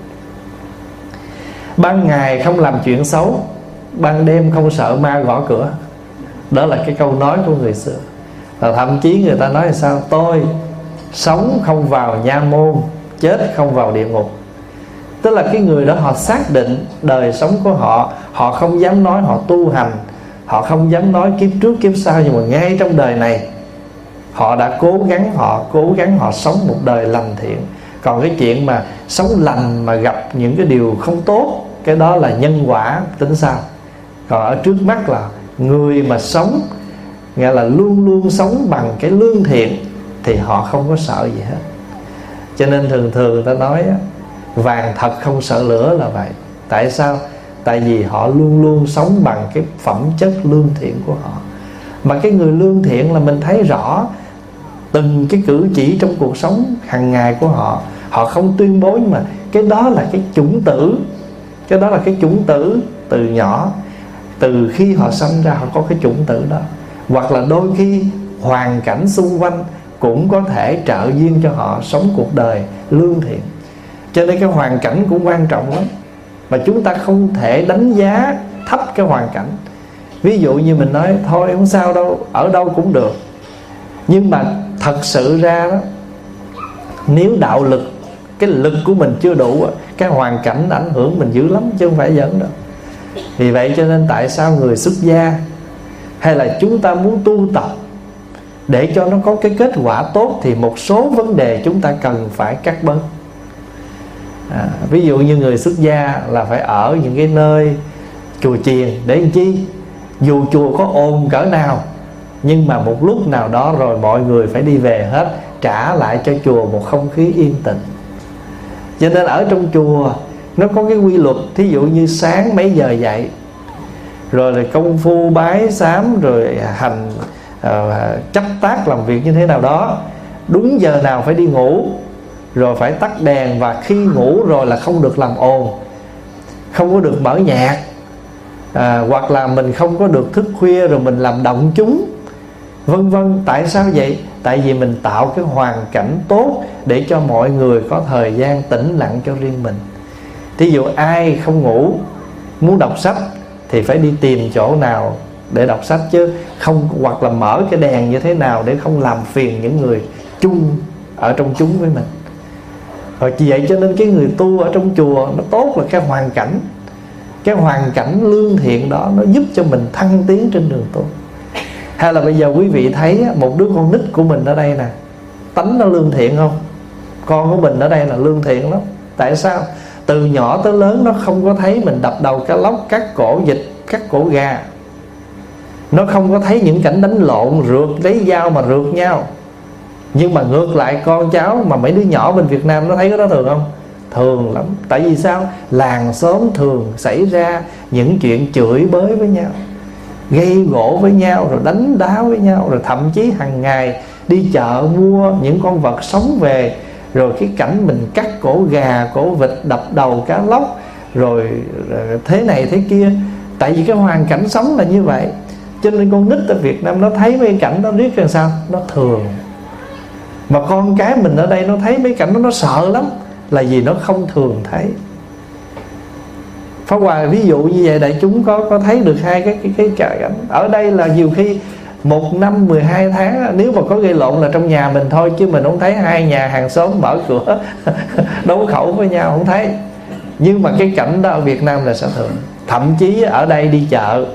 Ban ngày không làm chuyện xấu, ban đêm không sợ ma gõ cửa. Đó là cái câu nói của người xưa. Và thậm chí người ta nói là sao? Tôi sống không vào nha môn, chết không vào địa ngục. Tức là cái người đó họ xác định đời sống của họ, họ không dám nói họ tu hành, họ không dám nói kiếp trước kiếp sau, nhưng mà ngay trong đời này họ đã cố gắng họ sống một đời lành thiện. Còn cái chuyện mà sống lành mà gặp những cái điều không tốt, cái đó là nhân quả tính sao. Còn ở trước mắt là người mà sống, nghĩa là luôn luôn sống bằng cái lương thiện, thì họ không có sợ gì hết. Cho nên thường thường người ta nói vàng thật không sợ lửa là vậy. Tại sao? Tại vì họ luôn luôn sống bằng cái phẩm chất lương thiện của họ. Mà cái người lương thiện là mình thấy rõ từng cái cử chỉ trong cuộc sống hàng ngày của họ. Họ không tuyên bố, nhưng mà cái đó là cái chủng tử. Cái đó là cái chủng tử từ nhỏ. Từ khi họ sanh ra họ có cái chủng tử đó. Hoặc là đôi khi hoàn cảnh xung quanh cũng có thể trợ duyên cho họ sống cuộc đời lương thiện. Cho nên cái hoàn cảnh cũng quan trọng lắm. Mà chúng ta không thể đánh giá thấp cái hoàn cảnh. Ví dụ như mình nói thôi không sao đâu, ở đâu cũng được. Nhưng mà thật sự ra đó, nếu đạo lực, cái lực của mình chưa đủ, cái hoàn cảnh ảnh hưởng mình dữ lắm, chứ không phải giỡn đâu. Vì vậy cho nên tại sao người xuất gia hay là chúng ta muốn tu tập để cho nó có cái kết quả tốt, thì một số vấn đề chúng ta cần phải cắt bớt. Ví dụ như người xuất gia là phải ở những cái nơi chùa chiền. Để làm chi? Dù chùa có ồn cỡ nào, nhưng mà một lúc nào đó rồi mọi người phải đi về hết, trả lại cho chùa một không khí yên tĩnh. Cho nên ở trong chùa nó có cái quy luật. Thí dụ như sáng mấy giờ dậy, rồi là công phu bái sám, rồi hành chấp tác làm việc như thế nào đó, đúng giờ nào phải đi ngủ, rồi phải tắt đèn. Và khi ngủ rồi là không được làm ồn, không có được mở nhạc, hoặc là mình không có được thức khuya rồi mình làm động chúng, vân vân. Tại sao vậy? Tại vì mình tạo cái hoàn cảnh tốt để cho mọi người có thời gian tĩnh lặng cho riêng mình. Thí dụ ai không ngủ, muốn đọc sách thì phải đi tìm chỗ nào để đọc sách, chứ không, hoặc là mở cái đèn như thế nào để không làm phiền những người chung ở trong chúng với mình. Rồi vì vậy cho nên cái người tu ở trong chùa nó tốt là cái hoàn cảnh. Cái hoàn cảnh lương thiện đó nó giúp cho mình thăng tiến trên đường tu. Hay là bây giờ quý vị thấy một đứa con nít của mình ở đây nè, tánh nó lương thiện không? Con của mình ở đây là lương thiện lắm. Tại sao? Từ nhỏ tới lớn nó không có thấy mình đập đầu cá lóc, cắt cổ vịt, cắt cổ gà. Nó không có thấy những cảnh đánh lộn, rượt lấy dao mà rượt nhau. Nhưng mà ngược lại con cháu mà mấy đứa nhỏ bên Việt Nam nó thấy cái đó thường không? Thường lắm. Tại vì sao? Làng xóm thường xảy ra những chuyện chửi bới với nhau, gây gổ với nhau, rồi đánh đá với nhau, rồi thậm chí hàng ngày đi chợ mua những con vật sống về, rồi cái cảnh mình cắt cổ gà, cổ vịt, đập đầu cá lóc, rồi thế này thế kia. Tại vì cái hoàn cảnh sống là như vậy, cho nên con nít ở Việt Nam nó thấy mấy cảnh đó riết làm sao? Nó thường. Mà con cái mình ở đây nó thấy mấy cảnh đó nó sợ lắm, là vì nó không thường thấy. Pháp Hòa ví dụ như vậy, đại chúng có thấy được hai cái cảnh. Ở đây là nhiều khi 1 năm 12 tháng nếu mà có gây lộn là trong nhà mình thôi, chứ mình không thấy hai nhà hàng xóm mở cửa đấu khẩu với nhau, không thấy. Nhưng mà cái cảnh đó ở Việt Nam là sẽ thường. Thậm chí ở đây đi chợ,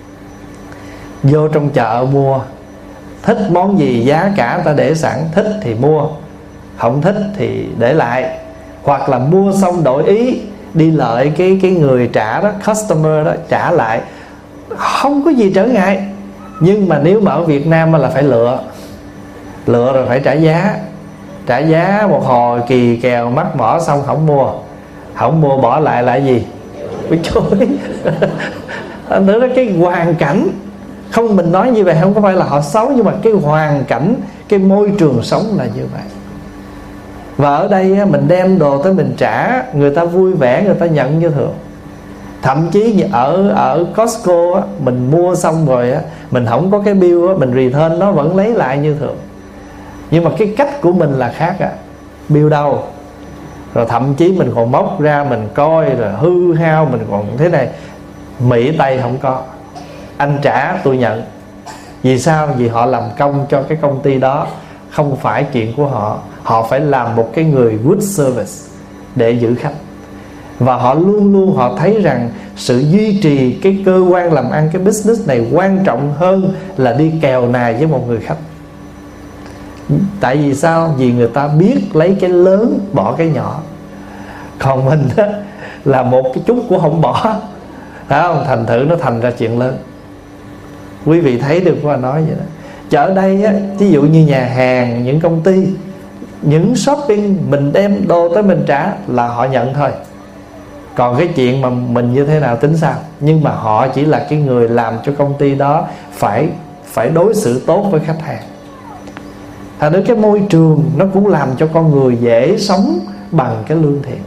vô trong chợ mua, thích món gì giá cả ta để sẵn, thích thì mua, không thích thì để lại. Hoặc là mua xong đổi ý, đi lợi cái người trả đó, customer đó, trả lại, không có gì trở ngại. Nhưng mà nếu mà ở Việt Nam là phải lựa rồi phải trả giá. Trả giá một hồi kỳ kèo mắc mỏ xong không mua bỏ lại là gì? Bị chối. Anh tưởng đó, cái hoàn cảnh, không mình nói như vậy không có phải là họ xấu, nhưng mà cái hoàn cảnh, cái môi trường sống là như vậy. Và ở đây mình đem đồ tới mình trả, người ta vui vẻ, người ta nhận như thường. Thậm chí ở Costco mình mua xong rồi mình không có cái bill, mình return nó vẫn lấy lại như thường. Nhưng mà cái cách của mình là khác. Bill đâu? Rồi thậm chí mình còn móc ra mình coi, rồi hư hao mình còn thế này. Mỹ Tây không có, anh trả tôi nhận. Vì sao? Vì họ làm công cho cái công ty đó, không phải chuyện của họ. Họ phải làm một cái người good service để giữ khách. Và họ luôn luôn họ thấy rằng sự duy trì cái cơ quan làm ăn, cái business này quan trọng hơn là đi kèo nài với một người khách. Tại vì sao? Vì người ta biết lấy cái lớn bỏ cái nhỏ. Còn mình á, là một cái chút cũng không bỏ, phải không? Thành thử nó thành ra chuyện lớn. Quý vị thấy được qua nói vậy đó. Chứ ở đây á, ví dụ như nhà hàng, những công ty, những shopping, mình đem đồ tới mình trả là họ nhận thôi. Còn cái chuyện mà mình như thế nào tính sao? Nhưng mà họ chỉ là cái người làm cho công ty đó phải đối xử tốt với khách hàng. Thành ra cái môi trường nó cũng làm cho con người dễ sống bằng cái lương thiện.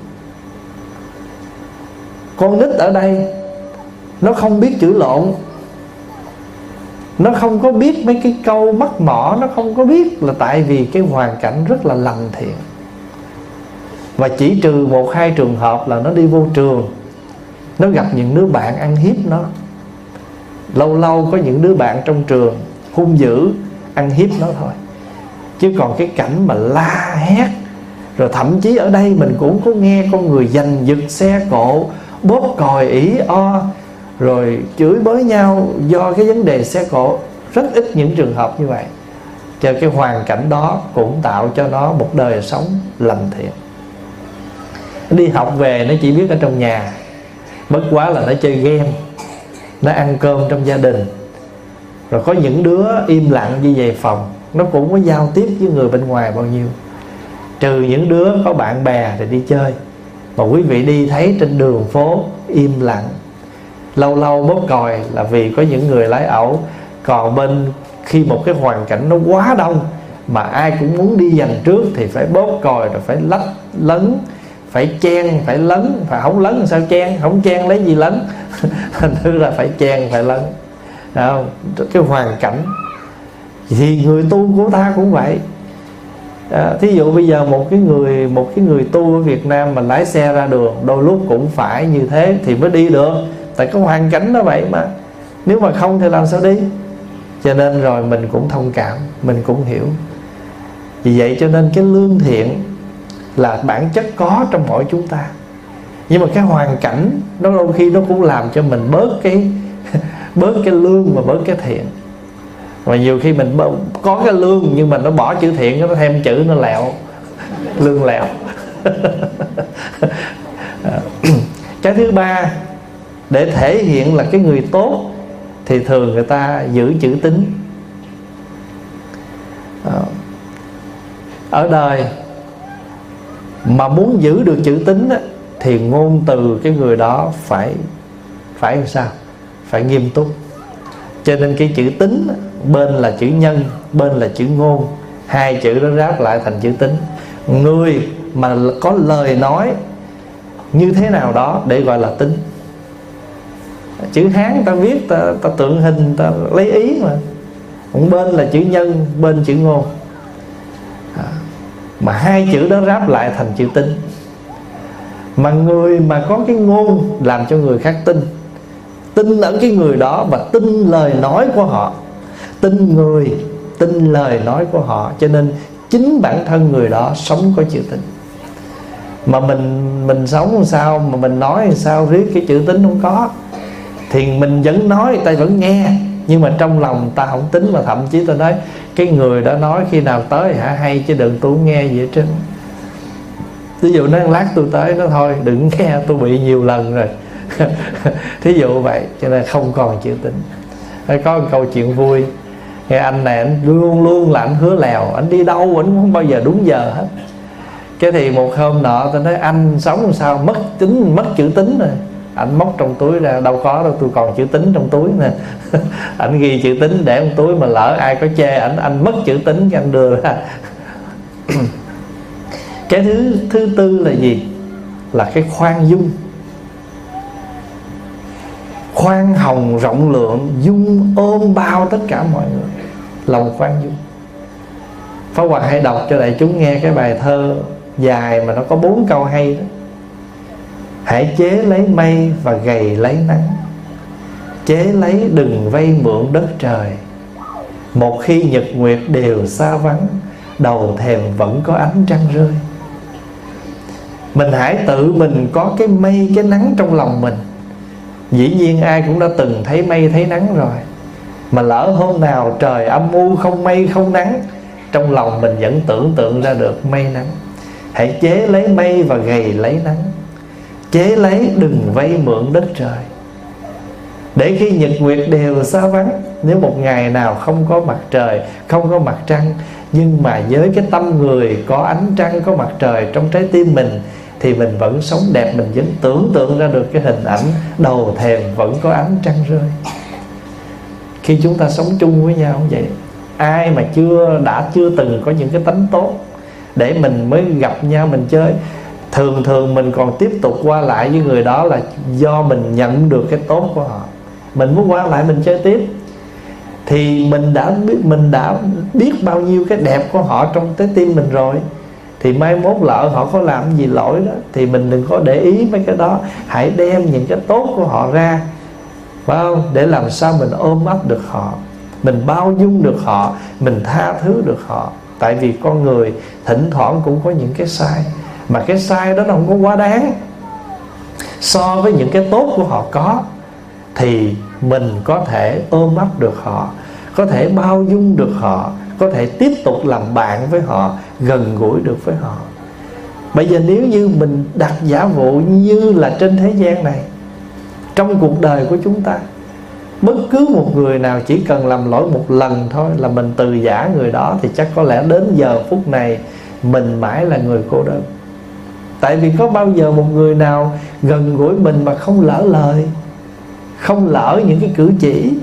Con nít ở đây nó không biết chửi lộn, nó không có biết mấy cái câu mắc mỏ, nó không có biết, là tại vì cái hoàn cảnh rất là lành thiện. Và chỉ trừ 1-2 trường hợp là nó đi vô trường, nó gặp những đứa bạn ăn hiếp nó. Lâu lâu có những đứa bạn trong trường hung dữ ăn hiếp nó thôi. Chứ còn cái cảnh mà la hét, rồi thậm chí ở đây mình cũng có nghe con người giành giật xe cộ, bóp còi ỉ o, rồi chửi bới nhau do cái vấn đề xe cộ. Rất ít những trường hợp như vậy. Cho cái hoàn cảnh đó cũng tạo cho nó một đời sống lành thiện. Đi học về nó chỉ biết ở trong nhà, bất quá là nó chơi game, nó ăn cơm trong gia đình. Rồi có những đứa im lặng đi về phòng, nó cũng có giao tiếp với người bên ngoài bao nhiêu. Trừ những đứa có bạn bè thì đi chơi. Mà quý vị đi thấy trên đường phố im lặng, lâu lâu bóp còi là vì có những người lái ẩu. Còn bên khi một cái hoàn cảnh nó quá đông mà ai cũng muốn đi giành trước thì phải bóp còi, rồi phải lách lấn, phải chen, phải lấn. Phải không lấn sao chen, không chen lấy gì lấn. Thành thứ là phải chen, phải lấn. Không? Cái hoàn cảnh. Thì người tu của ta cũng vậy. Thí dụ bây giờ một cái người tu ở Việt Nam mà lái xe ra đường, đôi lúc cũng phải như thế thì mới đi được. Tại cái hoàn cảnh nó vậy mà. Nếu mà không thì làm sao đi. Cho nên rồi mình cũng thông cảm, mình cũng hiểu. Vì vậy cho nên cái lương thiện là bản chất có trong mỗi chúng ta. Nhưng mà cái hoàn cảnh nó đôi khi nó cũng làm cho mình bớt cái lương và bớt cái thiện. Và nhiều khi mình có cái lương nhưng mà nó bỏ chữ thiện, nó thêm chữ nó lẹo, lương lẹo. Cái thứ ba, để thể hiện là cái người tốt thì thường người ta giữ chữ tín. Ở đời mà muốn giữ được chữ tín á, thì ngôn từ cái người đó phải làm sao? Phải nghiêm túc. Cho nên cái chữ tín á, bên là chữ nhân, bên là chữ ngôn, hai chữ đó ráp lại thành chữ tín. Người mà có lời nói như thế nào đó để gọi là tín. Chữ Hán ta viết ta tượng hình, ta lấy ý mà. Còn bên là chữ nhân, bên chữ ngôn. Mà hai chữ đó ráp lại thành chữ tín. Mà người mà có cái ngôn làm cho người khác tin, tin ở cái người đó và tin lời nói của họ, tin người, tin lời nói của họ. Cho nên chính bản thân người đó sống có chữ tín. Mà mình sống làm sao, mà mình nói làm sao riết cái chữ tín không có, thì mình vẫn nói, người ta vẫn nghe, nhưng mà trong lòng ta không tính. Mà thậm chí tôi nói cái người đã nói khi nào tới hả hay, chứ đừng tôi nghe gì hết trơn. Ví dụ nói lát tôi tới, nó thôi đừng nghe, tôi bị nhiều lần rồi. Thí dụ vậy. Cho nên không còn chữ tín. Có một câu chuyện vui. Cái anh này anh luôn luôn là anh hứa lèo, anh đi đâu anh không bao giờ đúng giờ hết. Cái thì một hôm nọ tôi nói anh sống làm sao mất chữ tín rồi. Anh móc trong túi ra, đâu có đâu, tôi còn chữ tín trong túi nè. Anh ghi chữ tín để trong túi, mà lỡ ai có chê anh mất chữ tín cái anh đưa ra. Cái thứ tư là gì? Là cái khoan dung. Khoan hồng rộng lượng, dung ôm bao tất cả mọi người. Lòng khoan dung. Pháp Hòa hay đọc cho đại chúng nghe cái bài thơ dài mà nó có 4 câu hay đó. Hãy chế lấy mây và gầy lấy nắng, chế lấy đừng vay mượn đất trời. Một khi nhật nguyệt đều xa vắng, đầu thềm vẫn có ánh trăng rơi. Mình hãy tự mình có cái mây, cái nắng trong lòng mình. Dĩ nhiên ai cũng đã từng thấy mây thấy nắng rồi. Mà lỡ hôm nào trời âm u không mây không nắng, trong lòng mình vẫn tưởng tượng ra được mây nắng. Hãy chế lấy mây và gầy lấy nắng, chế lấy đừng vay mượn đất trời. Để khi nhật nguyệt đều xa vắng, nếu một ngày nào không có mặt trời, không có mặt trăng, nhưng mà với cái tâm người có ánh trăng, có mặt trời trong trái tim mình, thì mình vẫn sống đẹp. Mình vẫn tưởng tượng ra được cái hình ảnh đầu thềm vẫn có ánh trăng rơi. Khi chúng ta sống chung với nhau vậy, ai mà chưa từng có những cái tánh tốt để mình mới gặp nhau mình chơi. Thường mình còn tiếp tục qua lại với người đó là do mình nhận được cái tốt của họ. Mình muốn qua lại mình chơi tiếp, thì mình đã biết bao nhiêu cái đẹp của họ trong trái tim mình rồi. Thì mai mốt lỡ họ có làm gì lỗi đó, thì mình đừng có để ý mấy cái đó. Hãy đem những cái tốt của họ ra, phải không? Để làm sao mình ôm ấp được họ, mình bao dung được họ, mình tha thứ được họ. Tại vì con người thỉnh thoảng cũng có những cái sai, mà cái sai đó nó không có quá đáng so với những cái tốt của họ có. Thì mình có thể ôm ấp được họ, có thể bao dung được họ, có thể tiếp tục làm bạn với họ, gần gũi được với họ. Bây giờ nếu như mình đặt giả vụ như là trên thế gian này, trong cuộc đời của chúng ta, bất cứ một người nào chỉ cần làm lỗi một lần thôi là mình từ giả người đó, thì chắc có lẽ đến giờ phút này mình mãi là người cô đơn. Tại vì có bao giờ một người nào gần gũi mình mà không lỡ lời, không lỡ những cái cử chỉ.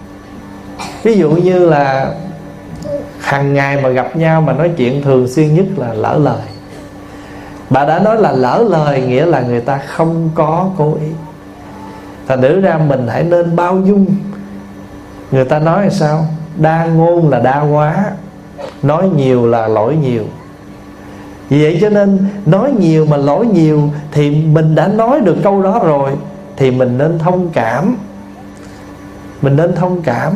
Ví dụ như là hàng ngày mà gặp nhau mà nói chuyện thường xuyên nhất là lỡ lời. Bà đã nói là lỡ lời nghĩa là người ta không có cố ý. Thành thử ra mình hãy nên bao dung. Người ta nói là sao? Đa ngôn là đa quá, nói nhiều là lỗi nhiều. Vì vậy cho nên nói nhiều mà lỗi nhiều, thì mình đã nói được câu đó rồi, thì mình nên thông cảm. Mình nên thông cảm.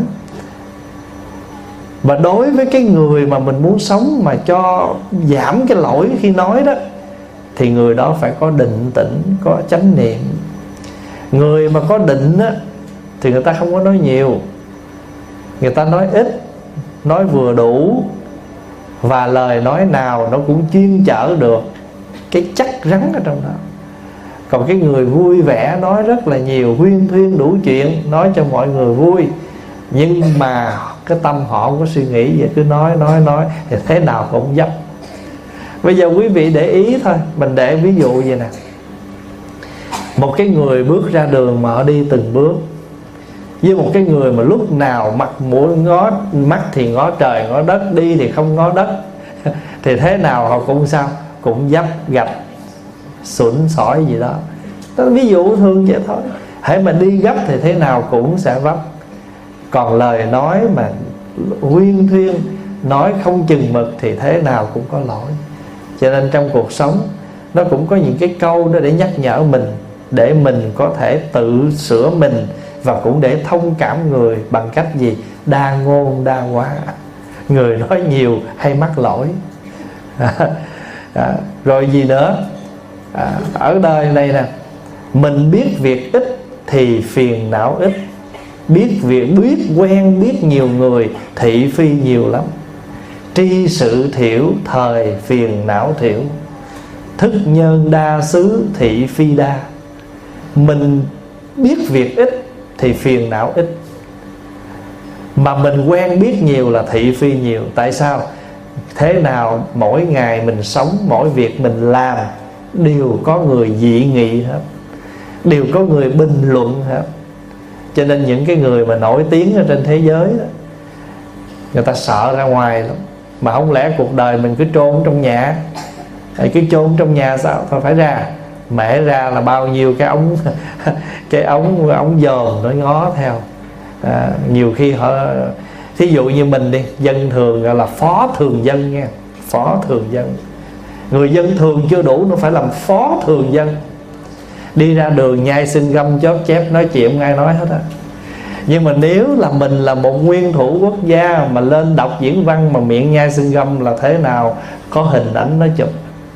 Và đối với cái người mà mình muốn sống mà cho giảm cái lỗi khi nói đó, thì người đó phải có định tĩnh, có chánh niệm. Người mà có định á, thì người ta không có nói nhiều, người ta nói ít, nói vừa đủ, và lời nói nào nó cũng chuyên chở được cái chắc rắn ở trong đó. Còn cái người vui vẻ nói rất là nhiều, huyên thuyên đủ chuyện, nói cho mọi người vui, nhưng mà cái tâm họ không có suy nghĩ vậy, cứ nói thì thế nào cũng dấp. Bây giờ quý vị để ý thôi, mình để ví dụ vậy nè. Một cái người bước ra đường mà họ đi từng bước, với một cái người mà lúc nào mặt mũi ngó, mắt thì ngó trời ngó đất, đi thì không ngó đất, thì thế nào họ cũng sao? Cũng dấp gạch sủn sỏi gì đó. Đó ví dụ thường vậy thôi. Hãy mà đi gấp thì thế nào cũng sẽ vấp. Còn lời nói mà huyên thuyên, nói không chừng mực thì thế nào cũng có lỗi. Cho nên trong cuộc sống nó cũng có những cái câu đó để nhắc nhở mình, để mình có thể tự sửa mình, và cũng để thông cảm người. Bằng cách gì? Đa ngôn đa hóa. Người nói nhiều hay mắc lỗi. Rồi gì nữa? Ở đời này nè, mình biết việc ít thì phiền não ít, biết quen biết nhiều người thị phi nhiều lắm. Tri sự thiểu thời phiền não thiểu, thức nhân đa xứ thị phi đa. Mình biết việc ít thì phiền não ít, mà mình quen biết nhiều là thị phi nhiều. Tại sao? Thế nào mỗi ngày mình sống, mỗi việc mình làm đều có người dị nghị hết, đều có người bình luận hết. Cho nên những cái người mà nổi tiếng ở trên thế giới đó, người ta sợ ra ngoài lắm. Mà không lẽ cuộc đời mình cứ trôn trong nhà? Cứ trôn trong nhà sao? Thôi phải ra. Mẹ ra là bao nhiêu cái ống cái ống dòm nó ngó theo. Nhiều khi họ, thí dụ như mình đi, dân thường gọi là phó thường dân nha. Phó thường dân. Người dân thường chưa đủ, nó phải làm phó thường dân. Đi ra đường nhai xin găm chóp chép, nói chuyện ai nói hết á. Nhưng mà nếu là mình là một nguyên thủ quốc gia mà lên đọc diễn văn mà miệng nhai xin găm là thế nào có hình ảnh nó chụp.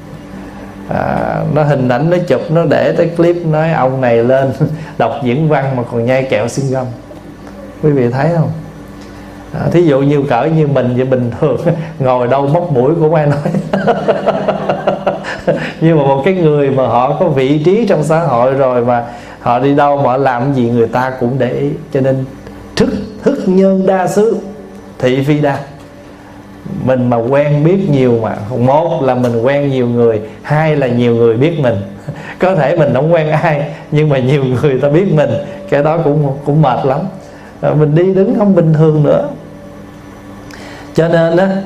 Nó hình ảnh nó chụp, nó để tới clip nói ông này lên đọc diễn văn mà còn nhai kẹo xin găm. Quý vị thấy không? Thí dụ như cỡ như mình vậy, bình thường ngồi đâu móc mũi cũng ai nói. Nhưng mà một cái người mà họ có vị trí trong xã hội rồi, mà họ đi đâu mà họ làm gì người ta cũng để ý. Cho nên thức nhân đa xứ thị phi đa. Mình mà quen biết nhiều, mà một là mình quen nhiều người, hai là nhiều người biết mình. Có thể mình không quen ai, nhưng mà nhiều người ta biết mình, cái đó cũng mệt lắm. Mình đi đứng không bình thường nữa. Cho nên á,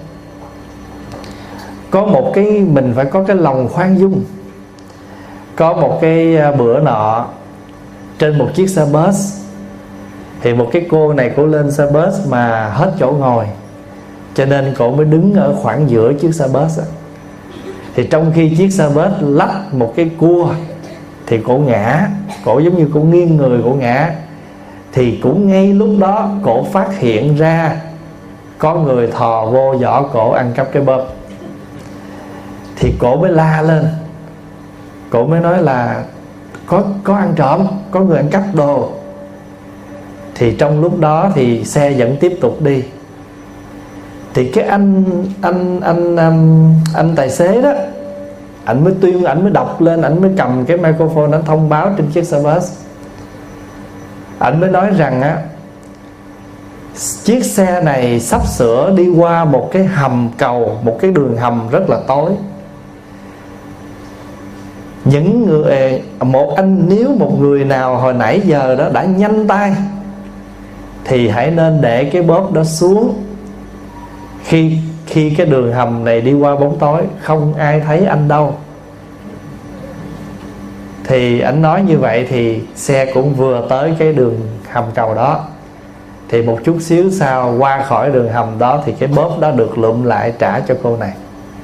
có một cái, mình phải có cái lòng khoan dung. Có một cái bữa nọ, trên một chiếc xe bus, thì một cái cô này cô lên xe bus mà hết chỗ ngồi, cho nên cô mới đứng ở khoảng giữa chiếc xe bus. Thì trong khi chiếc xe bus lách một cái cua thì cổ ngã, cổ giống như cổ nghiêng người, cổ ngã. Thì cũng ngay lúc đó cổ phát hiện ra có người thò vô giỏ cổ ăn cắp cái bóp. Thì cổ mới la lên, cổ mới nói là có ăn trộm, có người ăn cắp đồ. Thì trong lúc đó thì xe vẫn tiếp tục đi. Thì cái anh tài xế đó, ảnh mới đọc lên, ảnh mới cầm cái microphone, ảnh thông báo trên chiếc xe bus. Ảnh mới nói rằng á, chiếc xe này sắp sửa đi qua một cái hầm cầu, một cái đường hầm rất là tối. Những người, nếu một người nào hồi nãy giờ đó đã nhanh tay thì hãy nên để cái bóp đó xuống khi cái đường hầm này đi qua bóng tối, không ai thấy anh đâu. Thì anh nói như vậy thì xe cũng vừa tới cái đường hầm cầu đó. Thì một chút xíu sau qua khỏi đường hầm đó thì cái bóp đó được lụm lại trả cho cô này.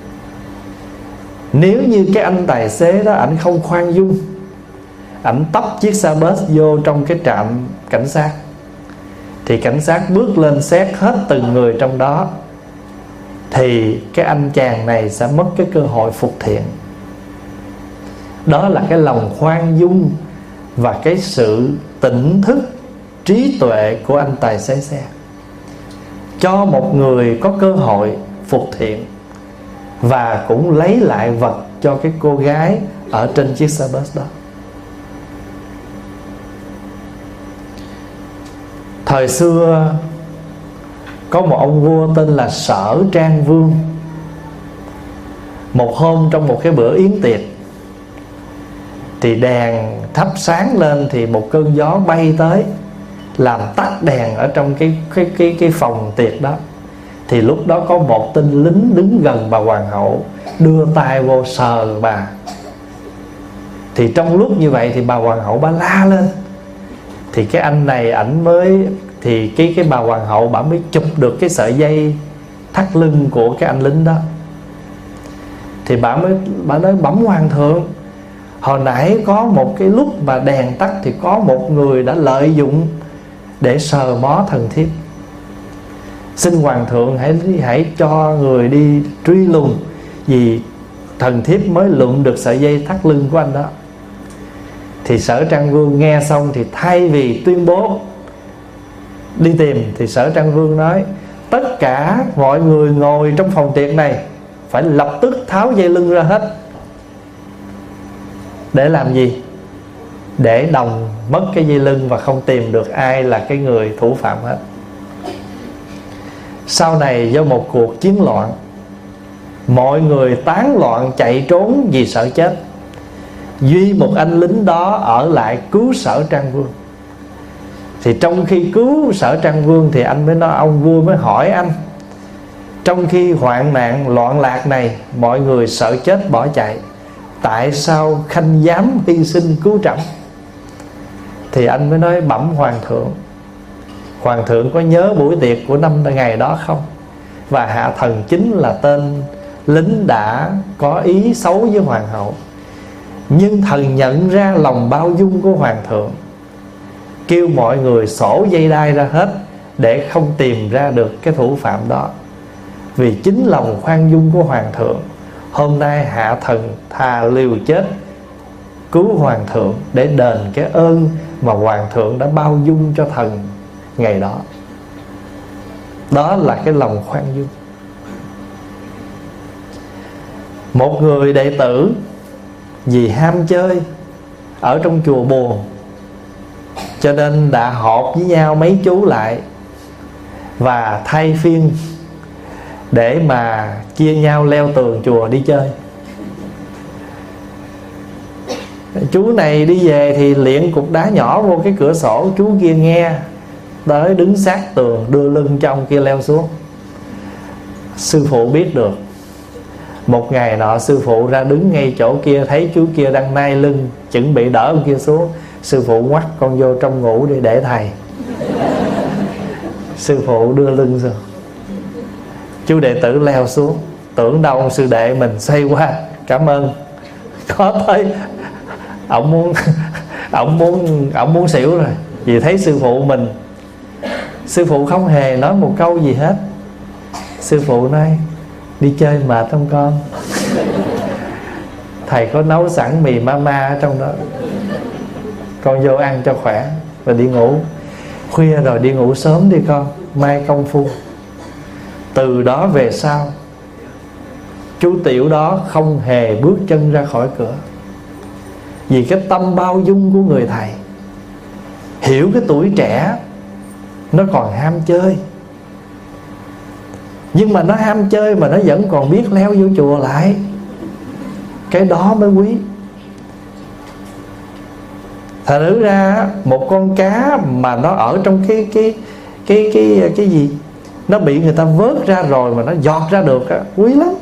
Nếu như cái anh tài xế đó ảnh không khoan dung, ảnh tấp chiếc xe bus vô trong cái trạm cảnh sát, thì cảnh sát bước lên xét hết từng người trong đó, thì cái anh chàng này sẽ mất cái cơ hội phục thiện. Đó là cái lòng khoan dung và cái sự tỉnh thức, trí tuệ của anh tài xế xe, cho một người có cơ hội phục thiện. và cũng lấy lại vật cho cái cô gái ở trên chiếc xe bus đó. Thời xưa có một ông vua tên là Sở Trang Vương. Một hôm trong một cái bữa yến tiệc thì đèn thắp sáng lên, thì một cơn gió bay tới làm tắt đèn ở trong cái phòng tiệc đó. Thì lúc đó có một tên lính đứng gần bà hoàng hậu, đưa tay vô sờ bà. Thì trong lúc như vậy thì bà hoàng hậu bà la lên. Thì cái anh này ảnh mới, thì cái bà hoàng hậu bà mới chụp được cái sợi dây thắt lưng của cái anh lính đó. Thì bà nói: bẩm hoàng thượng, hồi nãy có một cái lúc mà đèn tắt thì có một người đã lợi dụng để sờ mó thần thiếp. Xin hoàng thượng hãy cho người đi truy lùng, vì thần thiếp mới lượm được sợi dây thắt lưng của anh đó. Thì Sở Trang Vương nghe xong thì thay vì tuyên bố đi tìm, thì Sở Trang Vương nói: tất cả mọi người ngồi trong phòng tiệc này phải lập tức tháo dây lưng ra hết. Để làm gì? Để đồng mất cái dây lưng và không tìm được ai là cái người thủ phạm hết. Sau này do một cuộc chiến loạn, mọi người tán loạn chạy trốn vì sợ chết. Duy một anh lính đó ở lại cứu Sở Trang Vương. Thì trong khi cứu Sở Trang Vương thì anh mới nói, ông vua mới hỏi anh: trong khi hoạn nạn loạn lạc này, mọi người sợ chết bỏ chạy, tại sao khanh dám hy sinh cứu trẫm? Thì anh mới nói: bẩm hoàng thượng, hoàng thượng có nhớ buổi tiệc của ngày đó không? Và hạ thần chính là tên lính đã có ý xấu với hoàng hậu, nhưng thần nhận ra lòng bao dung của hoàng thượng, kêu mọi người xổ dây đai ra hết để không tìm ra được cái thủ phạm đó. Vì chính lòng khoan dung của hoàng thượng, hôm nay hạ thần thà liều chết cứu hoàng thượng để đền cái ơn mà hoàng thượng đã bao dung cho thần ngày đó. Đó là cái lòng khoan dung. Một người đệ tử vì ham chơi ở trong chùa buồn, cho nên đã họp với nhau mấy chú lại và thay phiên để mà chia nhau leo tường chùa đi chơi. Chú này đi về thì liệng cục đá nhỏ vô cái cửa sổ, chú kia nghe tới đứng sát tường, đưa lưng cho ông kia leo xuống. Sư phụ biết được. Một ngày nọ sư phụ ra đứng ngay chỗ kia, thấy chú kia đang nai lưng chuẩn bị đỡ ông kia xuống. Sư phụ ngoắt: con vô trong ngủ đi để thầy. Sư phụ đưa lưng xuống, chú đệ tử leo xuống, tưởng đâu ông sư đệ mình xoay qua cảm ơn. Có tới ổng muốn xỉu rồi, vì thấy sư phụ mình. Sư phụ không hề nói một câu gì hết. Sư phụ nói: đi chơi mệt không con? Thầy có nấu sẵn mì mama ở trong đó, con vô ăn cho khỏe rồi đi ngủ. Khuya rồi đi ngủ sớm đi con, mai công phu. Từ đó về sau, chú tiểu đó không hề bước chân ra khỏi cửa, vì cái tâm bao dung của người thầy. Hiểu cái tuổi trẻ nó còn ham chơi, nhưng mà nó ham chơi mà nó vẫn còn biết leo vô chùa lại. Cái đó mới quý. Thật nữ ra một con cá mà nó ở trong cái gì, nó bị người ta vớt ra rồi mà nó giọt ra được á, quý lắm.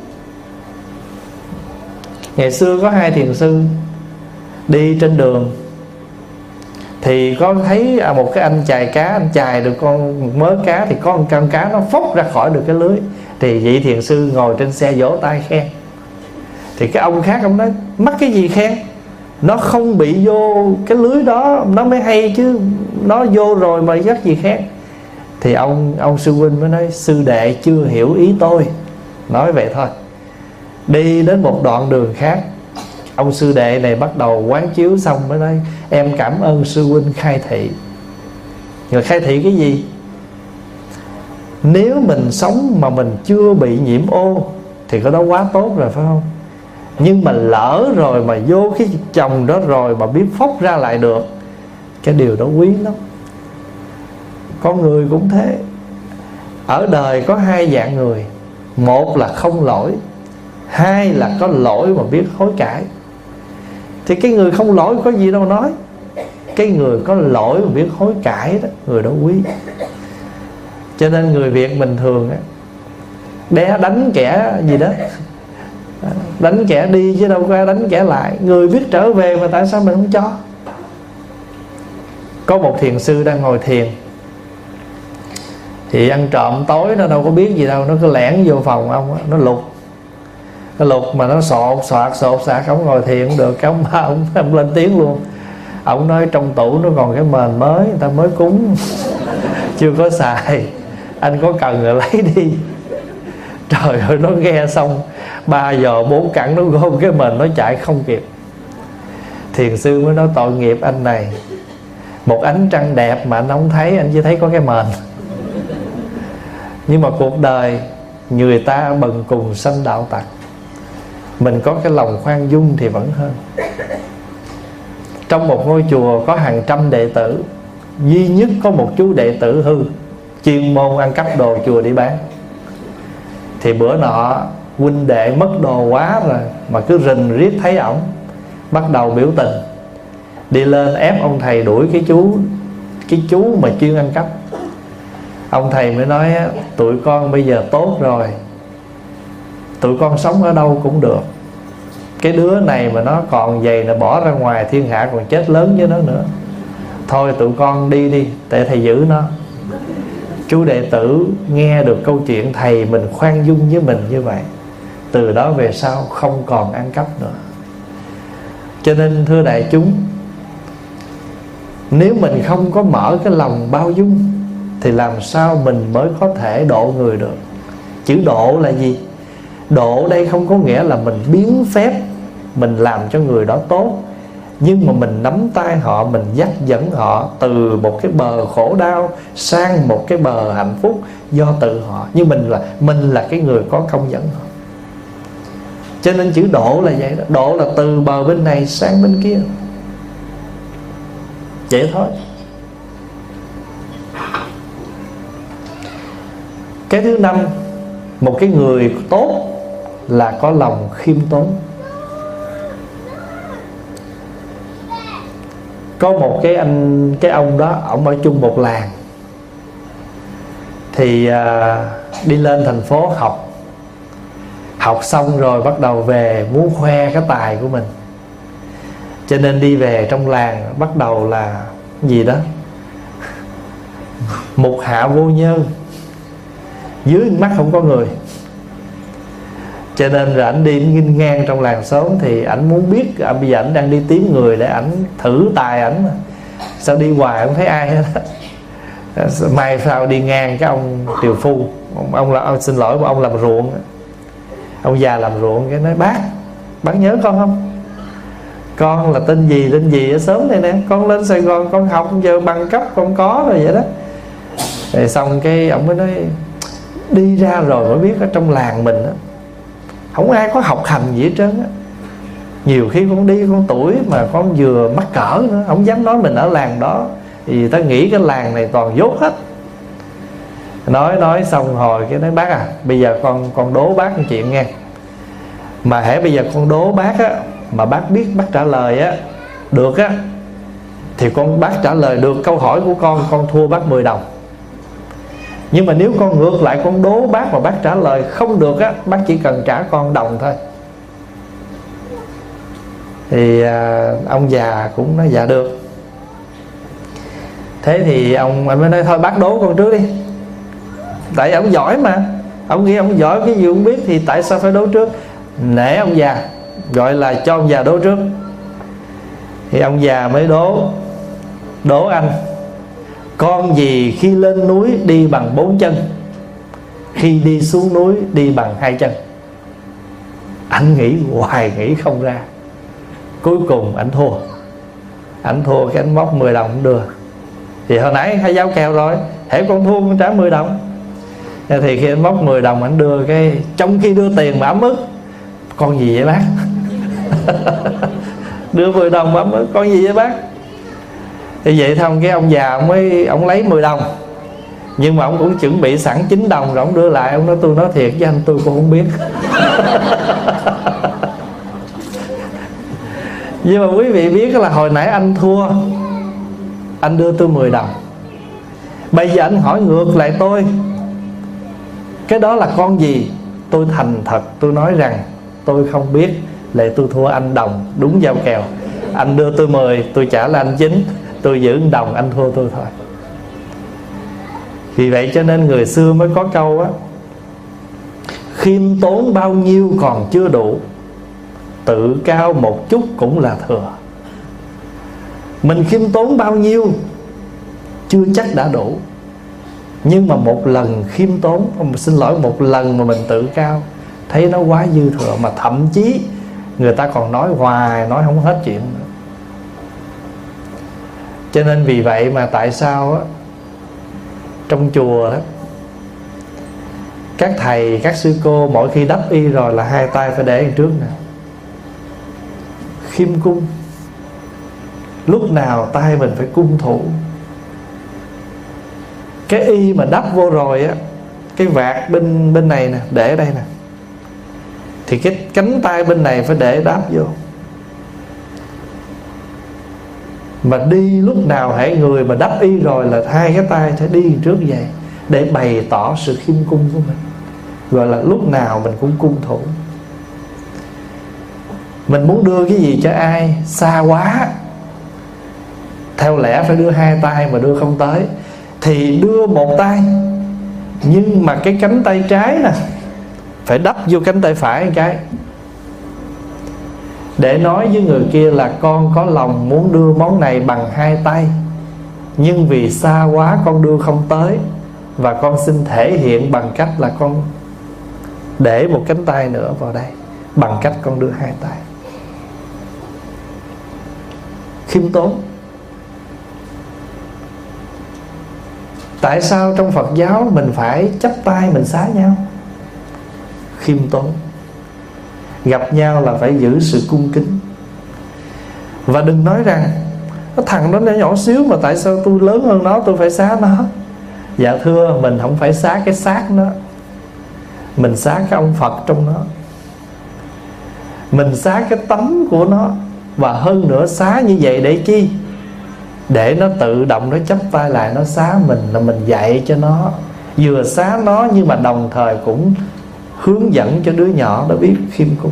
Ngày xưa có hai thiền sư đi trên đường, thì có thấy một cái anh chài cá, anh chài được con mớ cá, thì có một con cá nó phốc ra khỏi được cái lưới. Thì vị thiền sư ngồi trên xe vỗ tay khen. Thì cái ông khác ông nói: mắc cái gì khen, nó không bị vô cái lưới đó nó mới hay chứ, nó vô rồi mà dắt gì khen. Thì ông sư huynh mới nói: sư đệ chưa hiểu ý tôi. Nói vậy thôi. Đi đến một đoạn đường khác, ông sư đệ này bắt đầu quán chiếu xong mới nói: em cảm ơn sư huynh khai thị. Rồi khai thị cái gì? Nếu mình sống mà mình chưa bị nhiễm ô thì cái đó quá tốt rồi, phải không? Nhưng mà lỡ rồi mà vô cái chồng đó rồi mà biết phóc ra lại được, cái điều đó quý lắm. Con người cũng thế. Ở đời có hai dạng người. Một là không lỗi, hai là có lỗi mà biết hối cải. Thì cái người không lỗi có gì đâu nói, cái người có lỗi mà biết hối cải đó, người đó quý. Cho nên người Việt mình thường á, bé đánh kẻ gì đó, đánh kẻ đi chứ đâu có đánh kẻ lại. Người biết trở về mà tại sao mình không cho? Có một thiền sư đang ngồi thiền, thì ăn trộm tối nó đâu có biết gì đâu, nó cứ lẻn vô phòng ông á, nó lục. Cái lục mà nó sột soạt, ông ngồi thiền cũng được. Cái ông lên tiếng luôn. Ông nói trong tủ nó còn cái mền mới, người ta mới cúng chưa có xài, anh có cần rồi lấy đi. Trời ơi, nó nghe xong 3 giờ 4 cẳng nó gom cái mền nó chạy không kịp. Thiền sư mới nói tội nghiệp anh này, một ánh trăng đẹp mà anh không thấy, anh chỉ thấy có cái mền. Nhưng mà cuộc đời người ta bần cùng sanh đạo tặc, mình có cái lòng khoan dung thì vẫn hơn. Trong một ngôi chùa có hàng trăm đệ tử, duy nhất có một chú đệ tử hư, chuyên môn ăn cắp đồ chùa đi bán. Thì bữa nọ huynh đệ mất đồ quá rồi mà cứ rình riết thấy ổng, bắt đầu biểu tình, đi lên ép ông thầy đuổi cái chú mà chuyên ăn cắp. Ông thầy mới nói tụi con bây giờ tốt rồi, tụi con sống ở đâu cũng được. Cái đứa này mà nó còn vậy là bỏ ra ngoài thiên hạ còn chết lớn với nó nữa. Thôi tụi con đi để thầy giữ nó. Chú đệ tử nghe được câu chuyện thầy mình khoan dung với mình như vậy, từ đó về sau không còn ăn cắp nữa. Cho nên thưa đại chúng, nếu mình không có mở cái lòng bao dung thì làm sao mình mới có thể độ người được. Chữ độ là gì? Độ đây không có nghĩa là mình biến phép, mình làm cho người đó tốt, nhưng mà mình nắm tay họ, mình dắt dẫn họ từ một cái bờ khổ đau sang một cái bờ hạnh phúc do tự họ. Nhưng mình là cái người có công dẫn họ. Cho nên chữ độ là vậy đó. Độ là từ bờ bên này sang bên kia, vậy thôi. Cái thứ năm, một cái người tốt là có lòng khiêm tốn. Có một cái ông đó, ông ở chung một làng, thì đi lên thành phố học xong rồi bắt đầu về muốn khoe cái tài của mình. Cho nên đi về trong làng bắt đầu là gì đó mục hạ vô nhân, dưới mắt không có người. Cho nên rồi ảnh đi nghênh ngang trong làng xóm, thì ảnh muốn biết bây giờ ảnh đang đi tìm người để ảnh thử tài ảnh. Sao đi hoài không thấy ai hết. Mai sau đi ngang cái ông tiều phu, ông xin lỗi, ông làm ruộng, ông già làm ruộng, cái nói bác nhớ con không? Con là tên gì ở xóm này nè, con lên Sài Gòn con học giờ bằng cấp con có rồi vậy đó. Rồi xong cái ông mới nói đi ra rồi mới biết ở trong làng mình á, không ai có học hành gì hết trơn á. Nhiều khi con đi con tuổi mà con vừa mắc cỡ nữa, không dám nói mình ở làng đó, thì ta nghĩ cái làng này toàn dốt hết. Nói xong hồi cái nói bác à, bây giờ con đố bác một chuyện nghe. Mà hễ bây giờ con đố bác á, mà bác biết bác trả lời á được á, thì bác trả lời được câu hỏi của con thua bác 10 đồng. Nhưng mà nếu con ngược lại con đố bác mà bác trả lời không được á, bác chỉ cần trả con đồng thôi. Thì ông già cũng nói dạ được. Thế thì anh mới nói thôi bác đố con trước đi, tại ông giỏi mà. Ông nghĩ ông giỏi cái gì cũng biết, thì tại sao phải đố trước? Nể ông già, gọi là cho ông già đố trước. Thì ông già mới đố anh, con gì khi lên núi đi bằng 4 chân, khi đi xuống núi đi bằng 2 chân? Anh nghĩ hoài nghĩ không ra. Cuối cùng anh thua cái anh móc 10 đồng đưa. Thì hồi nãy hay giao kèo rồi, hễ con thua con trả 10 đồng. Thì khi anh móc 10 đồng anh đưa, cái trong khi đưa tiền mà ấm ức: con gì vậy bác? Đưa 10 đồng mà ấm ức: con gì vậy bác? Thì vậy thôi, cái ông già ông lấy 10 đồng, nhưng mà ông cũng chuẩn bị sẵn 9 đồng rồi ông đưa lại. Ông nói: tôi nói thiệt với anh, tôi cũng không biết. Nhưng mà quý vị biết là hồi nãy anh thua, anh đưa tôi 10 đồng. Bây giờ anh hỏi ngược lại tôi: cái đó là con gì? Tôi thành thật tôi nói rằng tôi không biết, lại tôi thua anh đồng, đúng giao kèo. Anh đưa tôi 10, tôi trả lại anh 9, tôi giữ 1 đồng, anh thua tôi thôi. Vì vậy cho nên người xưa mới có câu á: khiêm tốn bao nhiêu còn chưa đủ, tự cao một chút cũng là thừa. Mình khiêm tốn bao nhiêu chưa chắc đã đủ, nhưng mà một lần khiêm tốn, xin lỗi, một lần mà mình tự cao thấy nó quá dư thừa, mà thậm chí người ta còn nói hoài, nói không hết chuyện nữa. Cho nên vì vậy mà tại sao á, trong chùa đó, các thầy, các sư cô mỗi khi đắp y rồi là 2 tay phải để đằng trước nè, khiêm cung. Lúc nào tay mình phải cung thủ. Cái y mà đắp vô rồi á, cái vạt bên này nè, để đây nè, thì cái cánh tay bên này phải để đắp vô. Mà đi lúc nào hễ người mà đắp y rồi là 2 cái tay sẽ đi trước vậy, để bày tỏ sự khiêm cung của mình. Gọi là lúc nào mình cũng cung thủ. Mình muốn đưa cái gì cho ai xa quá, theo lẽ phải đưa 2 tay mà đưa không tới, thì đưa 1 tay, nhưng mà cái cánh tay trái nè phải đắp vô cánh tay phải một cái, để nói với người kia là con có lòng muốn đưa món này bằng 2 tay, nhưng vì xa quá con đưa không tới, và con xin thể hiện bằng cách là con để một cánh tay nữa vào đây, bằng cách con đưa 2 tay. Khiêm tốn. Tại sao trong Phật giáo mình phải chắp tay mình xá nhau? Khiêm tốn. Gặp nhau là phải giữ sự cung kính. Và đừng nói rằng cái thằng đó nó nhỏ xíu mà tại sao tôi lớn hơn nó tôi phải xá nó. Dạ thưa, mình không phải xá cái xác nó, mình xá cái ông Phật trong nó, mình xá cái tánh của nó. Và hơn nữa xá như vậy để chi? Để nó tự động nó chắp tay lại nó xá mình, là mình dạy cho nó, vừa xá nó nhưng mà đồng thời cũng hướng dẫn cho đứa nhỏ nó biết khiêm cung.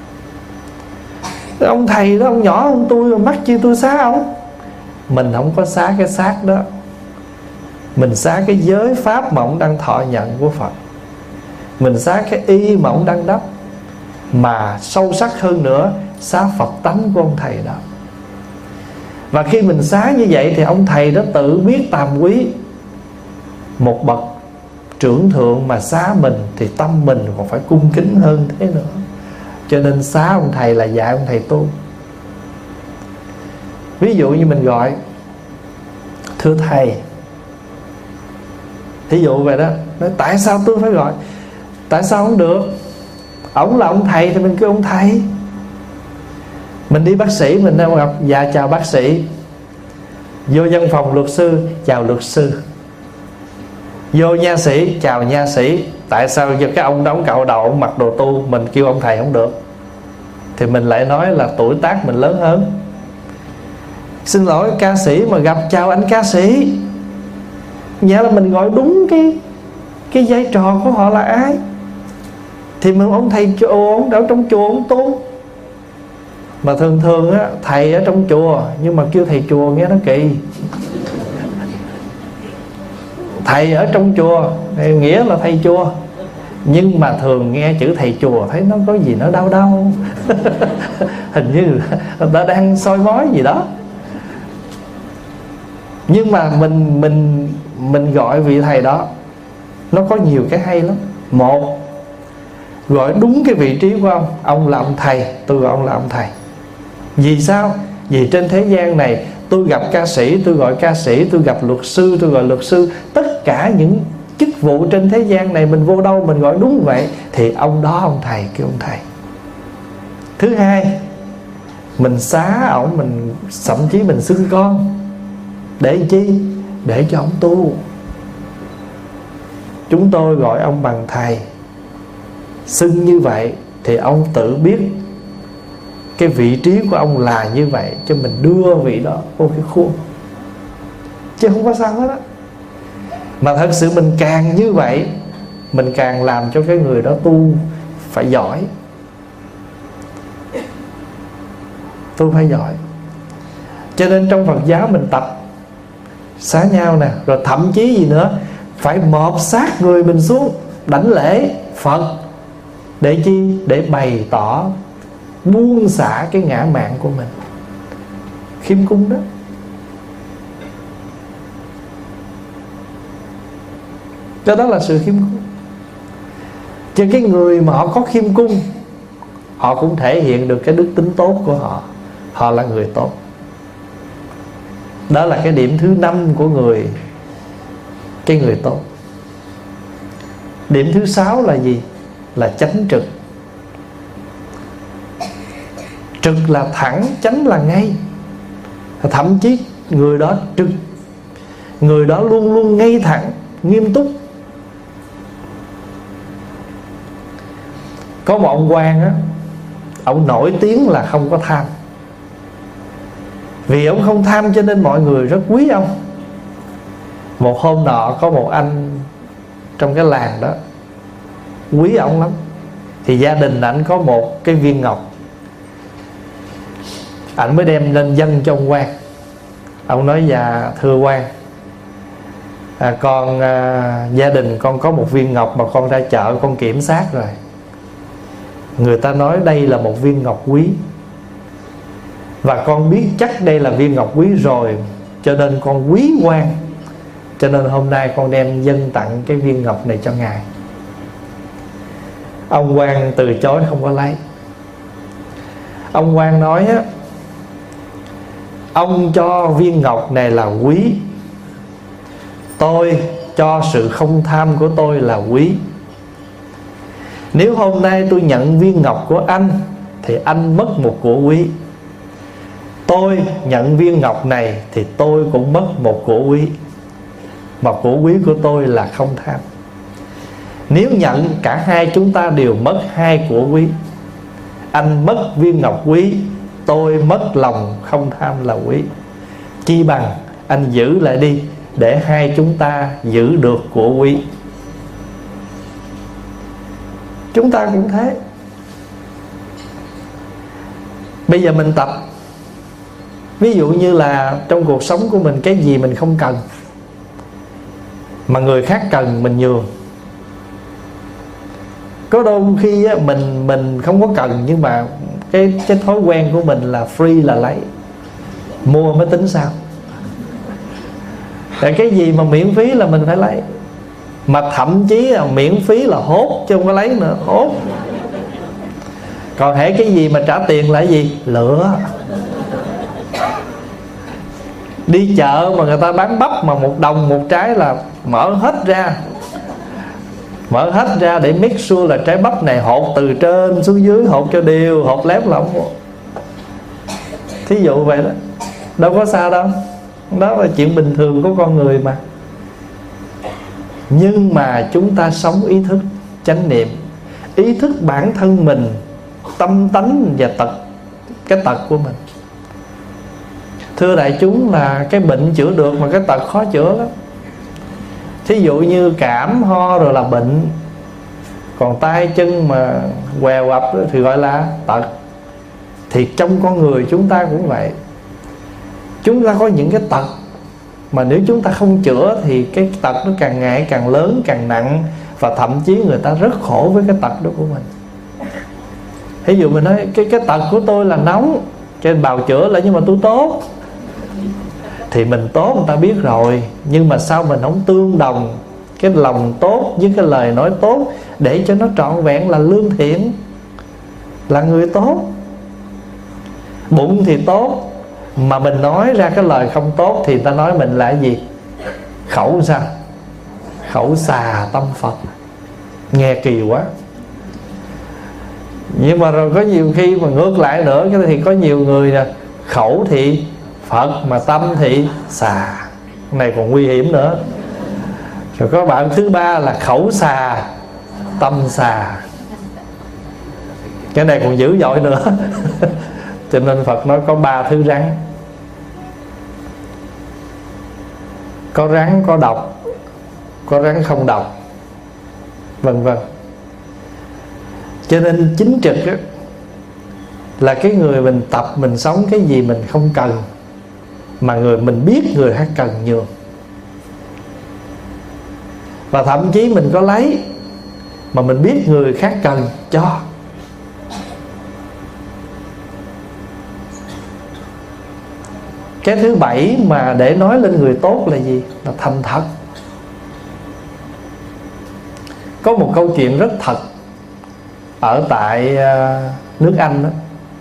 Ông thầy đó, ông nhỏ hơn tôi mà mắc chi tôi xá ông. Mình không có xá cái xác đó, mình xá cái giới pháp mà ông đang thọ nhận của Phật, mình xá cái y mà ông đang đắp, mà sâu sắc hơn nữa xá Phật tánh của ông thầy đó. Và khi mình xá như vậy thì ông thầy đó tự biết tàm quý. Một bậc trưởng thượng mà xá mình thì tâm mình còn phải cung kính hơn thế nữa. Cho nên xá ông thầy là dạy ông thầy tu. Ví dụ như mình gọi thưa thầy, thí dụ vậy đó. Nói tại sao tôi phải gọi? Tại sao không được? Ổng là ông thầy thì mình kêu ông thầy. Mình đi bác sĩ mình đang gặp, dạ chào bác sĩ. Vô văn phòng luật sư, chào luật sư. Vô nha sĩ, chào nha sĩ. Tại sao giờ cái ông đó ông cạo đầu, ông mặc đồ tu, mình kêu ông thầy không được? Thì mình lại nói là tuổi tác mình lớn hơn. Xin lỗi ca sĩ mà gặp chào anh ca sĩ, nghĩa là mình gọi đúng cái vai trò của họ là ai. Thì mình ông thầy chùa, ông ở trong chùa ông tu. Mà thường thường á, thầy ở trong chùa, nhưng mà kêu thầy chùa nghe nó kỳ. Thầy ở trong chùa nghĩa là thầy chùa, nhưng mà thường nghe chữ thầy chùa thấy nó có gì nó đau đau. Hình như người ta đang soi mói gì đó. Nhưng mà mình gọi vị thầy đó, nó có nhiều cái hay lắm. Một, gọi đúng cái vị trí của ông. Ông là ông thầy, tôi gọi ông là ông thầy. Vì sao? Vì trên thế gian này tôi gặp ca sĩ tôi gọi ca sĩ, tôi gặp luật sư tôi gọi luật sư. Tất cả những chức vụ trên thế gian này, mình vô đâu mình gọi đúng vậy, thì ông đó ông thầy kêu ông thầy. Thứ hai, mình xá ổng, mình thậm chí mình xưng con. Để chi? Để cho ông tu. Chúng tôi gọi ông bằng thầy, xưng như vậy thì ông tự biết cái vị trí của ông là như vậy, cho mình đưa vị đó vô cái khuôn, chứ không có sao hết á. Mà thật sự mình càng như vậy, mình càng làm cho cái người đó tu phải giỏi. Tu phải giỏi. Cho nên trong Phật giáo mình tập xá nhau nè, rồi thậm chí gì nữa, phải mọp sát người mình xuống đảnh lễ Phật. Để chi? Để bày tỏ buông xả cái ngã mạn của mình. Khiêm cung đó. Cho đó là sự khiêm cung. Chứ cái người mà họ có khiêm cung, họ cũng thể hiện được cái đức tính tốt của họ. Họ là người tốt. Đó là cái điểm thứ 5 của cái người tốt. Điểm thứ 6 là gì? Là chánh trực. Trực là thẳng, chánh là ngay. Thậm chí người đó trực, người đó luôn luôn ngay thẳng, nghiêm túc. Có một ông quan á, ông nổi tiếng là không có tham. Vì ông không tham cho nên mọi người rất quý ông. Một hôm nọ có một anh trong cái làng đó quý ông lắm. Thì gia đình ảnh có một cái viên ngọc, ảnh mới đem lên dâng cho ông quan. Ông nói: dạ thưa quan, gia đình con có một viên ngọc mà con ra chợ con kiểm soát rồi. Người ta nói đây là một viên ngọc quý, và con biết chắc đây là viên ngọc quý rồi, cho nên con quý quan. Cho nên hôm nay con đem dâng tặng cái viên ngọc này cho ngài. Ông quan từ chối không có lấy. Ông quan nói á: ông cho viên ngọc này là quý, tôi cho sự không tham của tôi là quý. Nếu hôm nay tôi nhận viên ngọc của anh thì anh mất một của quý. Tôi nhận viên ngọc này thì tôi cũng mất một của quý. Mà của quý của tôi là không tham. Nếu nhận cả hai chúng ta đều mất hai của quý. Anh mất viên ngọc quý, tôi mất lòng không tham là quý. Chi bằng anh giữ lại đi, để hai chúng ta giữ được của quý. Chúng ta cũng thế. Bây giờ mình tập. Ví dụ như là trong cuộc sống của mình, cái gì mình không cần mà người khác cần mình nhường. Có đôi khi á, mình không có cần, nhưng mà cái thói quen của mình là free là lấy, mua mới tính sao. Tại cái gì mà miễn phí là mình phải lấy. Mà thậm chí là miễn phí là hốt, chứ không có lấy nữa, hốt. Còn hễ cái gì mà trả tiền là cái gì? Lựa. Đi chợ mà người ta bán bắp mà 1 đồng một trái là mở hết ra. Mở hết ra để make sure là trái bắp này hột từ trên xuống dưới, hột cho đều, hột lép là không. Thí dụ vậy đó. Đâu có sao đâu. Đó là chuyện bình thường của con người mà. Nhưng mà chúng ta sống ý thức chánh niệm, ý thức bản thân mình, tâm tánh và cái tật của mình. Thưa đại chúng, là cái bệnh chữa được mà cái tật khó chữa lắm. Thí dụ như cảm ho rồi là bệnh, còn tay chân mà què quặp thì gọi là tật. Thì trong con người chúng ta cũng vậy. Chúng ta có những cái tật mà nếu chúng ta không chữa thì cái tật nó càng ngày càng lớn, càng nặng. Và thậm chí người ta rất khổ với cái tật đó của mình. Ví dụ mình nói cái tật của tôi là nóng, cho nên bào chữa lại, nhưng mà tôi tốt. Thì mình tốt người ta biết rồi, nhưng mà sao mình không tương đồng cái lòng tốt với cái lời nói tốt để cho nó trọn vẹn là lương thiện, là người tốt. Bụng thì tốt mà mình nói ra cái lời không tốt thì ta nói mình là gì? Khẩu sao? Khẩu xà tâm Phật, nghe kỳ quá. Nhưng mà rồi có nhiều khi mà ngược lại nữa, thì có nhiều người nè, khẩu thì Phật mà tâm thì xà, cái này còn nguy hiểm nữa. Rồi có bạn thứ ba là khẩu xà tâm xà, cái này còn dữ dội nữa. Cho nên Phật nói có 3 thứ rắn. Có rắn có độc, có rắn không độc, vân vân. Cho nên chính trực á, là cái người mình tập, mình sống cái gì mình không cần, mà mình biết người khác cần nhường. Và thậm chí mình có lấy mà mình biết người khác cần cho. Cái thứ 7 mà để nói lên người tốt là gì? Là thành thật. Có một câu chuyện rất thật ở tại nước Anh đó.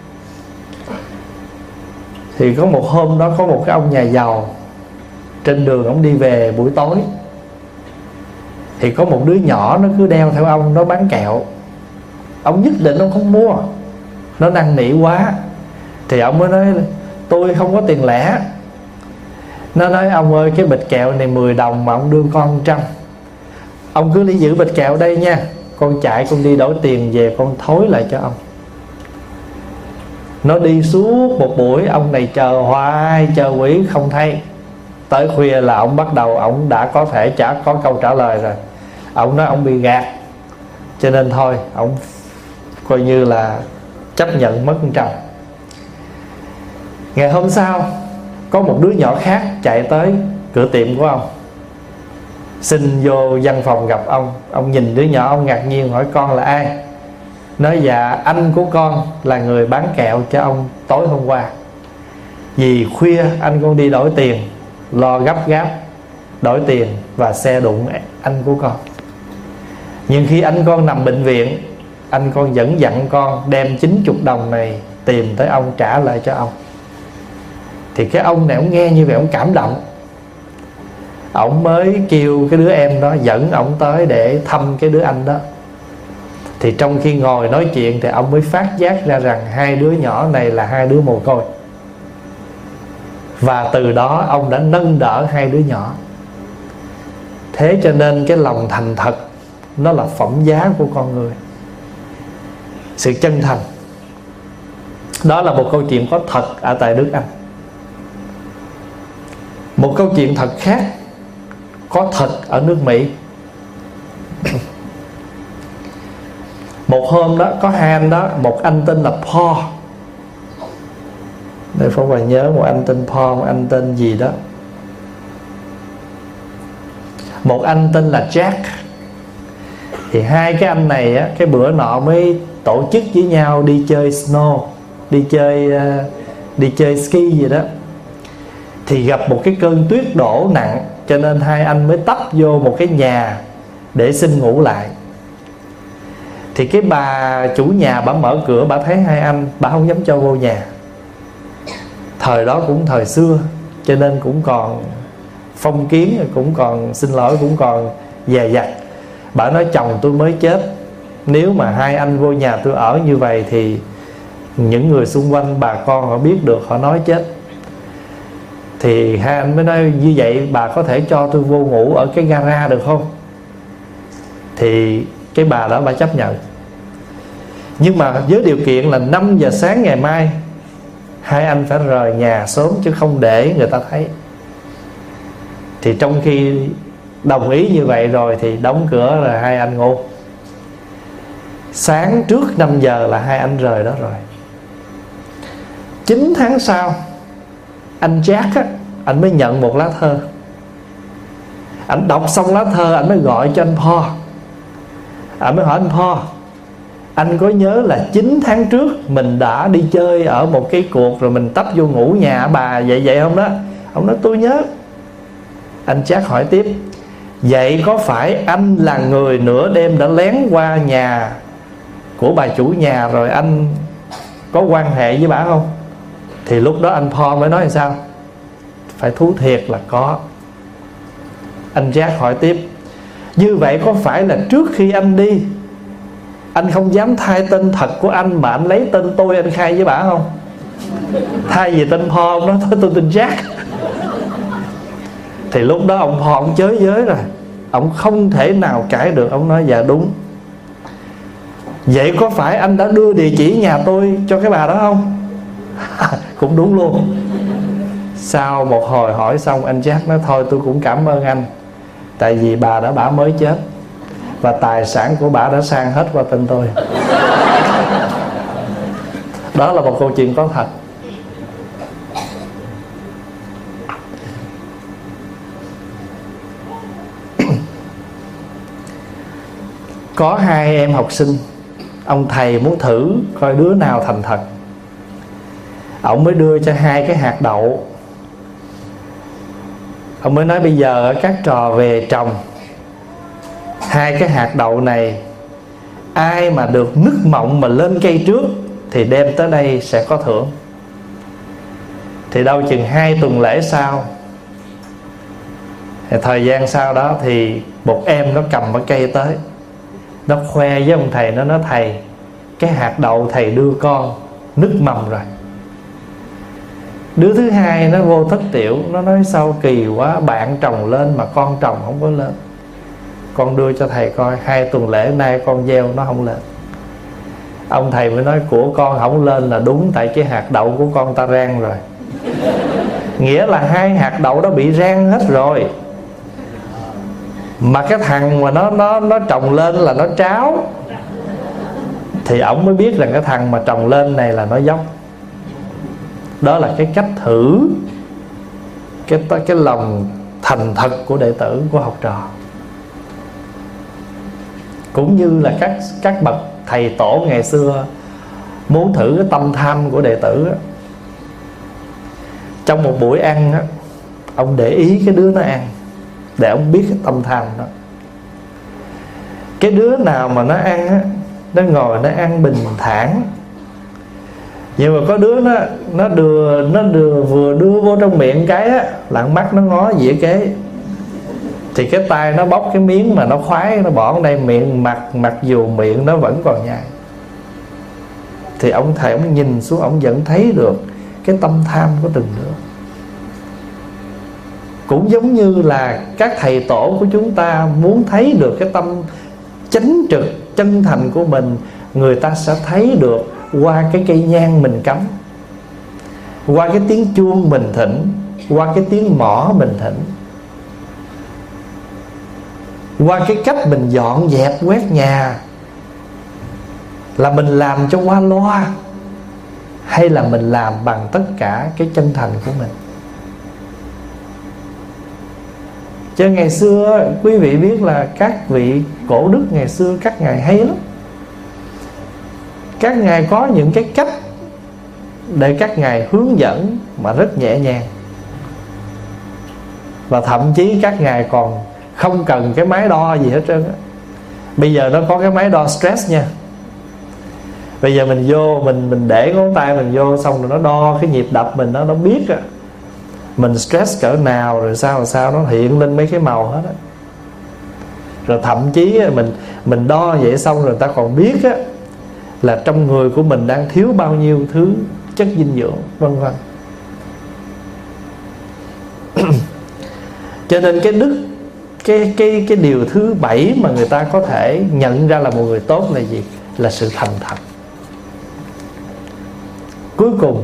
Thì có một hôm đó, có một cái ông nhà giàu, trên đường ông đi về buổi tối, thì có một đứa nhỏ nó cứ đeo theo ông, nó bán kẹo. Ông nhất định ông không mua, nó năn nỉ quá. Thì ông mới nói tôi không có tiền lẻ. Nó nói ông ơi, cái bịch kẹo này 10 đồng mà ông đưa con 100. Ông cứ đi giữ bịch kẹo đây nha, con chạy con đi đổi tiền về con thối lại cho ông. Nó đi suốt một buổi, ông này chờ hoài, chờ quỷ không thấy. Tới khuya là ông bắt đầu, ông đã có thể chả có câu trả lời rồi. Ông nói ông bị gạt, cho nên thôi, ông coi như là chấp nhận mất 100. Ngày hôm sau, có một đứa nhỏ khác chạy tới cửa tiệm của ông, xin vô văn phòng gặp ông. Ông nhìn đứa nhỏ, ông ngạc nhiên hỏi con là ai. Nói dạ anh của con là người bán kẹo cho ông tối hôm qua. Vì khuya anh con đi đổi tiền, lo gấp gáp đổi tiền và xe đụng anh của con. Nhưng khi anh con nằm bệnh viện, anh con vẫn dặn con đem 90 đồng này tìm tới ông trả lại cho ông. Thì cái ông này ông nghe như vậy ông cảm động. Ông mới kêu cái đứa em đó dẫn ông tới để thăm cái đứa anh đó. Thì trong khi ngồi nói chuyện thì ông mới phát giác ra rằng 2 đứa nhỏ này là 2 đứa mồ côi. Và từ đó ông đã nâng đỡ 2 đứa nhỏ. Thế cho nên cái lòng thành thật nó là phẩm giá của con người, sự chân thành. Đó là một câu chuyện có thật ở tại nước Anh. Một câu chuyện thật khác có thật ở nước Mỹ. Một hôm đó có 2 anh đó, một anh tên là Paul. Đây Pháp Hòa nhớ một anh tên Paul, một anh tên gì đó. Một anh tên là Jack. Thì 2 cái anh này á, cái bữa nọ mới tổ chức với nhau đi chơi snow, đi chơi ski gì đó. Thì gặp một cái cơn tuyết đổ nặng, cho nên 2 anh mới tấp vô một cái nhà để xin ngủ lại. Thì cái bà chủ nhà bà mở cửa, bà thấy 2 anh, bà không dám cho vô nhà. Thời đó cũng thời xưa, cho nên cũng còn phong kiến, cũng còn, xin lỗi, cũng còn dè dặt. Bà nói chồng tôi mới chết, nếu mà 2 anh vô nhà tôi ở như vậy thì những người xung quanh, bà con họ biết được, họ nói chết. Thì 2 anh mới nói như vậy bà có thể cho tôi vô ngủ ở cái gara được không? Thì cái bà đó bà chấp nhận. Nhưng mà với điều kiện là 5 giờ sáng ngày mai 2 anh phải rời nhà sớm, chứ không để người ta thấy. Thì trong khi đồng ý như vậy rồi thì đóng cửa là 2 anh ngủ. Sáng trước 5 giờ là 2 anh rời đó rồi. 9 tháng sau, anh Jack á, anh mới nhận một lá thơ. Anh đọc xong lá thơ, anh mới gọi cho anh Paul. Anh mới hỏi anh Paul, anh có nhớ là 9 tháng trước mình đã đi chơi ở một cái cuộc rồi mình tấp vô ngủ nhà bà vậy không đó? Ông nói tôi nhớ. Anh Jack hỏi tiếp, vậy có phải anh là người nửa đêm đã lén qua nhà của bà chủ nhà rồi anh có quan hệ với bà không? Thì lúc đó anh Paul mới nói làm sao? Phải thú thiệt là có. Anh Jack hỏi tiếp, Như vậy có phải là trước khi anh đi, anh không dám thay tên thật của anh mà anh lấy tên tôi anh khai với bả không? Thay vì tên Paul, ông nói tôi tên Jack. Thì lúc đó ông Paul ông chới giới rồi, ông không thể nào cãi được. Ông nói dạ đúng. Vậy có phải anh đã đưa địa chỉ nhà tôi cho cái bà đó không? Cũng đúng luôn. Sau một hồi hỏi xong, anh Jack nói thôi tôi cũng cảm ơn anh, tại vì bà mới chết và tài sản của bà đã sang hết qua tên tôi. Đó là một câu chuyện có thật. Có 2 em học sinh, ông thầy muốn thử coi đứa nào thành thật. Ông mới đưa cho 2 cái hạt đậu. Ông mới nói bây giờ các trò về trồng 2 cái hạt đậu này, ai mà được nứt mộng mà lên cây trước thì đem tới đây sẽ có thưởng. Thì đâu chừng 2 tuần lễ sau, thời gian sau đó, thì một em nó cầm cái cây tới, nó khoe với ông thầy, nó nói thầy, cái hạt đậu thầy đưa con nứt mầm rồi. Đứa thứ hai nó vô thất tiểu, nó nói sao kỳ quá, bạn trồng lên mà con trồng không có lên. Con đưa cho thầy coi, 2 tuần lễ nay con gieo nó không lên. Ông thầy mới nói của con không lên là đúng, tại cái hạt đậu của con ta rang rồi. Nghĩa là 2 hạt đậu đó bị rang hết rồi, mà cái thằng mà nó trồng lên là nó tráo. Thì ổng mới biết rằng cái thằng mà trồng lên này là nó dốc. Đó là cái cách thử cái lòng thành thật của đệ tử, của học trò. Cũng như là các bậc thầy tổ ngày xưa muốn thử cái tâm tham của đệ tử á. Trong một buổi ăn á, ông để ý cái đứa nó ăn để ông biết cái tâm tham đó. Cái đứa nào mà nó ăn á, nó ngồi nó ăn bình thản, nhưng mà có đứa nó vừa đưa vô trong miệng cái á, lặng mắt nó ngó dĩa kế, thì cái tay nó bóc cái miếng mà nó khoái, nó bỏ ở đây miệng, mặc dù miệng nó vẫn còn nhai. Thì ông thầy ông nhìn xuống, ông vẫn thấy được cái tâm tham của từng đứa. Cũng giống như là các thầy tổ của chúng ta muốn thấy được cái tâm chánh trực, chân thành của mình, người ta sẽ thấy được qua cái cây nhang mình cắm, qua cái tiếng chuông mình thỉnh, qua cái tiếng mõ mình thỉnh, qua cái cách mình dọn dẹp quét nhà. Là mình làm cho qua loa, hay là mình làm bằng tất cả cái chân thành của mình. Chứ ngày xưa quý vị biết là các vị cổ đức ngày xưa các ngài hay lắm. Các ngài có những cái cách để các ngài hướng dẫn mà rất nhẹ nhàng. Và thậm chí các ngài còn không cần cái máy đo gì hết trơn á. Bây giờ nó có cái máy đo stress nha. Bây giờ mình vô, mình để ngón tay mình vô, xong rồi nó đo cái nhịp đập mình, nó biết á, mình stress cỡ nào, rồi sao nó hiện lên mấy cái màu hết á. Rồi thậm chí mình đo vậy xong rồi ta còn biết á, là trong người của mình đang thiếu bao nhiêu thứ chất dinh dưỡng, vân vân. Cho nên cái đức, cái điều thứ 7 mà người ta có thể nhận ra là một người tốt là gì? Là sự thành thật. Cuối cùng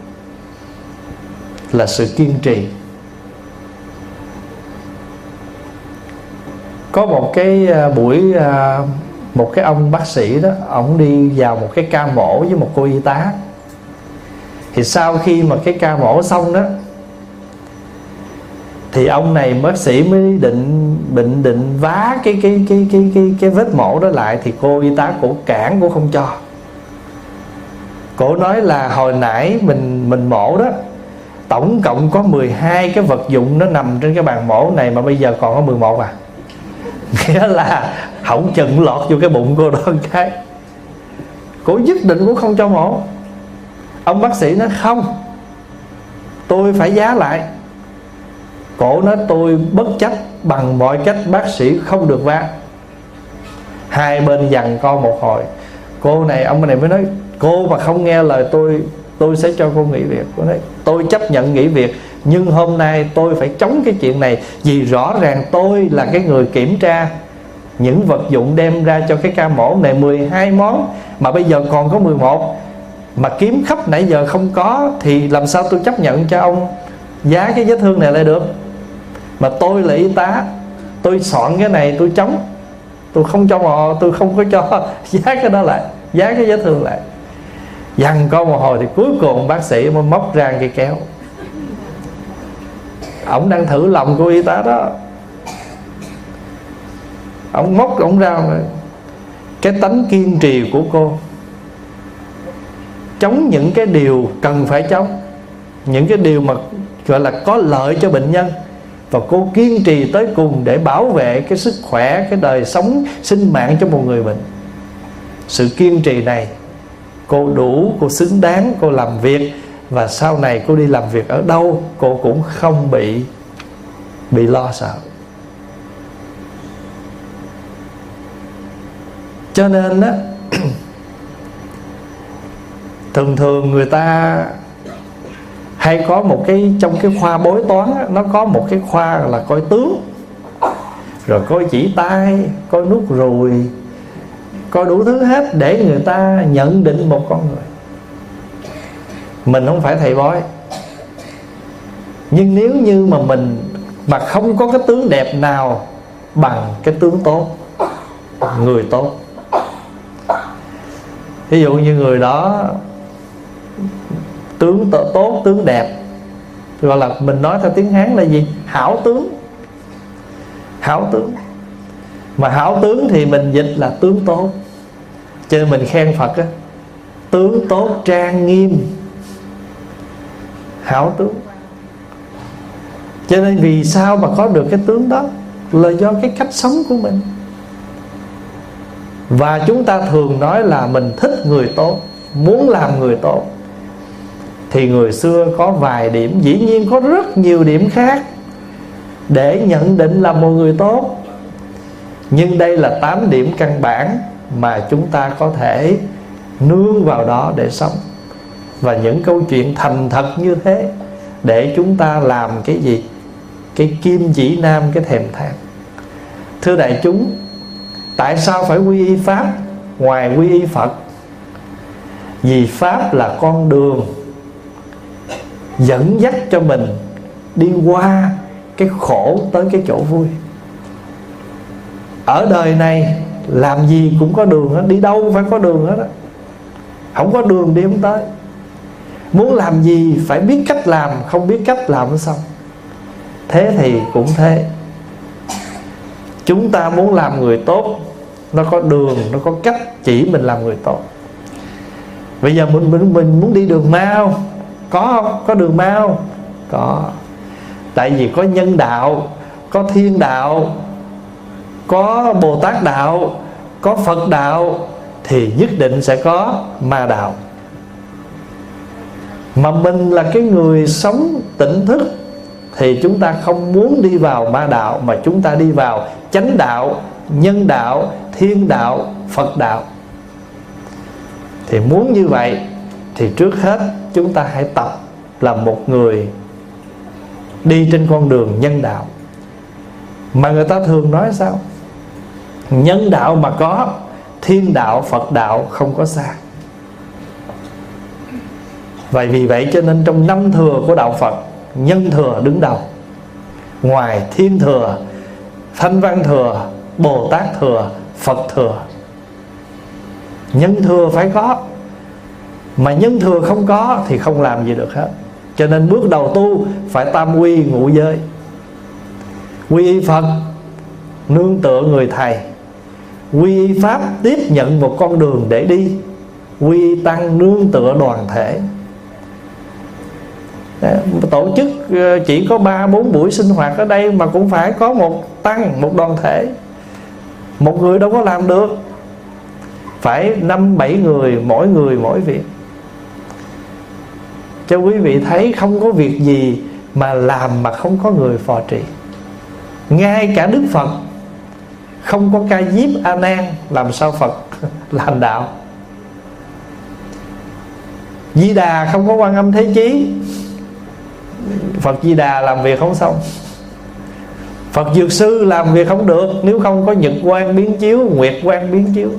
là sự kiên trì. Có một cái buổi, một cái ông bác sĩ đó, ông đi vào một cái ca mổ với một cô y tá. Thì sau khi mà cái ca mổ xong đó, thì ông này bác sĩ mới định vá cái vết mổ đó lại. Thì cô y tá cổ cản, cổ không cho. Cổ nói là hồi nãy mình mổ đó, tổng cộng có 12 cái vật dụng nó nằm trên cái bàn mổ này, mà bây giờ còn có 11 à. Nghĩa là hổng chừng lọt vô cái bụng cô đó một cái. Cổ nhất định cũng không cho mổ. Ông bác sĩ nói không, tôi phải giá lại. Cổ nói tôi bất chấp bằng mọi cách bác sĩ không được vác. Hai bên giằng co một hồi. Cô này, ông này mới nói cô mà không nghe lời tôi sẽ cho cô nghỉ việc. Cô nói tôi chấp nhận nghỉ việc, nhưng hôm nay tôi phải chống cái chuyện này. Vì rõ ràng tôi là cái người kiểm tra những vật dụng đem ra cho cái ca mổ này 12 món, mà bây giờ còn có 11, mà kiếm khắp nãy giờ không có, thì làm sao tôi chấp nhận cho ông giá cái vết thương này lại được. Mà tôi là y tá, tôi soạn cái này tôi chống, tôi không cho mò, tôi không có cho giá cái đó lại, giá cái vết thương lại. Dằn co một hồi thì cuối cùng bác sĩ mới móc ra cây kéo. Ổng đang thử lòng của y tá đó. Ổng móc ổng ra rồi. Cái tánh kiên trì của cô, chống những cái điều cần phải chống, những cái điều mà gọi là có lợi cho bệnh nhân, và cô kiên trì tới cùng để bảo vệ cái sức khỏe, cái đời sống, sinh mạng cho một người bệnh. Sự kiên trì này cô đủ, cô xứng đáng, cô làm việc. Và sau này cô đi làm việc ở đâu cô cũng không bị lo sợ. Cho nên á, thường người ta hay có một cái, trong cái khoa bói toán á, nó có một cái khoa là coi tướng, rồi coi chỉ tay, coi nút ruồi, coi đủ thứ hết để người ta nhận định một con người. Mình không phải thầy bói, nhưng nếu như mà mình mà không có cái tướng đẹp nào bằng cái tướng tốt, người tốt. Ví dụ như người đó tướng tốt, tướng đẹp, gọi là mình nói theo tiếng Hán là gì? Hảo tướng. Hảo tướng. Mà hảo tướng thì mình dịch là tướng tốt. Cho nên mình khen Phật á, tướng tốt trang nghiêm, hảo tướng. Cho nên vì sao mà có được cái tướng đó là do cái cách sống của mình. Và chúng ta thường nói là mình thích người tốt, muốn làm người tốt. Thì người xưa có vài điểm, dĩ nhiên có rất nhiều điểm khác để nhận định là một người tốt, nhưng đây là 8 điểm căn bản mà chúng ta có thể nương vào đó để sống. Và những câu chuyện thành thật như thế để chúng ta làm cái gì? Cái kim chỉ nam, cái thèm than. Thưa đại chúng, tại sao phải quy y Pháp ngoài quy y Phật? Vì Pháp là con đường dẫn dắt cho mình đi qua cái khổ tới cái chỗ vui. Ở đời này làm gì cũng có đường hết, đi đâu phải có đường hết á. Không có đường đi không tới. Muốn làm gì phải biết cách làm, không biết cách làm nó xong. Thế thì cũng thế. Chúng ta muốn làm người tốt, nó có đường, nó có cách chỉ mình làm người tốt. Bây giờ mình muốn đi đường mau, có không? Có đường mau? Có. Tại vì có nhân đạo, có thiên đạo, có Bồ Tát đạo, có Phật đạo, thì nhất định sẽ có ma đạo. Mà mình là cái người sống tỉnh thức thì chúng ta không muốn đi vào ma đạo, mà chúng ta đi vào chánh đạo, nhân đạo, thiên đạo, Phật đạo. Thì muốn như vậy thì trước hết chúng ta hãy tập là một người đi trên con đường nhân đạo. Mà người ta thường nói sao? Nhân đạo mà có, thiên đạo, Phật đạo không có xa. Vậy vì vậy cho nên trong 5 thừa của đạo Phật, nhân thừa đứng đầu. Ngoài thiên thừa, thanh văn thừa, Bồ Tát thừa, Phật thừa. Nhân thừa phải có. Mà nhân thừa không có thì không làm gì được hết. Cho nên bước đầu tu phải tam quy ngũ giới. Quy y Phật, nương tựa người thầy. Quy y Pháp, tiếp nhận một con đường để đi. Quy y Tăng, nương tựa đoàn thể. Tổ chức chỉ có 3-4 buổi sinh hoạt ở đây mà cũng phải có một tăng, một đoàn thể. Một người đâu có làm được, phải 5-7 người mỗi việc. Cho quý vị thấy không có việc gì mà làm mà không có người phò trì. Ngay cả Đức Phật không có Ca Diếp A Nan, làm sao Phật làm đạo? Di Đà không có Quan Âm Thế Chí, Phật Di Đà làm việc không xong. Phật Dược Sư làm việc không được nếu không có Nhật Quang biến chiếu, Nguyệt Quang biến chiếu.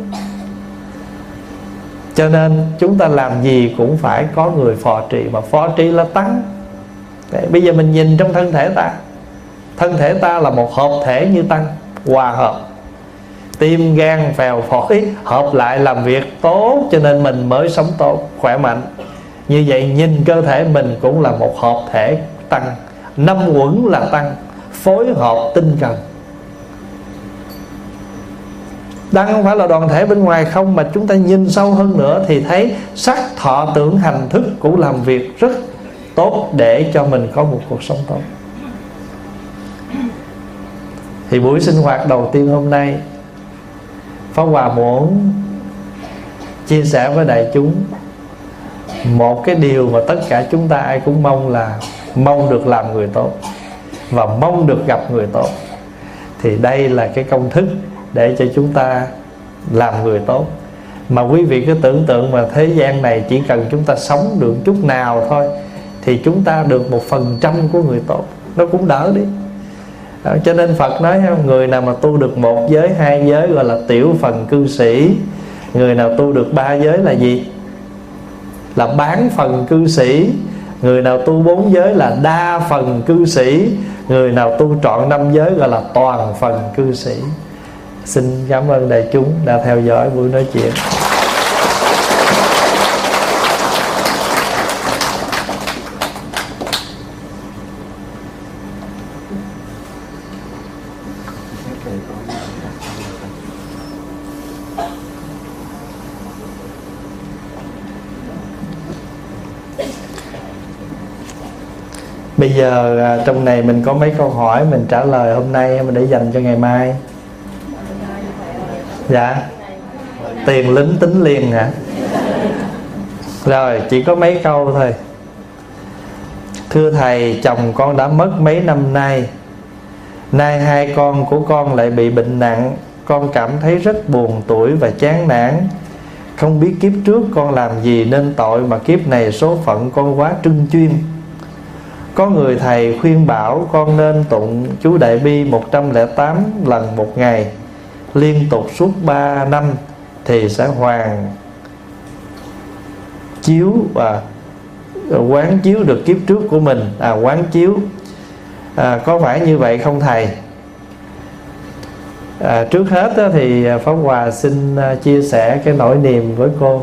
Cho nên chúng ta làm gì cũng phải có người phò trì, mà phò trì là tăng. Bây giờ mình nhìn trong thân thể ta, thân thể ta là một hợp thể như tăng, hòa hợp. Tim, gan, phèo, phổi hợp lại làm việc tốt, cho nên mình mới sống tốt, khỏe mạnh. Như vậy nhìn cơ thể mình cũng là một hợp thể tăng. Năm uẩn là tăng, phối hợp tinh cần. Tăng không phải là đoàn thể bên ngoài không, mà chúng ta nhìn sâu hơn nữa thì thấy sắc, thọ, tưởng, hành, thức cũng làm việc rất tốt để cho mình có một cuộc sống tốt. Thì buổi sinh hoạt đầu tiên hôm nay, Pháp Hòa muốn chia sẻ với đại chúng một cái điều mà tất cả chúng ta ai cũng mong, là mong được làm người tốt và mong được gặp người tốt. Thì đây là cái công thức để cho chúng ta làm người tốt. Mà quý vị cứ tưởng tượng mà thế gian này chỉ cần chúng ta sống được chút nào thôi thì chúng ta được 1% của người tốt, nó cũng đỡ đi. Đó, cho nên Phật nói người nào mà tu được 1 giới, 2 giới gọi là tiểu phần cư sĩ. Người nào tu được 3 giới là gì? Là bán phần cư sĩ. Người nào tu 4 giới là đa phần cư sĩ. Người nào tu trọn 5 giới gọi là toàn phần cư sĩ. Xin cảm ơn đại chúng đã theo dõi buổi nói chuyện. Bây giờ trong này mình có mấy câu hỏi mình trả lời hôm nay mình để dành cho ngày mai. Dạ. Tiền lính tính liền hả? Rồi chỉ có mấy câu thôi. Thưa thầy, chồng con đã mất mấy năm nay. Nay 2 con của con lại bị bệnh nặng. Con cảm thấy rất buồn tủi và chán nản. Không biết kiếp trước con làm gì nên tội mà kiếp này số phận con quá trưng chuyên. Có người thầy khuyên bảo con nên tụng chú Đại Bi 108 lần một ngày, liên tục suốt 3 năm thì sẽ hoàn chiếu và quán chiếu được kiếp trước của mình. Quán chiếu có phải như vậy không thầy? Trước hết thì Pháp Hòa xin chia sẻ cái nỗi niềm với cô.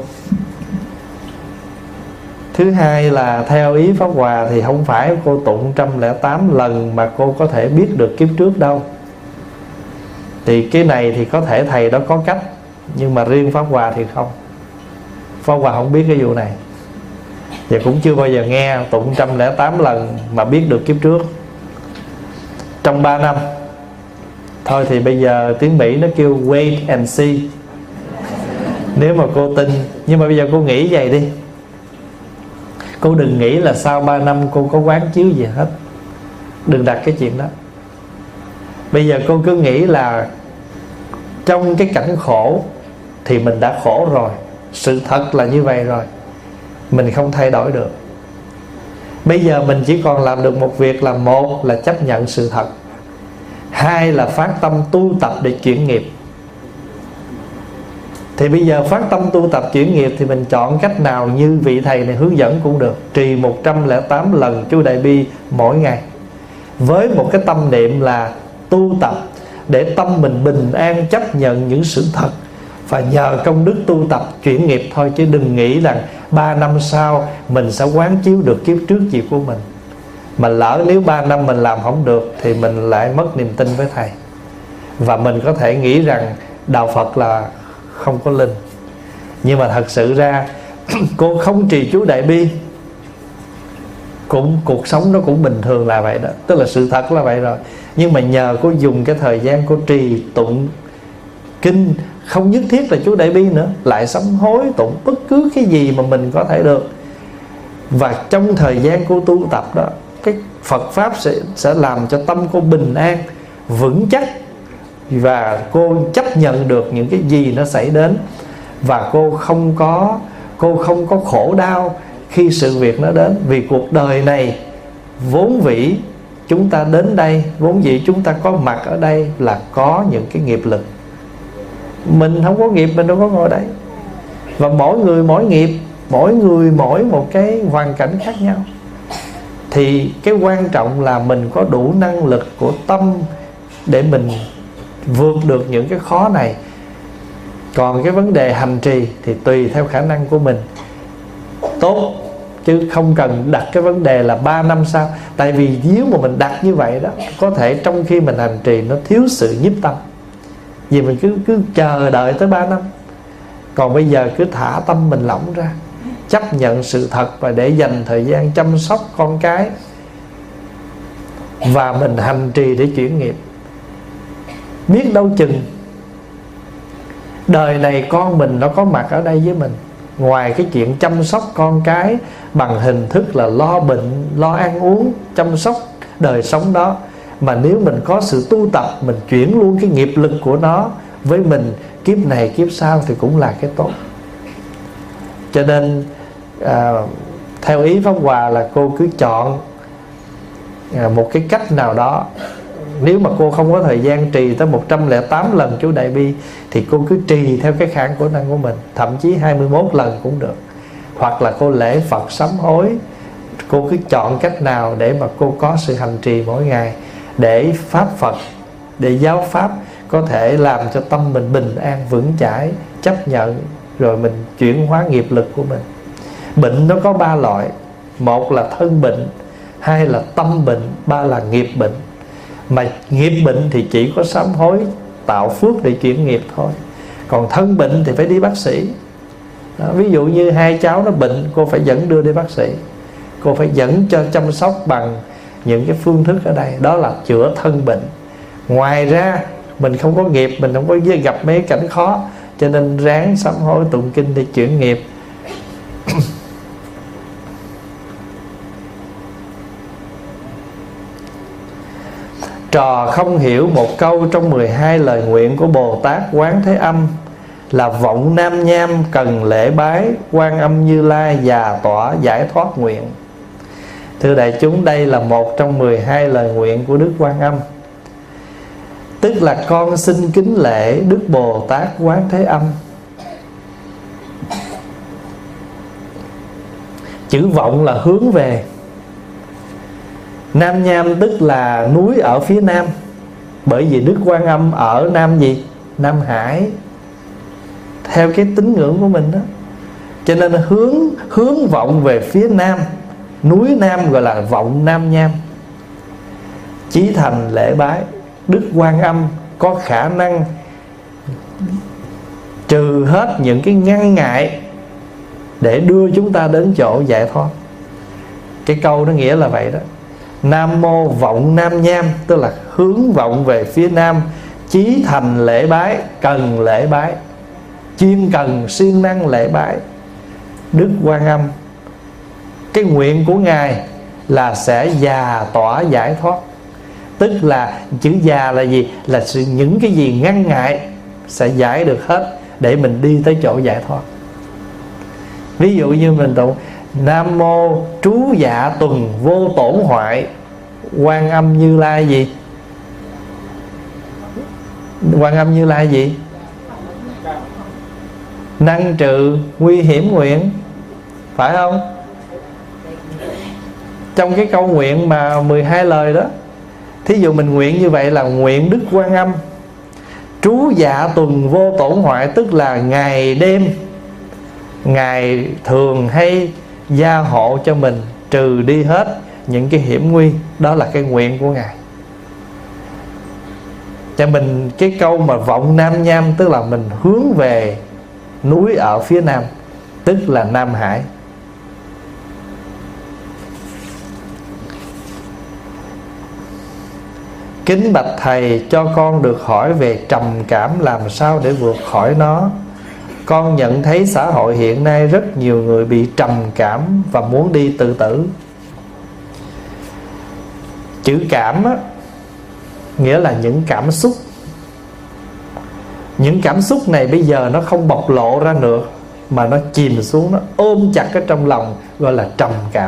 Thứ hai là theo ý Pháp Hòa thì không phải cô tụng 108 lần mà cô có thể biết được kiếp trước đâu. Thì cái này thì có thể thầy đó có cách, nhưng mà riêng Pháp Hòa thì không. Pháp Hòa không biết cái vụ này, và cũng chưa bao giờ nghe tụng 108 lần mà biết được kiếp trước trong 3 năm. Thôi thì bây giờ tiếng Mỹ nó kêu wait and see. Nếu mà cô tin, nhưng mà bây giờ cô nghĩ vậy đi. Cô đừng nghĩ là sau 3 năm cô có quán chiếu gì hết. Đừng đặt cái chuyện đó. Bây giờ cô cứ nghĩ là trong cái cảnh khổ thì mình đã khổ rồi. Sự thật là như vậy rồi, mình không thay đổi được. Bây giờ mình chỉ còn làm được một việc là: một là chấp nhận sự thật, hai là phát tâm tu tập để chuyển nghiệp. Thì bây giờ phát tâm tu tập chuyển nghiệp thì mình chọn cách nào như vị thầy này hướng dẫn cũng được. Trì 108 lần chú Đại Bi mỗi ngày, với một cái tâm niệm là tu tập để tâm mình bình an chấp nhận những sự thật, và nhờ công đức tu tập chuyển nghiệp thôi. Chứ đừng nghĩ rằng 3 năm sau mình sẽ quán chiếu được kiếp trước gì của mình. Mà lỡ nếu 3 năm mình làm không được thì mình lại mất niềm tin với thầy. Và mình có thể nghĩ rằng đạo Phật là không có linh. Nhưng mà thật sự ra cô không trì chú Đại Bi cũng cuộc sống nó cũng bình thường là vậy đó. Tức là sự thật là vậy rồi. Nhưng mà nhờ cô dùng cái thời gian cô trì tụng kinh, không nhất thiết là chú Đại Bi nữa, lại sám hối tụng bất cứ cái gì mà mình có thể được. Và trong thời gian cô tu tập đó cái Phật Pháp sẽ làm cho tâm cô bình an, vững chắc, và cô chấp nhận được những cái gì nó xảy đến, và cô không có khổ đau khi sự việc nó đến. Vì cuộc đời này vốn vĩ chúng ta đến đây, vốn dĩ chúng ta có mặt ở đây là có những cái nghiệp lực. Mình không có nghiệp mình đâu có ngồi đây. Và mỗi người mỗi nghiệp, mỗi người mỗi một cái hoàn cảnh khác nhau. Thì cái quan trọng là mình có đủ năng lực của tâm để mình vượt được những cái khó này. Còn cái vấn đề hành trì thì tùy theo khả năng của mình tốt, chứ không cần đặt cái vấn đề là 3 năm sau. Tại vì nếu mà mình đặt như vậy đó, có thể trong khi mình hành trì nó thiếu sự nhiếp tâm, vì mình cứ chờ đợi tới 3 năm. Còn bây giờ cứ thả tâm mình lỏng ra, chấp nhận sự thật, và để dành thời gian chăm sóc con cái, và mình hành trì để chuyển nghiệp. Biết đâu chừng đời này con mình nó có mặt ở đây với mình. Ngoài cái chuyện chăm sóc con cái bằng hình thức là lo bệnh, lo ăn uống, chăm sóc đời sống đó, mà nếu mình có sự tu tập, mình chuyển luôn cái nghiệp lực của nó với mình kiếp này kiếp sau thì cũng là cái tốt. Cho nên theo ý Pháp Hòa là cô cứ chọn một cái cách nào đó. Nếu mà cô không có thời gian trì tới 108 lần chú Đại Bi thì cô cứ trì theo cái khả năng của mình, thậm chí 21 lần cũng được. Hoặc là cô lễ Phật sám hối. Cô cứ chọn cách nào để mà cô có sự hành trì mỗi ngày, để Pháp Phật, để giáo Pháp có thể làm cho tâm mình bình an, vững chãi, chấp nhận, rồi mình chuyển hóa nghiệp lực của mình. Bệnh nó có 3 loại. Một là thân bệnh, hai là tâm bệnh, ba là nghiệp bệnh. Mà nghiệp bệnh thì chỉ có sám hối, tạo phước để chuyển nghiệp thôi. Còn thân bệnh thì phải đi bác sĩ đó. Ví dụ như hai cháu nó bệnh, cô phải dẫn đưa đi bác sĩ. Cô phải dẫn cho chăm sóc bằng những cái phương thức ở đây. Đó là chữa thân bệnh. Ngoài ra mình không có nghiệp, mình không có gặp mấy cảnh khó, cho nên ráng sám hối tụng kinh để chuyển nghiệp. Trò không hiểu một câu trong 12 lời nguyện của Bồ Tát Quán Thế Âm là vọng nam nham cần lễ bái Quan Âm Như Lai già tỏa giải thoát nguyện. Thưa đại chúng, đây là một trong 12 lời nguyện của Đức Quan Âm. Tức là con xin kính lễ Đức Bồ Tát Quán Thế Âm. Chữ vọng là hướng về. Nam nham tức là núi ở phía nam, bởi vì Đức Quan Âm ở Nam gì? Nam Hải, theo cái tín ngưỡng của mình đó. Cho nên hướng vọng về phía nam, núi nam gọi là vọng nam nham. Chí thành lễ bái. Đức Quan Âm có khả năng trừ hết những cái ngăn ngại để đưa chúng ta đến chỗ giải thoát. Cái câu nó nghĩa là vậy đó. Nam mô vọng nam nham, tức là hướng vọng về phía nam. Chí thành lễ bái, cần lễ bái, chuyên cần siêng năng lễ bái Đức Quan Âm. Cái nguyện của Ngài là sẽ già tỏa giải thoát. Tức là chữ già là gì? Là những cái gì ngăn ngại sẽ giải được hết để mình đi tới chỗ giải thoát. Ví dụ như mình tụng Nam mô trú dạ tuần vô tổn hoại Quan Âm Như Lai gì? Quan Âm Như Lai gì? Năng trừ nguy hiểm nguyện, phải không? Trong cái câu nguyện mà 12 lời đó, thí dụ mình nguyện như vậy là nguyện Đức Quan Âm trú dạ tuần vô tổn hoại, tức là ngày đêm Ngài thường hay gia hộ cho mình, trừ đi hết những cái hiểm nguy. Đó là cái nguyện của Ngài. Cho mình cái câu mà vọng nam nham, tức là mình hướng về núi ở phía nam, tức là Nam Hải. Kính bạch thầy, cho con được hỏi về trầm cảm làm sao để vượt khỏi nó. Con nhận thấy xã hội hiện nay rất nhiều người bị trầm cảm và muốn đi tự tử. Chữ cảm á, nghĩa là những cảm xúc. Những cảm xúc này bây giờ nó không bộc lộ ra nữa, mà nó chìm xuống, nó ôm chặt ở trong lòng, gọi là trầm cảm.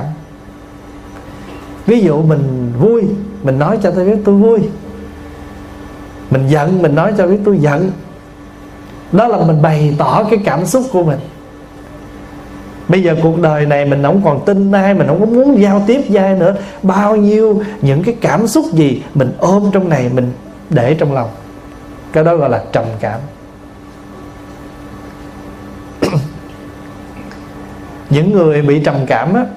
Ví dụ mình vui, mình nói cho tôi biết tôi vui. Mình giận, mình nói cho biết tôi giận. Đó là mình bày tỏ cái cảm xúc của mình. Bây giờ cuộc đời này mình không còn tin ai, mình không có muốn giao tiếp với ai nữa. Bao nhiêu những cái cảm xúc gì mình ôm trong này, mình để trong lòng. Cái đó gọi là trầm cảm. Những người bị trầm cảm á,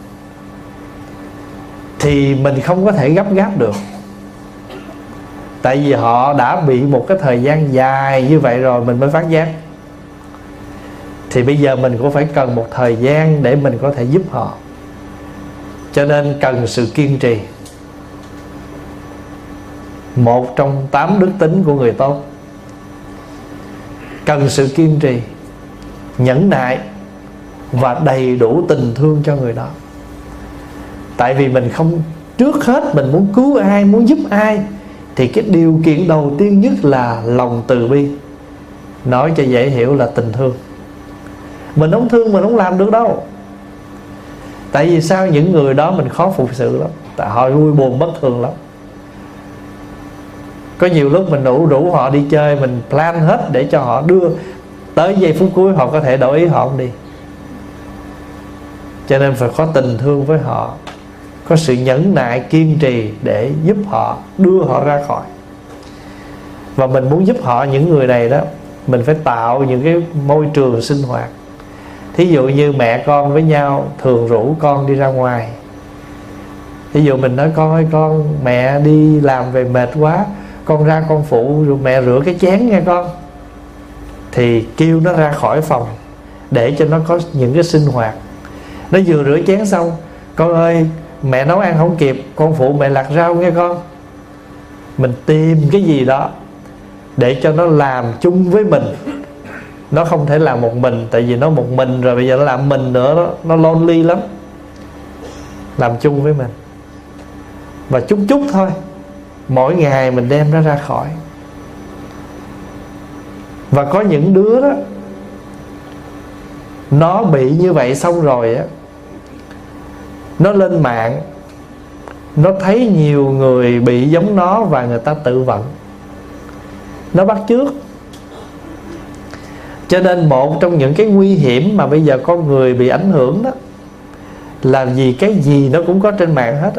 thì mình không có thể gấp gáp được. Tại vì họ đã bị một cái thời gian dài như vậy rồi mình mới phát giác. Thì bây giờ mình cũng phải cần một thời gian để mình có thể giúp họ. Cho nên cần sự kiên trì. Một trong 8 đức tính của người tốt. Cần sự kiên trì, nhẫn nại và đầy đủ tình thương cho người đó. Tại vì mình không, trước hết mình muốn cứu ai, muốn giúp ai, thì cái điều kiện đầu tiên nhất là lòng từ bi. Nói cho dễ hiểu là tình thương. Mình không thương mình không làm được đâu. Tại vì sao? Những người đó mình khó phục sự lắm. Tại họ vui buồn bất thường lắm. Có nhiều lúc mình rủ họ đi chơi, mình plan hết để cho họ đưa, tới giây phút cuối họ có thể đổi ý, họ không đi. Cho nên phải có tình thương với họ, có sự nhẫn nại kiên trì để giúp họ, đưa họ ra khỏi. Và mình muốn giúp họ, những người này đó, mình phải tạo những cái môi trường sinh hoạt. Thí dụ như mẹ con với nhau thường rủ con đi ra ngoài. Thí dụ mình nói con ơi, con mẹ đi làm về mệt quá, con ra con phụ rồi mẹ rửa cái chén nha con. Thì kêu nó ra khỏi phòng để cho nó có những cái sinh hoạt. Nó vừa rửa chén xong, con ơi mẹ nấu ăn không kịp, con phụ mẹ lặt rau nghe con. Mình tìm cái gì đó để cho nó làm chung với mình. Nó không thể làm một mình, tại vì nó một mình rồi bây giờ nó làm mình nữa, nó lonely lắm. Làm chung với mình. Và chút chút thôi, mỗi ngày mình đem nó ra khỏi. Và có những đứa đó, nó bị như vậy xong rồi á, nó lên mạng, nó thấy nhiều người bị giống nó và người ta tự vận, nó bắt chước. Cho nên một trong những cái nguy hiểm mà bây giờ con người bị ảnh hưởng đó là vì cái gì nó cũng có trên mạng hết á.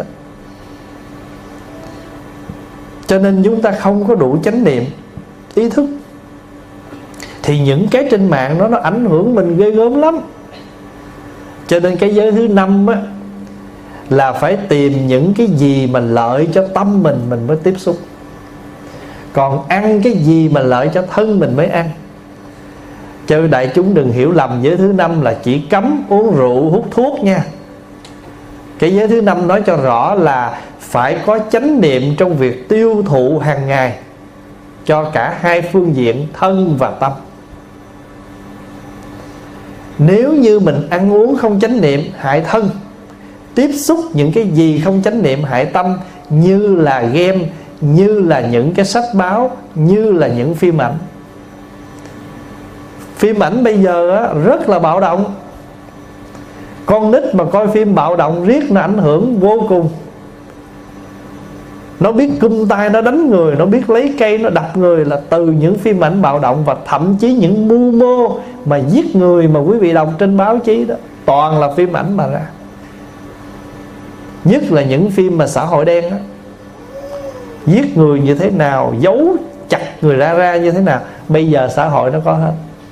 Cho nên chúng ta không có đủ chánh niệm, ý thức, thì những cái trên mạng nó ảnh hưởng mình ghê gớm lắm. Cho nên cái giới thứ 5 á, là phải tìm những cái gì mà lợi cho tâm mình mới tiếp xúc. Còn ăn cái gì mà lợi cho thân mình mới ăn. Cho đại chúng đừng hiểu lầm, giới thứ 5 là chỉ cấm uống rượu, hút thuốc nha. Cái giới thứ 5 nói cho rõ là phải có chánh niệm trong việc tiêu thụ hàng ngày cho cả hai phương diện thân và tâm. Nếu như mình ăn uống không chánh niệm hại thân, tiếp xúc những cái gì không chánh niệm hại tâm, như là game, như là những cái sách báo, như là những phim ảnh. Phim ảnh bây giờ á, rất là bạo động. Con nít mà coi phim bạo động riết nó ảnh hưởng vô cùng. Nó biết cung tay nó đánh người, nó biết lấy cây nó đập người là từ những phim ảnh bạo động. Và thậm chí những mưu mô mà giết người mà quý vị đọc trên báo chí đó, toàn là phim ảnh mà ra. Nhất là những phim mà xã hội đen đó, giết người như thế nào, giấu chặt người ra như thế nào, bây giờ xã hội nó có hết.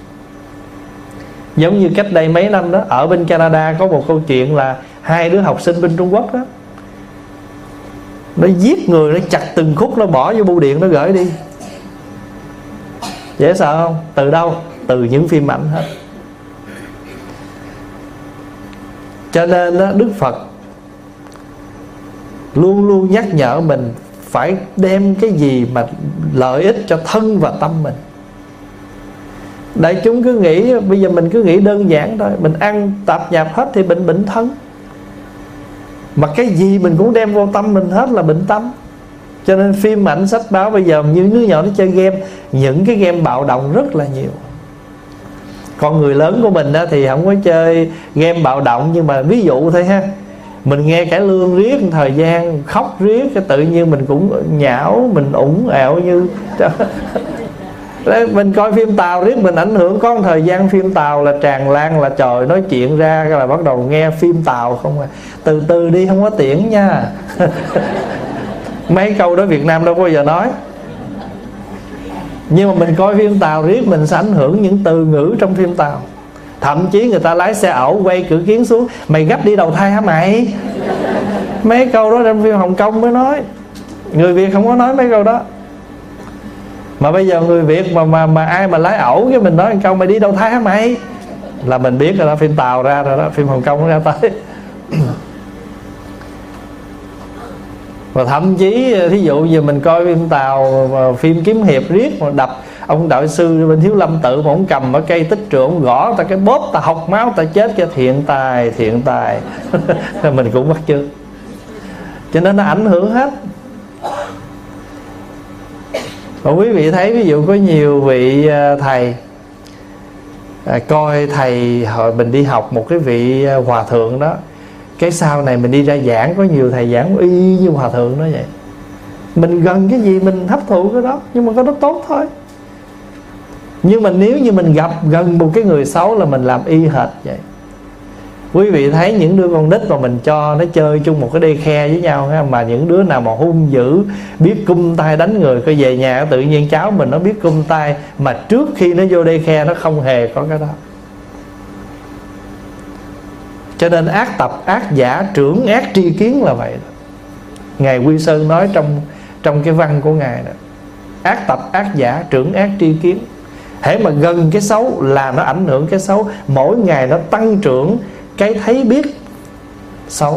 Giống như cách đây mấy năm đó, ở bên Canada có một câu chuyện là 2 đứa học sinh bên Trung Quốc đó, nó giết người, nó chặt từng khúc, nó bỏ vô bưu điện, nó gửi đi. Dễ sợ không? Từ đâu? Từ những phim ảnh hết. Cho nên đó, Đức Phật luôn luôn nhắc nhở mình phải đem cái gì mà lợi ích cho thân và tâm mình. Đại chúng cứ nghĩ, bây giờ mình cứ nghĩ đơn giản thôi, mình ăn tạp nhạp hết thì bệnh thân. Mà cái gì mình cũng đem vô tâm mình hết là bệnh tâm. Cho nên phim ảnh sách báo bây giờ như đứa nhỏ nó chơi game, những cái game bạo động rất là nhiều. Còn người lớn của mình á, thì không có chơi game bạo động, nhưng mà ví dụ thôi ha, mình nghe cải lương riết thời gian, khóc riết, cái tự nhiên mình cũng nhão, mình ủng ẹo như đấy, mình coi phim Tàu riết mình ảnh hưởng. Có một thời gian phim Tàu là tràn lan, là trời nói chuyện ra là bắt đầu nghe phim Tàu không à. Từ từ đi, không có tiễn nha. Mấy câu đó Việt Nam đâu có bao giờ nói. Nhưng mà mình coi phim Tàu riết mình sẽ ảnh hưởng những từ ngữ trong phim Tàu. Thậm chí người ta lái xe ẩu quay cửa kiến xuống, mày gấp đi đầu thai hả mày? Mấy câu đó trong phim Hồng Kông mới nói. Người Việt không có nói mấy câu đó. Mà bây giờ người Việt mà ai mà lái ẩu cái mình nói một câu mày đi đầu thai hả mày, là mình biết rồi đó, phim Tàu ra rồi đó, phim Hồng Kông nó ra tới. Và thậm chí thí dụ như mình coi phim Tàu phim kiếm hiệp riết mà đập ông đạo sư bên Thiếu Lâm Tự mà ông cầm ở cây tích trượng, ông gõ ta cái bóp ta học máu ta chết cho thiện tài. Mình cũng bắt chước. Cho nên nó ảnh hưởng hết. Và quý vị thấy ví dụ có nhiều vị thầy coi thầy hồi mình đi học một cái vị hòa thượng đó, cái sau này mình đi ra giảng, có nhiều thầy giảng y như hòa thượng đó vậy. Mình gần cái gì mình hấp thụ cái đó, nhưng mà cái đó tốt thôi. Nhưng mà nếu như mình gặp gần một cái người xấu là mình làm y hệt vậy. Quý vị thấy những đứa con nít mà mình cho nó chơi chung một cái đê khe với nhau ha, mà những đứa nào mà hung dữ, biết cung tay đánh người, coi về nhà tự nhiên cháu mình nó biết cung tay, mà trước khi nó vô đê khe nó không hề có cái đó. Cho nên ác tập, ác giả, trưởng ác tri kiến là vậy đó. Ngài Quy Sơn nói trong cái văn của Ngài đó, ác tập, ác giả, trưởng ác tri kiến. Hễ mà gần cái xấu là nó ảnh hưởng cái xấu. Mỗi ngày nó tăng trưởng cái thấy biết xấu.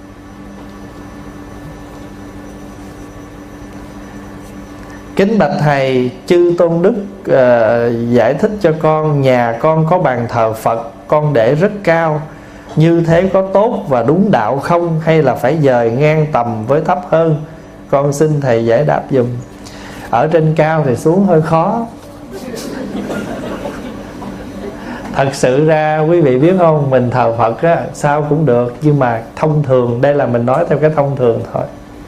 Kính bạch thầy, chư tôn đức giải thích cho con, nhà con có bàn thờ Phật, con để rất cao, như thế có tốt và đúng đạo không, hay là phải dời ngang tầm với thấp hơn? Con xin thầy giải đáp dùm. Ở trên cao thì xuống hơi khó. Thật sự ra quý vị biết không, mình thờ Phật á, sao cũng được, nhưng mà thông thường, đây là mình nói theo cái thông thường thôi.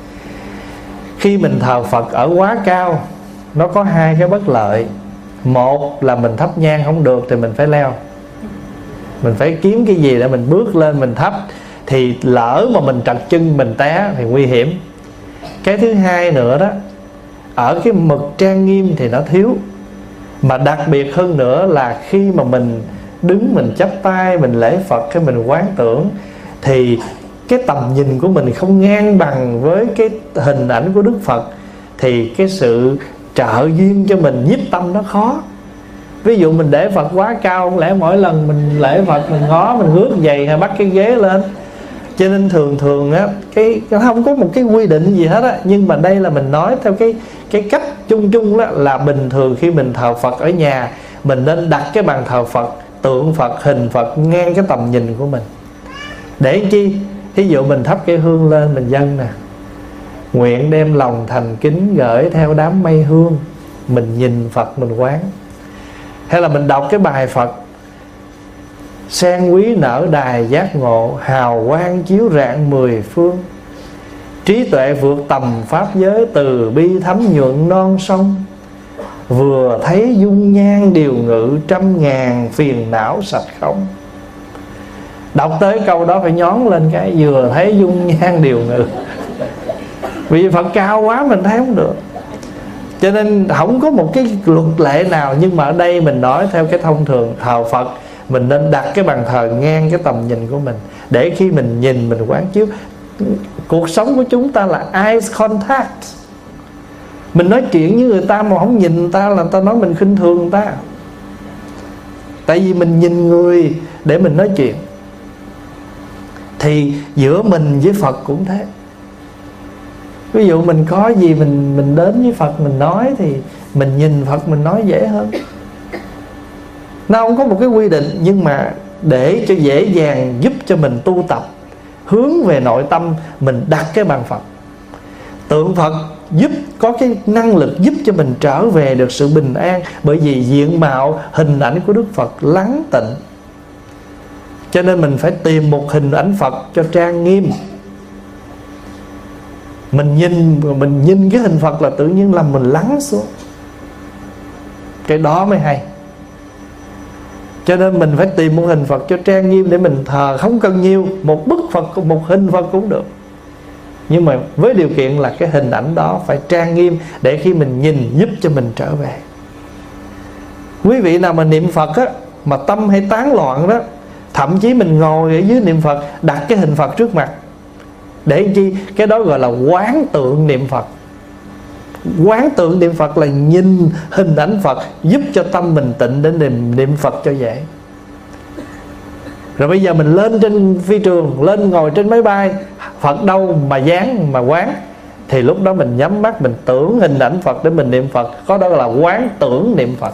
Khi mình thờ Phật ở quá cao, nó có hai cái bất lợi. Một là mình thắp nhang không được thì mình phải leo, mình phải kiếm cái gì để mình bước lên mình thắp. Thì lỡ mà mình trật chân mình té thì nguy hiểm. Cái thứ hai nữa đó, ở cái mực trang nghiêm thì nó thiếu. Mà đặc biệt hơn nữa là khi mà mình đứng mình chắp tay mình lễ Phật, cái mình quán tưởng, thì cái tầm nhìn của mình không ngang bằng với cái hình ảnh của Đức Phật, thì cái sự trợ duyên cho mình nhiếp tâm nó khó. Ví dụ mình để Phật quá cao, không lẽ mỗi lần mình lễ Phật mình ngó, mình ngước giày hay bắt cái ghế lên. Cho nên thường á, cái không có một cái quy định gì hết á. Nhưng mà đây là mình nói theo cái cách chung chung đó, là bình thường khi mình thờ Phật ở nhà, mình nên đặt cái bàn thờ Phật, tượng Phật, hình Phật ngang cái tầm nhìn của mình. Để chi? Thí dụ mình thắp cái hương lên mình dâng nè, nguyện đem lòng thành kính gửi theo đám mây hương, mình nhìn Phật mình quán. Hay là mình đọc cái bài Phật, sen quý nở đài giác ngộ, hào quang chiếu rạng mười phương, trí tuệ vượt tầm pháp giới, từ bi thấm nhuận non sông, vừa thấy dung nhan điều ngự, trăm ngàn phiền não sạch không. Đọc tới câu đó phải nhón lên cái vừa thấy dung nhan điều ngự. Vì Phật cao quá mình thấy không được. Cho nên không có một cái luật lệ nào. Nhưng mà ở đây mình nói theo cái thông thường, thờ Phật mình nên đặt cái bàn thờ ngang cái tầm nhìn của mình, để khi mình nhìn mình quán chiếu. Cuộc sống của chúng ta là eye contact. Mình nói chuyện với người ta mà không nhìn người ta là người ta nói mình khinh thường người ta. Tại vì mình nhìn người để mình nói chuyện. Thì giữa mình với Phật cũng thế. Ví dụ mình có gì mình đến với Phật mình nói, thì mình nhìn Phật mình nói dễ hơn. Nó không có một cái quy định, nhưng mà để cho dễ dàng giúp cho mình tu tập, hướng về nội tâm, mình đặt cái bàn Phật. Tượng Phật giúp có cái năng lực giúp cho mình trở về được sự bình an, bởi vì diện mạo hình ảnh của Đức Phật lắng tịnh. Cho nên mình phải tìm một hình ảnh Phật cho trang nghiêm. Mình nhìn cái hình Phật là tự nhiên làm mình lắng xuống. Cái đó mới hay. Cho nên mình phải tìm một hình Phật cho trang nghiêm để mình thờ. Không cần nhiều, một bức Phật, một hình Phật cũng được, nhưng mà với điều kiện là cái hình ảnh đó phải trang nghiêm, để khi mình nhìn giúp cho mình trở về. Quý vị nào mà niệm Phật á, mà tâm hay tán loạn đó, thậm chí mình ngồi ở dưới niệm Phật, đặt cái hình Phật trước mặt. Để chi? Cái đó gọi là quán tượng niệm Phật. Quán tượng niệm Phật là nhìn hình ảnh Phật, giúp cho tâm mình tịnh để niệm Phật cho dễ. Rồi bây giờ mình lên trên phi trường, lên ngồi trên máy bay, Phật đâu mà dán mà quán, thì lúc đó mình nhắm mắt, mình tưởng hình ảnh Phật để mình niệm Phật. Có đó là quán tưởng niệm Phật.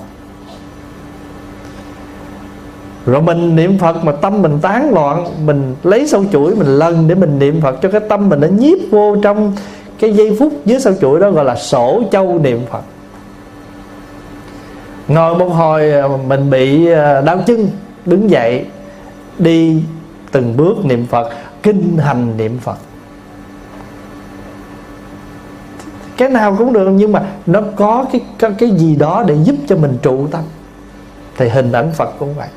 Rồi mình niệm Phật mà tâm mình tán loạn, mình lấy sâu chuỗi mình lần để mình niệm Phật cho cái tâm mình nó nhiếp vô trong cái giây phút dưới sâu chuỗi đó, gọi là sổ châu niệm Phật. Ngồi một hồi mình bị đau chân, đứng dậy đi từng bước niệm Phật, kinh hành niệm Phật. Cái nào cũng được, nhưng mà nó có cái gì đó để giúp cho mình trụ tâm. Thì hình ảnh Phật cũng vậy.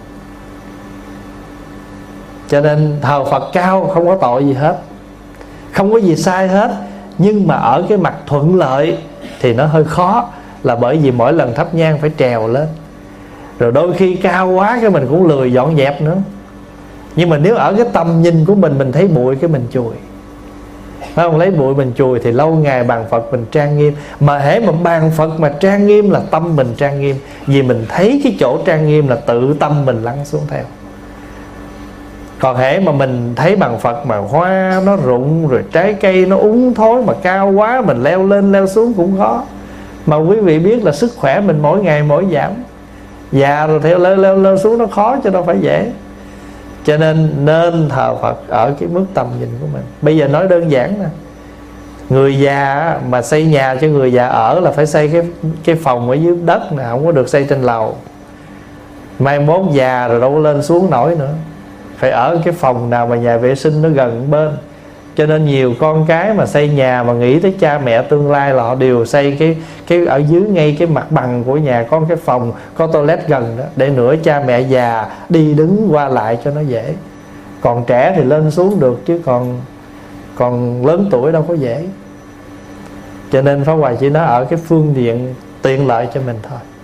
Cho nên thờ Phật cao không có tội gì hết, không có gì sai hết. Nhưng mà ở cái mặt thuận lợi thì nó hơi khó, là bởi vì mỗi lần thắp nhang phải trèo lên, rồi đôi khi cao quá cái mình cũng lười dọn dẹp nữa. Nhưng mà nếu ở cái tầm nhìn của mình thấy bụi cái mình chùi, phải không? Lấy bụi mình chùi thì lâu ngày bàn Phật mình trang nghiêm. Mà hễ mà bàn Phật mà trang nghiêm là tâm mình trang nghiêm. Vì mình thấy cái chỗ trang nghiêm là tự tâm mình lắng xuống theo. Còn hễ mà mình thấy bàn Phật mà hoa nó rụng, rồi trái cây nó úng thối, mà cao quá mình leo lên leo xuống cũng khó. Mà quý vị biết là sức khỏe mình mỗi ngày mỗi giảm, già rồi theo leo xuống nó khó chứ đâu phải dễ. Cho nên thờ Phật ở cái mức tầm nhìn của mình. Bây giờ nói đơn giản nè, người già mà xây nhà cho người già ở là phải xây cái phòng ở dưới đất nè, không có được xây trên lầu. Mai mốt già rồi đâu có lên xuống nổi nữa, phải ở cái phòng nào mà nhà vệ sinh nó gần bên. Cho nên nhiều con cái mà xây nhà mà nghĩ tới cha mẹ tương lai là họ đều xây cái ở dưới ngay cái mặt bằng của nhà có cái phòng, có toilet gần đó, để nữa cha mẹ già đi đứng qua lại cho nó dễ. Còn trẻ thì lên xuống được, chứ còn lớn tuổi đâu có dễ. Cho nên Pháp Hòa chỉ nói ở cái phương diện tiện lợi cho mình thôi.